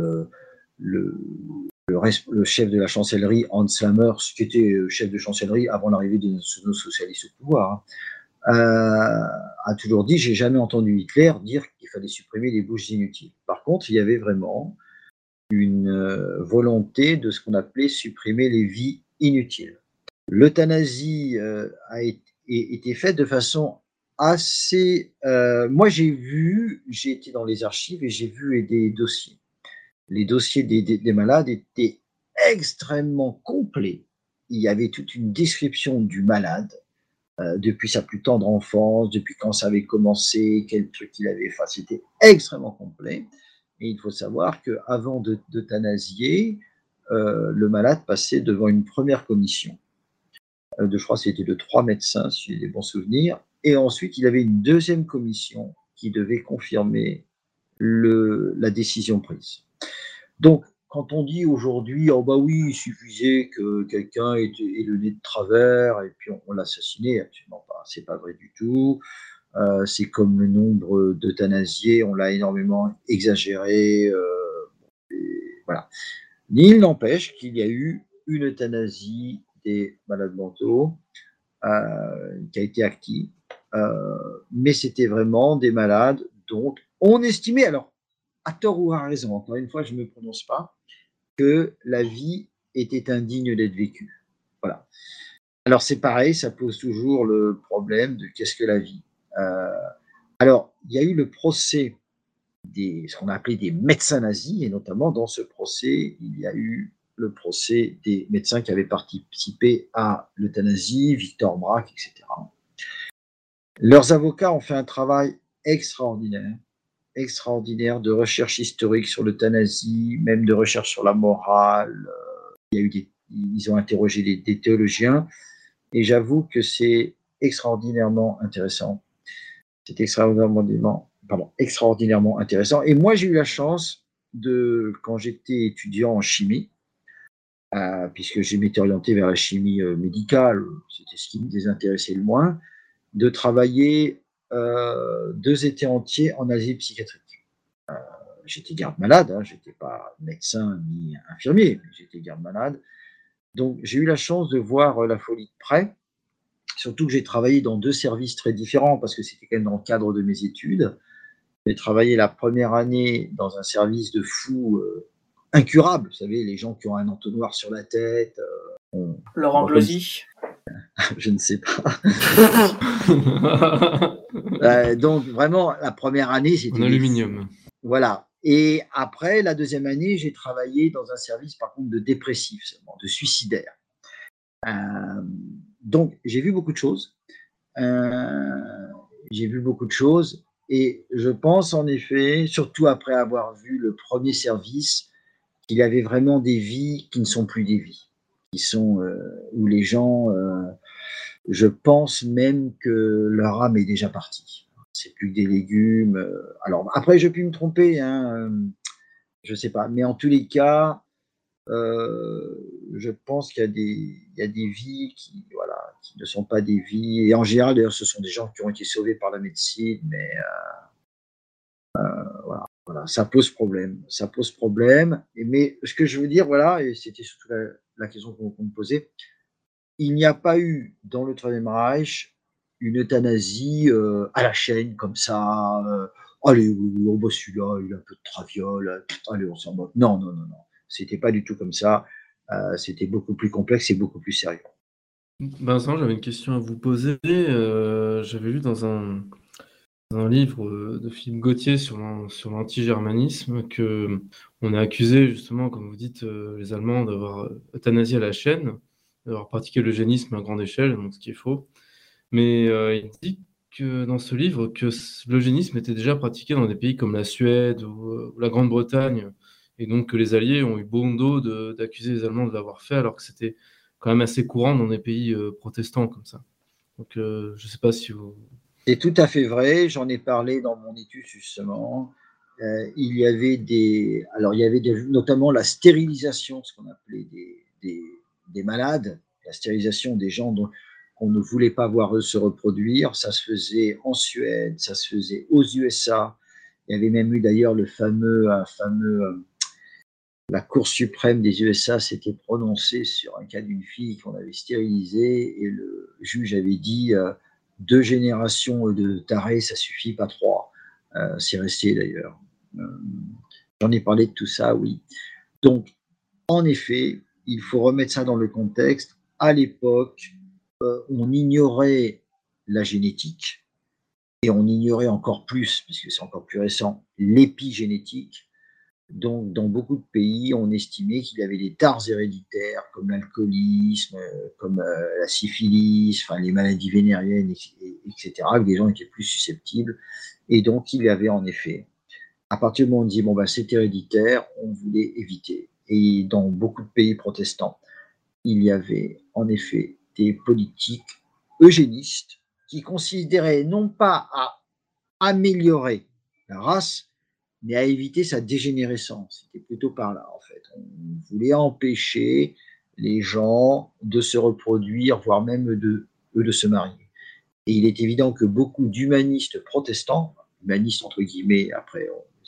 le chef de la chancellerie, Hans Lammers, qui était chef de chancellerie avant l'arrivée des nationaux socialistes au pouvoir, a toujours dit « j'ai jamais entendu Hitler dire qu'il fallait supprimer les bouches inutiles ». Par contre, il y avait vraiment une volonté de ce qu'on appelait supprimer les vies inutiles. L'euthanasie a été faite de façon assez... moi, j'ai été dans les archives et j'ai vu des dossiers. Les dossiers des malades étaient extrêmement complets. Il y avait toute une description du malade, depuis sa plus tendre enfance, depuis quand ça avait commencé, quel truc il avait fait. C'était extrêmement complet. Et il faut savoir qu'avant d'euthanasier, le malade passait devant une première commission. Je crois que c'était de 3 médecins, si j'ai des bons souvenirs. Et ensuite, il avait une deuxième commission qui devait confirmer la décision prise. Donc, quand on dit aujourd'hui, oh bah oui, il suffisait que quelqu'un ait le nez de travers et puis on l'assassinait, absolument pas, c'est pas vrai du tout. C'est comme le nombre d'euthanasiés, on l'a énormément exagéré. Voilà. Il n'empêche qu'il y a eu une euthanasie des malades mentaux qui a été active, mais c'était vraiment des malades dont on estimait, alors à tort ou à raison, encore une fois, je ne me prononce pas, que la vie était indigne d'être vécue. Voilà. Alors c'est pareil, ça pose toujours le problème de qu'est-ce que la vie. Alors, il y a eu le procès ce qu'on a appelé des médecins nazis, et notamment dans ce procès, il y a eu le procès des médecins qui avaient participé à l'euthanasie, Victor Braque, etc. Leurs avocats ont fait un travail extraordinaire de recherche historique sur l'euthanasie, même de recherche sur la morale. Ils ont interrogé des théologiens, et j'avoue que c'est extraordinairement intéressant. C'est extraordinairement intéressant. Et moi, j'ai eu la chance quand j'étais étudiant en chimie, puisque je m'étais orienté vers la chimie médicale, c'était ce qui me désintéressait le moins, de travailler 2 étés entiers en asile psychiatrique. J'étais garde-malade, hein, je n'étais pas médecin ni infirmier, mais j'étais garde-malade. Donc j'ai eu la chance de voir la folie de près, surtout que j'ai travaillé dans 2 services très différents, parce que c'était quand même dans le cadre de mes études. J'ai travaillé la première année dans un service de fous incurables, vous savez, les gens qui ont un entonnoir sur la tête. Laurent Glosy. Je ne sais pas. Donc vraiment, la première année, c'était... En aluminium. Voilà. Et après, la deuxième année, j'ai travaillé dans un service, par contre, de dépressifs seulement, de suicidaires. Donc, j'ai vu beaucoup de choses. Et je pense, en effet, surtout après avoir vu le premier service, qu'il y avait vraiment des vies qui ne sont plus des vies, qui sont où les gens, je pense même que leur âme est déjà partie. C'est plus que des légumes. Alors après, je peux me tromper, hein, je sais pas. Mais en tous les cas, je pense qu'il y a des vies qui ne sont pas des vies. Et en général, d'ailleurs, ce sont des gens qui ont été sauvés par la médecine, mais voilà, ça pose problème. Ça pose problème. Mais ce que je veux dire, voilà, et c'était surtout la question qu'on me posait, il n'y a pas eu dans le Troisième Reich une euthanasie à la chaîne, comme ça. Allez, on bosse celui-là, il a un peu de traviole. Allez, on s'en moque. Non. C'était pas du tout comme ça. C'était beaucoup plus complexe et beaucoup plus sérieux. Vincent, j'avais une question à vous poser. J'avais lu dans un livre de Philippe Gautier sur l'anti-germanisme qu'on a accusé, justement, comme vous dites, les Allemands d'avoir euthanasié à la chaîne, d'avoir pratiqué l'eugénisme à grande échelle, donc ce qui est faux. Mais il dit que dans ce livre que l'eugénisme était déjà pratiqué dans des pays comme la Suède ou la Grande-Bretagne, et donc que les Alliés ont eu bon dos d'accuser les Allemands de l'avoir fait, alors que c'était quand même assez courant dans des pays protestants comme ça. Donc je ne sais pas si vous... C'est tout à fait vrai, j'en ai parlé dans mon étude justement. Il y avait notamment la stérilisation, ce qu'on appelait des malades, la stérilisation des gens qu'on ne voulait pas voir eux se reproduire. Ça se faisait en Suède, ça se faisait aux USA. Il y avait même eu d'ailleurs la Cour suprême des USA s'était prononcée sur un cas d'une fille qu'on avait stérilisée et le juge avait dit 2 générations de tarés, ça suffit, pas 3. C'est resté d'ailleurs. J'en ai parlé de tout ça, oui. Donc, en effet, il faut remettre ça dans le contexte. À l'époque, on ignorait la génétique et on ignorait encore plus, puisque c'est encore plus récent, l'épigénétique. Donc, dans beaucoup de pays, on estimait qu'il y avait des tares héréditaires, comme l'alcoolisme, comme la syphilis, enfin, les maladies vénériennes, etc., que les gens étaient plus susceptibles. Et donc, il y avait en effet, à partir du moment où on dit, bon, ben, c'est héréditaire, on voulait éviter. Et dans beaucoup de pays protestants, il y avait en effet des politiques eugénistes qui considéraient non pas à améliorer la race, mais à éviter sa dégénérescence. C'était plutôt par là, en fait. On voulait empêcher les gens de se reproduire, voire même eux de se marier. Et il est évident que beaucoup d'humanistes protestants, humanistes entre guillemets, après,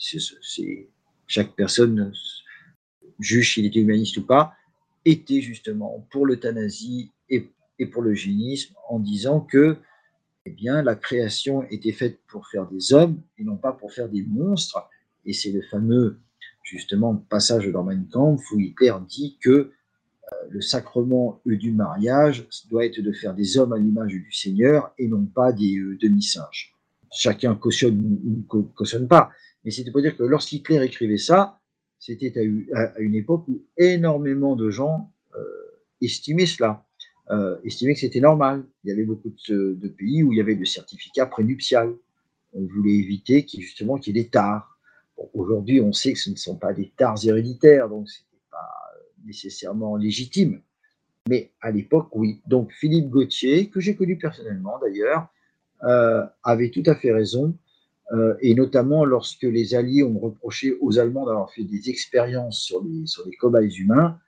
chaque personne juge s'il était humaniste ou pas, étaient justement pour l'euthanasie et pour l'eugénisme, en disant que eh bien, la création était faite pour faire des hommes et non pas pour faire des monstres. Et c'est le fameux, justement, passage dans Mein Kampf où Hitler dit que le sacrement du mariage doit être de faire des hommes à l'image du Seigneur et non pas des demi-singes. Chacun cautionne ou ne cautionne pas. Mais c'était pour dire que lorsqu'Hitler écrivait ça, c'était à une époque où énormément de gens estimaient cela, estimaient que c'était normal. Il y avait beaucoup de pays où il y avait le certificat prénuptial. On voulait éviter qu'il y ait des tares. Bon, aujourd'hui, on sait que ce ne sont pas des tares héréditaires, donc ce n'était pas nécessairement légitime. Mais à l'époque, oui. Donc Philippe Gautier, que j'ai connu personnellement d'ailleurs, avait tout à fait raison. Et notamment lorsque les Alliés ont reproché aux Allemands d'avoir fait des expériences sur les cobayes humains,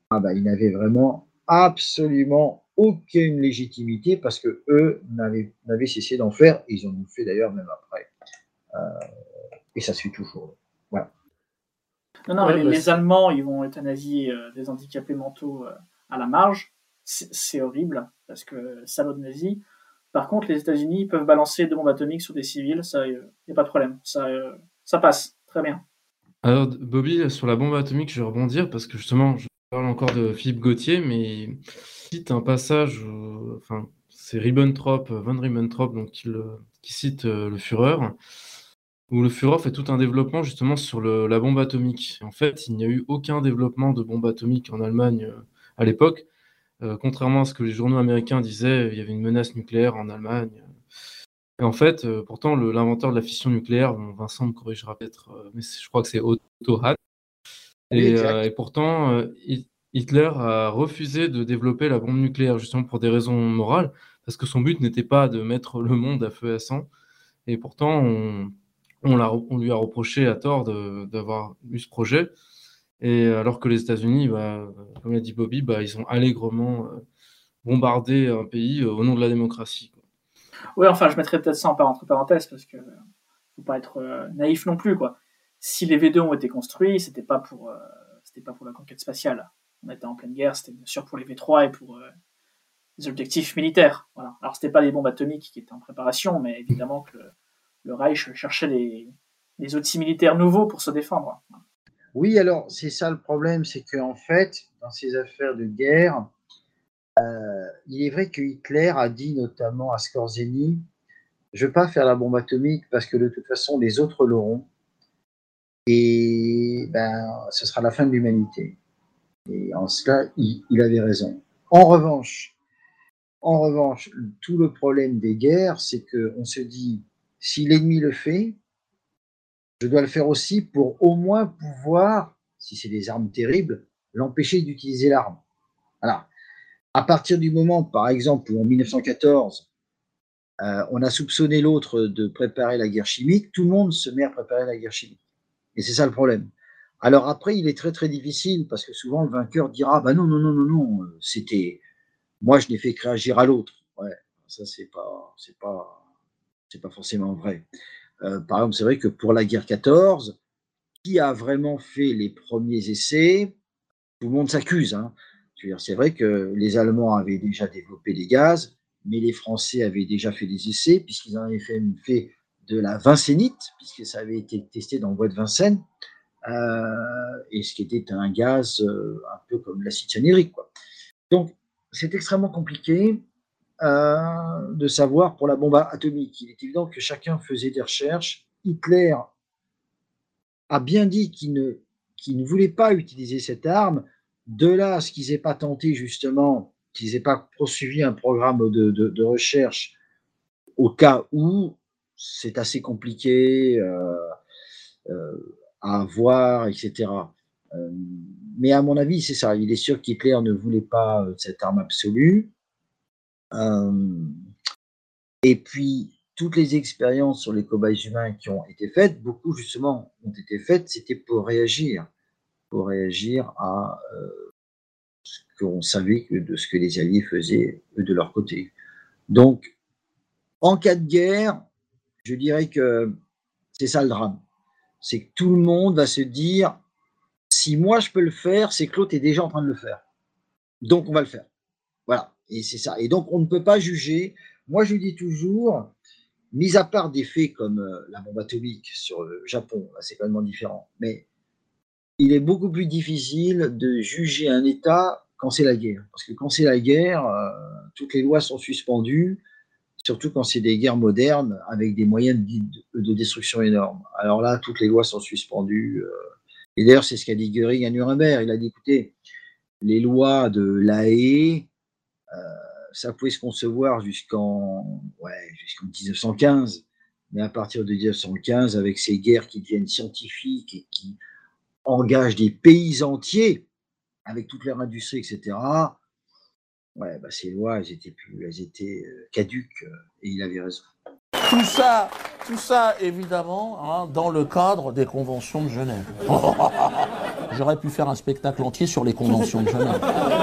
Ah bah, ils n'avaient vraiment absolument aucune légitimité parce que eux n'avaient cessé d'en faire. Ils en ont fait d'ailleurs même après. Et ça se fait toujours. Voilà. Non, les Allemands, ils vont euthanasier des handicapés mentaux à la marge. C'est horrible, parce que salaud de nazis. Par contre, les États-Unis peuvent balancer des bombes atomiques sur des civils, ça, y a pas de problème. Ça passe, très bien. Alors, Bobby, sur la bombe atomique, je vais rebondir parce que justement, je parle encore de Philippe Gauthier, mais il cite un passage, enfin, c'est Ribbentrop, von Ribbentrop, donc qui cite le Führer, où le Führer fait tout un développement justement sur la bombe atomique. En fait, il n'y a eu aucun développement de bombe atomique en Allemagne à l'époque. Contrairement à ce que les journaux américains disaient, il y avait une menace nucléaire en Allemagne. Et en fait, pourtant, l'inventeur de la fission nucléaire, bon, Vincent me corrigera peut-être, mais je crois que c'est Otto Hahn. Et pourtant, Hitler a refusé de développer la bombe nucléaire, justement pour des raisons morales, parce que son but n'était pas de mettre le monde à feu et à sang. Et pourtant, on lui a reproché à tort d'avoir eu ce projet. Et alors que les États-Unis, comme l'a dit Bobby, ils ont allègrement bombardé un pays au nom de la démocratie. Oui, enfin, je mettrais peut-être ça entre parenthèses, parce que faut pas être naïf non plus, quoi. Si les V2 ont été construits, c'était pas pour la conquête spatiale. On était en pleine guerre, c'était bien sûr pour les V3 et pour les objectifs militaires. Voilà. Alors, c'était pas des bombes atomiques qui étaient en préparation, mais évidemment que le Reich cherchait des outils militaires nouveaux pour se défendre. Oui, alors, c'est ça le problème, c'est qu'en fait, dans ces affaires de guerre, il est vrai que Hitler a dit notamment à Skorzeny, je ne veux pas faire la bombe atomique parce que de toute façon, les autres l'auront. Et ce sera la fin de l'humanité. Et en cela, il avait raison. En revanche, tout le problème des guerres, c'est qu'on se dit, si l'ennemi le fait, je dois le faire aussi pour au moins pouvoir, si c'est des armes terribles, l'empêcher d'utiliser l'arme. Alors, à partir du moment, par exemple, où en 1914, on a soupçonné l'autre de préparer la guerre chimique, tout le monde se met à préparer la guerre chimique. Et c'est ça le problème. Alors après, il est très très difficile, parce que souvent le vainqueur dira, non, c'était, moi je n'ai fait que réagir à l'autre. Ouais, ça c'est pas forcément vrai. Par exemple, c'est vrai que pour la guerre 14, qui a vraiment fait les premiers essais, tout le monde s'accuse, hein. C'est vrai que les Allemands avaient déjà développé des gaz, mais les Français avaient déjà fait des essais, puisqu'ils en avaient fait de la vincénite, puisque ça avait été testé dans le bois de Vincennes, et ce qui était un gaz un peu comme l'acide cyanhydrique, quoi. Donc, c'est extrêmement compliqué de savoir pour la bombe atomique. Il est évident que chacun faisait des recherches. Hitler a bien dit qu'il ne voulait pas utiliser cette arme. De là à ce qu'ils n'aient pas tenté, justement, qu'ils n'aient pas poursuivi un programme de recherche au cas où c'est assez compliqué à voir, etc. Mais à mon avis, c'est ça. Il est sûr qu'Hitler ne voulait pas cette arme absolue. Et puis, toutes les expériences sur les cobayes humains qui ont été faites, beaucoup justement ont été faites, c'était pour réagir à ce qu'on savait de ce que les Alliés faisaient eux de leur côté. Donc, en cas de guerre, je dirais que c'est ça le drame. C'est que tout le monde va se dire, si moi je peux le faire, c'est que l'autre est déjà en train de le faire. Donc on va le faire. Voilà, et c'est ça. Et donc on ne peut pas juger. Moi je dis toujours, mis à part des faits comme la bombe atomique sur le Japon, là, c'est complètement différent, mais il est beaucoup plus difficile de juger un État quand c'est la guerre. Parce que quand c'est la guerre, toutes les lois sont suspendues, surtout quand c'est des guerres modernes avec des moyens de destruction énormes. Alors là, toutes les lois sont suspendues. Et d'ailleurs, c'est ce qu'a dit Göring à Nuremberg. Il a dit, écoutez, les lois de La Haye, ça pouvait se concevoir jusqu'en 1915. Mais à partir de 1915, avec ces guerres qui deviennent scientifiques et qui engagent des pays entiers, avec toute leur industrie, etc., ces lois, elles étaient caduques, et il avait raison. Tout ça, évidemment, hein, dans le cadre des conventions de Genève. J'aurais pu faire un spectacle entier sur les conventions de Genève.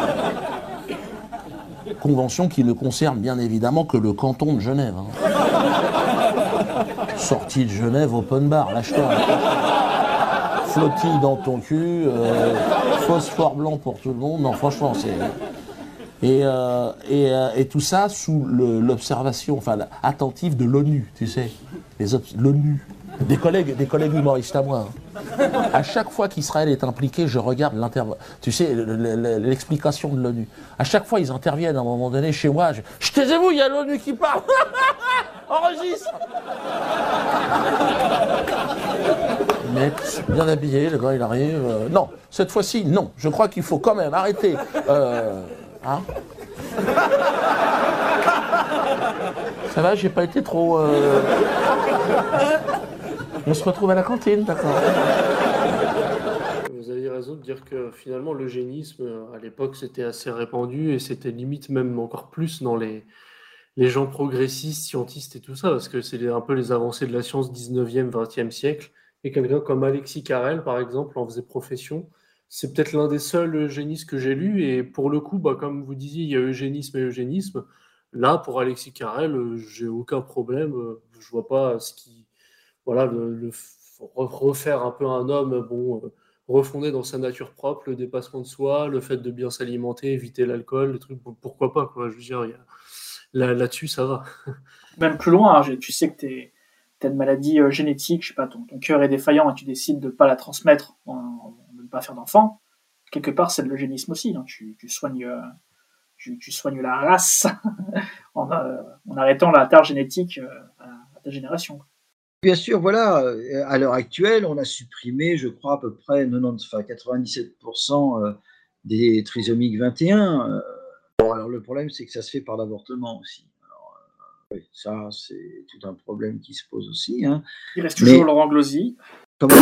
Convention qui ne concerne bien évidemment que le canton de Genève. Hein. Sortie de Genève, open bar, lâche-toi. Flottille dans ton cul, phosphore blanc pour tout le monde. Non, franchement, c'est... Et tout ça sous l'observation attentive de l'ONU, tu sais. L'ONU. Des collègues humoristes à moi. Hein. À chaque fois qu'Israël est impliqué, je regarde l'explication de l'ONU. À chaque fois, ils interviennent à un moment donné chez moi. Je taisez-vous, il y a l'ONU qui parle. Enregistre. Le mec, bien habillé, le gars, il arrive. Non, cette fois-ci, non. Je crois qu'il faut quand même arrêter. Hein? Ça va, j'ai pas été trop... On se retrouve à la cantine, d'accord. Vous avez raison de dire que finalement l'eugénisme, à l'époque, c'était assez répandu et c'était limite même encore plus dans les gens progressistes, scientistes et tout ça, parce que c'est un peu les avancées de la science 19e, 20e siècle. Et quelqu'un comme Alexis Carrel, par exemple, en faisait profession. C'est peut-être l'un des seuls eugénistes que j'ai lu, et pour le coup, comme vous disiez, il y a eugénisme et eugénisme. Là, pour Alexis Carrel, j'ai aucun problème. Je vois pas ce qui, voilà, refaire un peu un homme, refonder dans sa nature propre, le dépassement de soi, le fait de bien s'alimenter, éviter l'alcool, les trucs. Pourquoi pas, quoi. Je veux dire, là-dessus, ça va. Même plus loin, hein, tu sais que t'as une maladie génétique, je sais pas, ton cœur est défaillant et tu décides de pas la transmettre, de ne pas faire d'enfant. Quelque part, c'est de l'eugénisme aussi. Hein. Tu soignes la race en arrêtant la tare génétique à ta génération. Bien sûr, voilà, à l'heure actuelle, on a supprimé, je crois, à peu près 97% des trisomiques 21. Alors le problème, c'est que ça se fait par l'avortement aussi. Alors, oui, ça, c'est tout un problème qui se pose aussi. Hein. Il reste toujours Laurent Glosy. Comment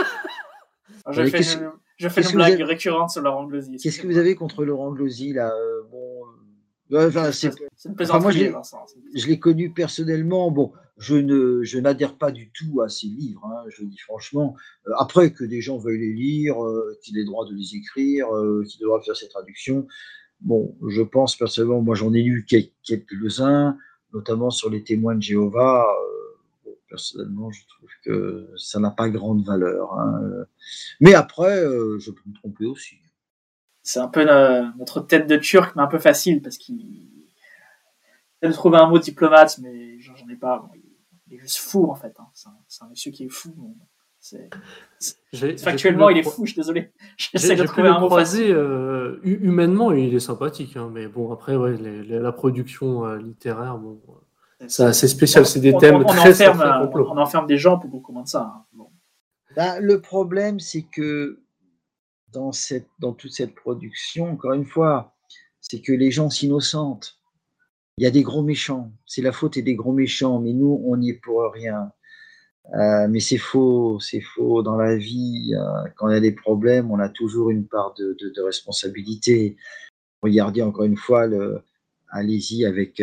Je fais une blague récurrente sur Laurent Glosy. Qu'est-ce que vous avez contre Laurent Glosy, là? C'est une plaisanterie. Je l'ai connu personnellement. Bon, je n'adhère pas du tout à ses livres. Hein, je le dis franchement. Après que des gens veuillent les lire, qu'il ait le droit de les écrire, qu'il ait le droit de faire ses traductions. Bon, je pense personnellement, moi j'en ai lu quelques-uns, notamment sur les témoins de Jéhovah. Personnellement, je trouve que ça n'a pas grande valeur. Hein. Mais après, je peux me tromper aussi. C'est un peu notre tête de turc, mais un peu facile, parce qu'il essaie de trouver un mot diplomate, mais j'en ai pas. Bon, il est juste fou, en fait. Hein. C'est un monsieur qui est fou. Factuellement, il est fou, je suis désolé. J'essaie de trouver un mot facile. Humainement, il est sympathique. Hein, mais bon, après, ouais, la production littéraire, bon, c'est assez spécial. C'est des thèmes très complets. On enferme des gens pour beaucoup moins de ça. Hein. Bon. Le problème, c'est que dans toute cette production, encore une fois, c'est que les gens s'innocentent. Il y a des gros méchants. C'est la faute des gros méchants, mais nous, on n'y est pour rien. Mais c'est faux dans la vie. Quand il y a des problèmes, on a toujours une part de responsabilité. Regardez encore une fois, allez-y avec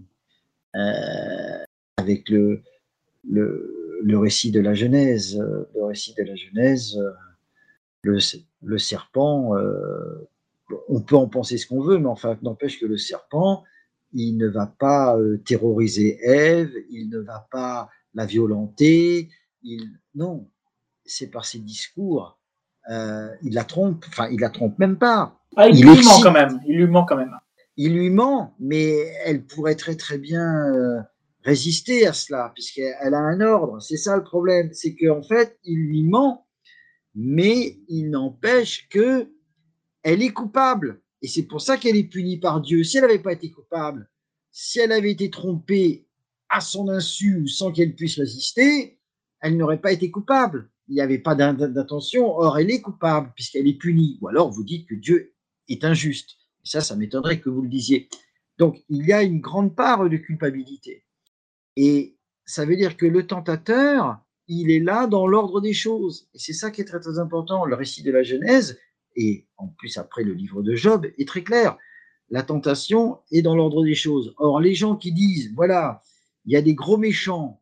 le récit de la Genèse. Le récit de la Genèse, le serpent, on peut en penser ce qu'on veut, mais enfin, n'empêche que le serpent, il ne va pas terroriser Ève, il ne va pas la violenter, non, c'est par ses discours, il la trompe même pas. Ah, il lui ment quand même. Il lui ment, mais elle pourrait très très bien résister à cela, puisqu'elle a un ordre. C'est ça le problème, c'est qu'en fait, il lui ment, mais il n'empêche que elle est coupable. Et c'est pour ça qu'elle est punie par Dieu. Si elle n'avait pas été coupable, si elle avait été trompée à son insu ou sans qu'elle puisse résister, elle n'aurait pas été coupable. Il n'y avait pas d'intention. Or, elle est coupable puisqu'elle est punie. Ou alors, vous dites que Dieu est injuste. Et ça m'étonnerait que vous le disiez. Donc, il y a une grande part de culpabilité. Et ça veut dire que le tentateur, il est là dans l'ordre des choses. Et c'est ça qui est très, très important. Le récit de la Genèse, et en plus après le livre de Job, est très clair. La tentation est dans l'ordre des choses. Or, les gens qui disent, voilà, il y a des gros méchants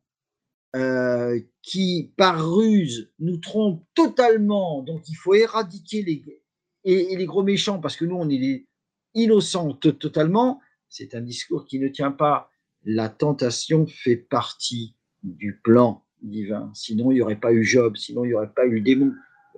qui, par ruse, nous trompent totalement. Donc, il faut éradiquer les gros méchants parce que nous, on est les innocents totalement. C'est un discours qui ne tient pas. La tentation fait partie du plan divin. Sinon, il n'y aurait pas eu Job. Sinon, il n'y aurait pas eu le démon.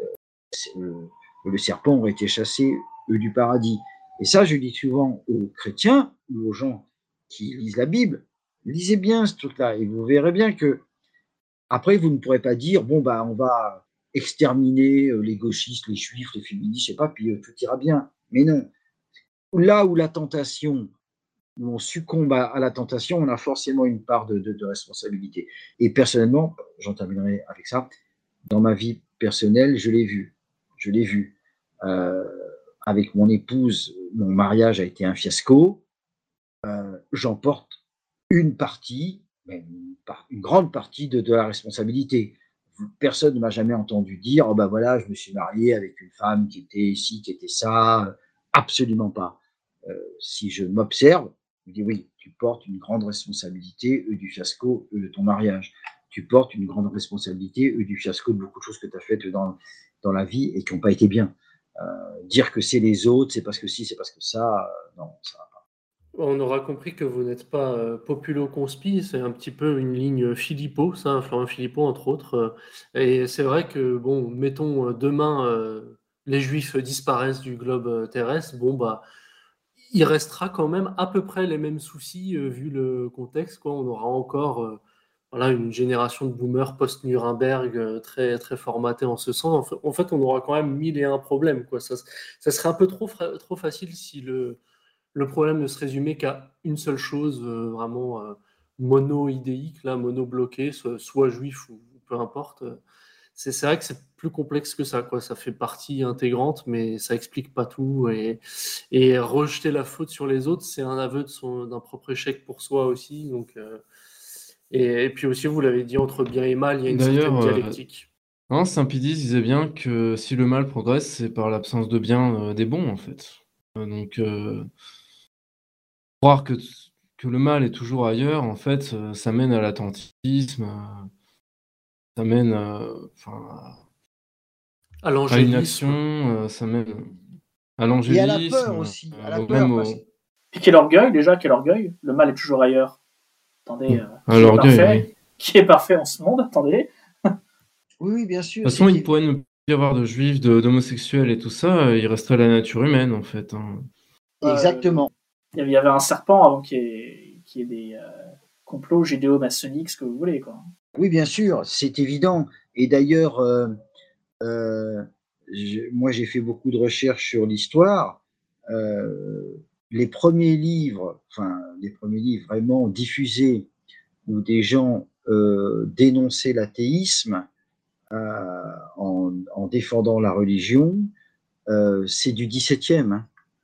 Le serpent aurait été chassé du paradis. Et ça, je dis souvent aux chrétiens ou aux gens qui lisent la Bible, lisez bien ce truc-là et vous verrez bien que après, vous ne pourrez pas dire, bon, bah, on va exterminer les gauchistes, les juifs, les féministes, je sais pas, puis tout ira bien. Mais non. Là où la tentation, où on succombe à la tentation, on a forcément une part de responsabilité. Et personnellement, j'en terminerai avec ça, dans ma vie personnelle, je l'ai vu. Avec mon épouse, mon mariage a été un fiasco. J'en porte une partie, une grande partie de la responsabilité. Personne ne m'a jamais entendu dire, oh ben voilà, je me suis marié avec une femme qui était ci, qui était ça. Absolument pas. Si je m'observe, je me dis oui, tu portes une grande responsabilité du fiasco de ton mariage. Tu portes une grande responsabilité du fiasco de beaucoup de choses que tu as faites dans la vie et qui n'ont pas été bien. Dire que c'est les autres, c'est parce que si, c'est parce que ça, non, ça va pas. On aura compris que vous n'êtes pas populo-conspi, c'est un petit peu une ligne Philippot, ça, Florian Philippot entre autres. Et c'est vrai que, bon, mettons demain, les Juifs disparaissent du globe terrestre, bon, bah, il restera quand même à peu près les mêmes soucis vu le contexte, quoi. On aura encore voilà, une génération de boomers post-Nuremberg très, très formatée en ce sens. En fait, on aura quand même 1001 problèmes, quoi. Ça serait un peu trop facile si le problème ne se résumait qu'à une seule chose, vraiment mono-idéique, là, mono-bloqué, soit juif ou peu importe. C'est vrai que c'est plus complexe que ça, quoi. Ça fait partie intégrante, mais ça explique pas tout. Et rejeter la faute sur les autres, c'est un aveu d'un propre échec pour soi aussi. Donc, et puis aussi, vous l'avez dit, entre bien et mal, il y a une certaine dialectique. Saint-Pédis disait bien que si le mal progresse, c'est par l'absence de bien des bons, en fait. Donc, croire que le mal est toujours ailleurs, en fait, ça mène à l'attentisme, ça mène à l'inaction, ça mène à l'angélisme. Et à la peur aussi. À la peur, Et quel orgueil, déjà, quel orgueil. Le mal est toujours ailleurs. Attendez, qui est parfait en ce monde, attendez. Oui, bien sûr. De toute façon, il pourrait ne plus y avoir de juifs, d'homosexuels et tout ça, il resterait la nature humaine, en fait. Exactement. Il y avait un serpent avant qu'il y ait des complots judéo-maçonniques, ce que vous voulez, quoi. Oui, bien sûr, c'est évident. Et d'ailleurs, moi, j'ai fait beaucoup de recherches sur l'histoire. Les premiers livres vraiment diffusés où des gens dénonçaient l'athéisme en défendant la religion, c'est du XVIIe.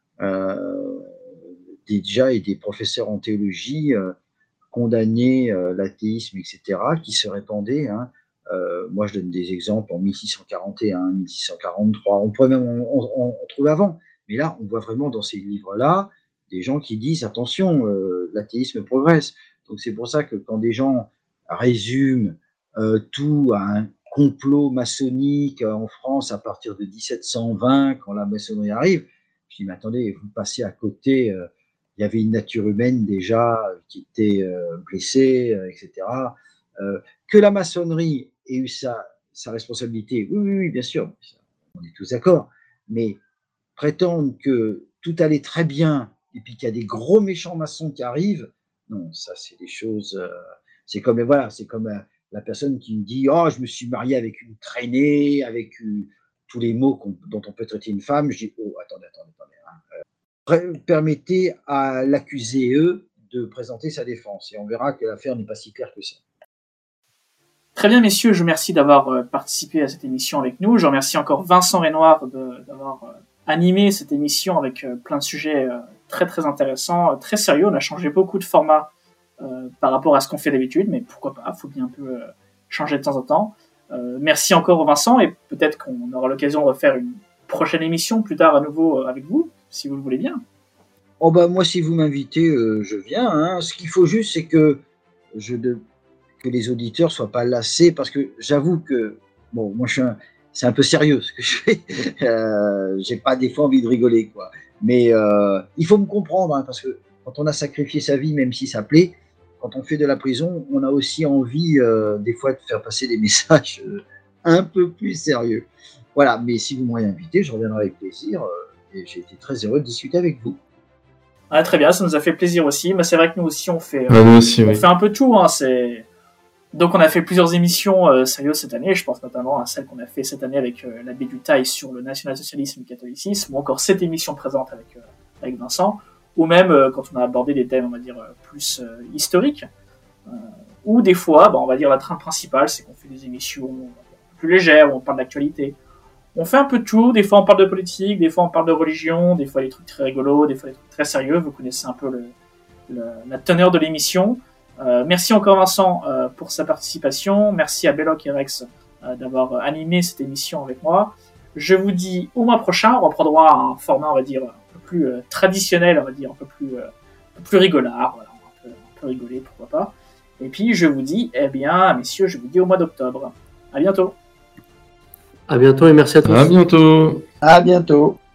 Déjà, et des professeurs en théologie condamnaient l'athéisme, etc., qui se répandaient. Moi, je donne des exemples en 1641, 1643. On pourrait même en trouver avant. Mais là, on voit vraiment dans ces livres-là des gens qui disent attention, l'athéisme progresse. Donc, c'est pour ça que quand des gens résument tout à un complot maçonnique en France à partir de 1720, quand la maçonnerie arrive, je dis mais attendez, vous passez à côté. Il y avait une nature humaine déjà qui était blessée, etc. Que la maçonnerie ait eu sa responsabilité, oui, bien sûr, on est tous d'accord, mais prétendre que tout allait très bien et puis qu'il y a des gros méchants maçons qui arrivent, non, ça c'est des choses, c'est comme la personne qui me dit « Oh, je me suis marié avec une traînée, avec tous les mots dont on peut traiter une femme », je dis « Oh, attendez. Permettez à l'accusé, de présenter sa défense. Et on verra que l'affaire n'est pas si claire que ça. Très bien, messieurs, je vous remercie d'avoir participé à cette émission avec nous. Je remercie encore Vincent Renoir d'avoir animé cette émission avec plein de sujets très très intéressants, très sérieux. On a changé beaucoup de formats par rapport à ce qu'on fait d'habitude, mais pourquoi pas, il faut bien un peu changer de temps en temps. Merci encore Vincent, et peut-être qu'on aura l'occasion de refaire une prochaine émission plus tard à nouveau avec vous, si vous le voulez bien. Oh bah moi, si vous m'invitez, je viens. Ce qu'il faut juste, c'est que que les auditeurs soient pas lassés, parce que j'avoue que, bon, moi c'est un peu sérieux ce que je fais. J'ai pas des fois envie de rigoler, quoi. Mais il faut me comprendre, hein, parce que quand on a sacrifié sa vie, même si ça plaît, quand on fait de la prison, on a aussi envie des fois de faire passer des messages un peu plus sérieux. Voilà, mais si vous m'auriez invité, je reviendrai avec plaisir. Et j'ai été très heureux de discuter avec vous. Ah, très bien, ça nous a fait plaisir aussi. Mais c'est vrai que nous aussi, on fait un peu tout. Hein, Donc on a fait plusieurs émissions sérieuses cette année. Je pense notamment à celle qu'on a fait cette année avec l'abbé Dutail sur le national-socialisme et le catholicisme, ou encore cette émission présente avec Vincent, ou même quand on a abordé des thèmes, on va dire, plus historiques. Ou des fois, on va dire la trame principale, c'est qu'on fait des émissions plus légères, où on parle d'actualité. On fait un peu de tout, des fois on parle de politique, des fois on parle de religion, des fois des trucs très rigolos, des fois des trucs très sérieux. Vous connaissez un peu la teneur de l'émission. Merci encore Vincent pour sa participation. Merci à Belloc et Rex d'avoir animé cette émission avec moi. Je vous dis au mois prochain, on reprendra un format, on va dire, un peu plus traditionnel, on va dire, un peu plus rigolard, voilà, un peu rigoler, pourquoi pas. Et puis je vous dis, messieurs, je vous dis au mois d'octobre. À bientôt. À bientôt et merci à tous. À bientôt. À bientôt.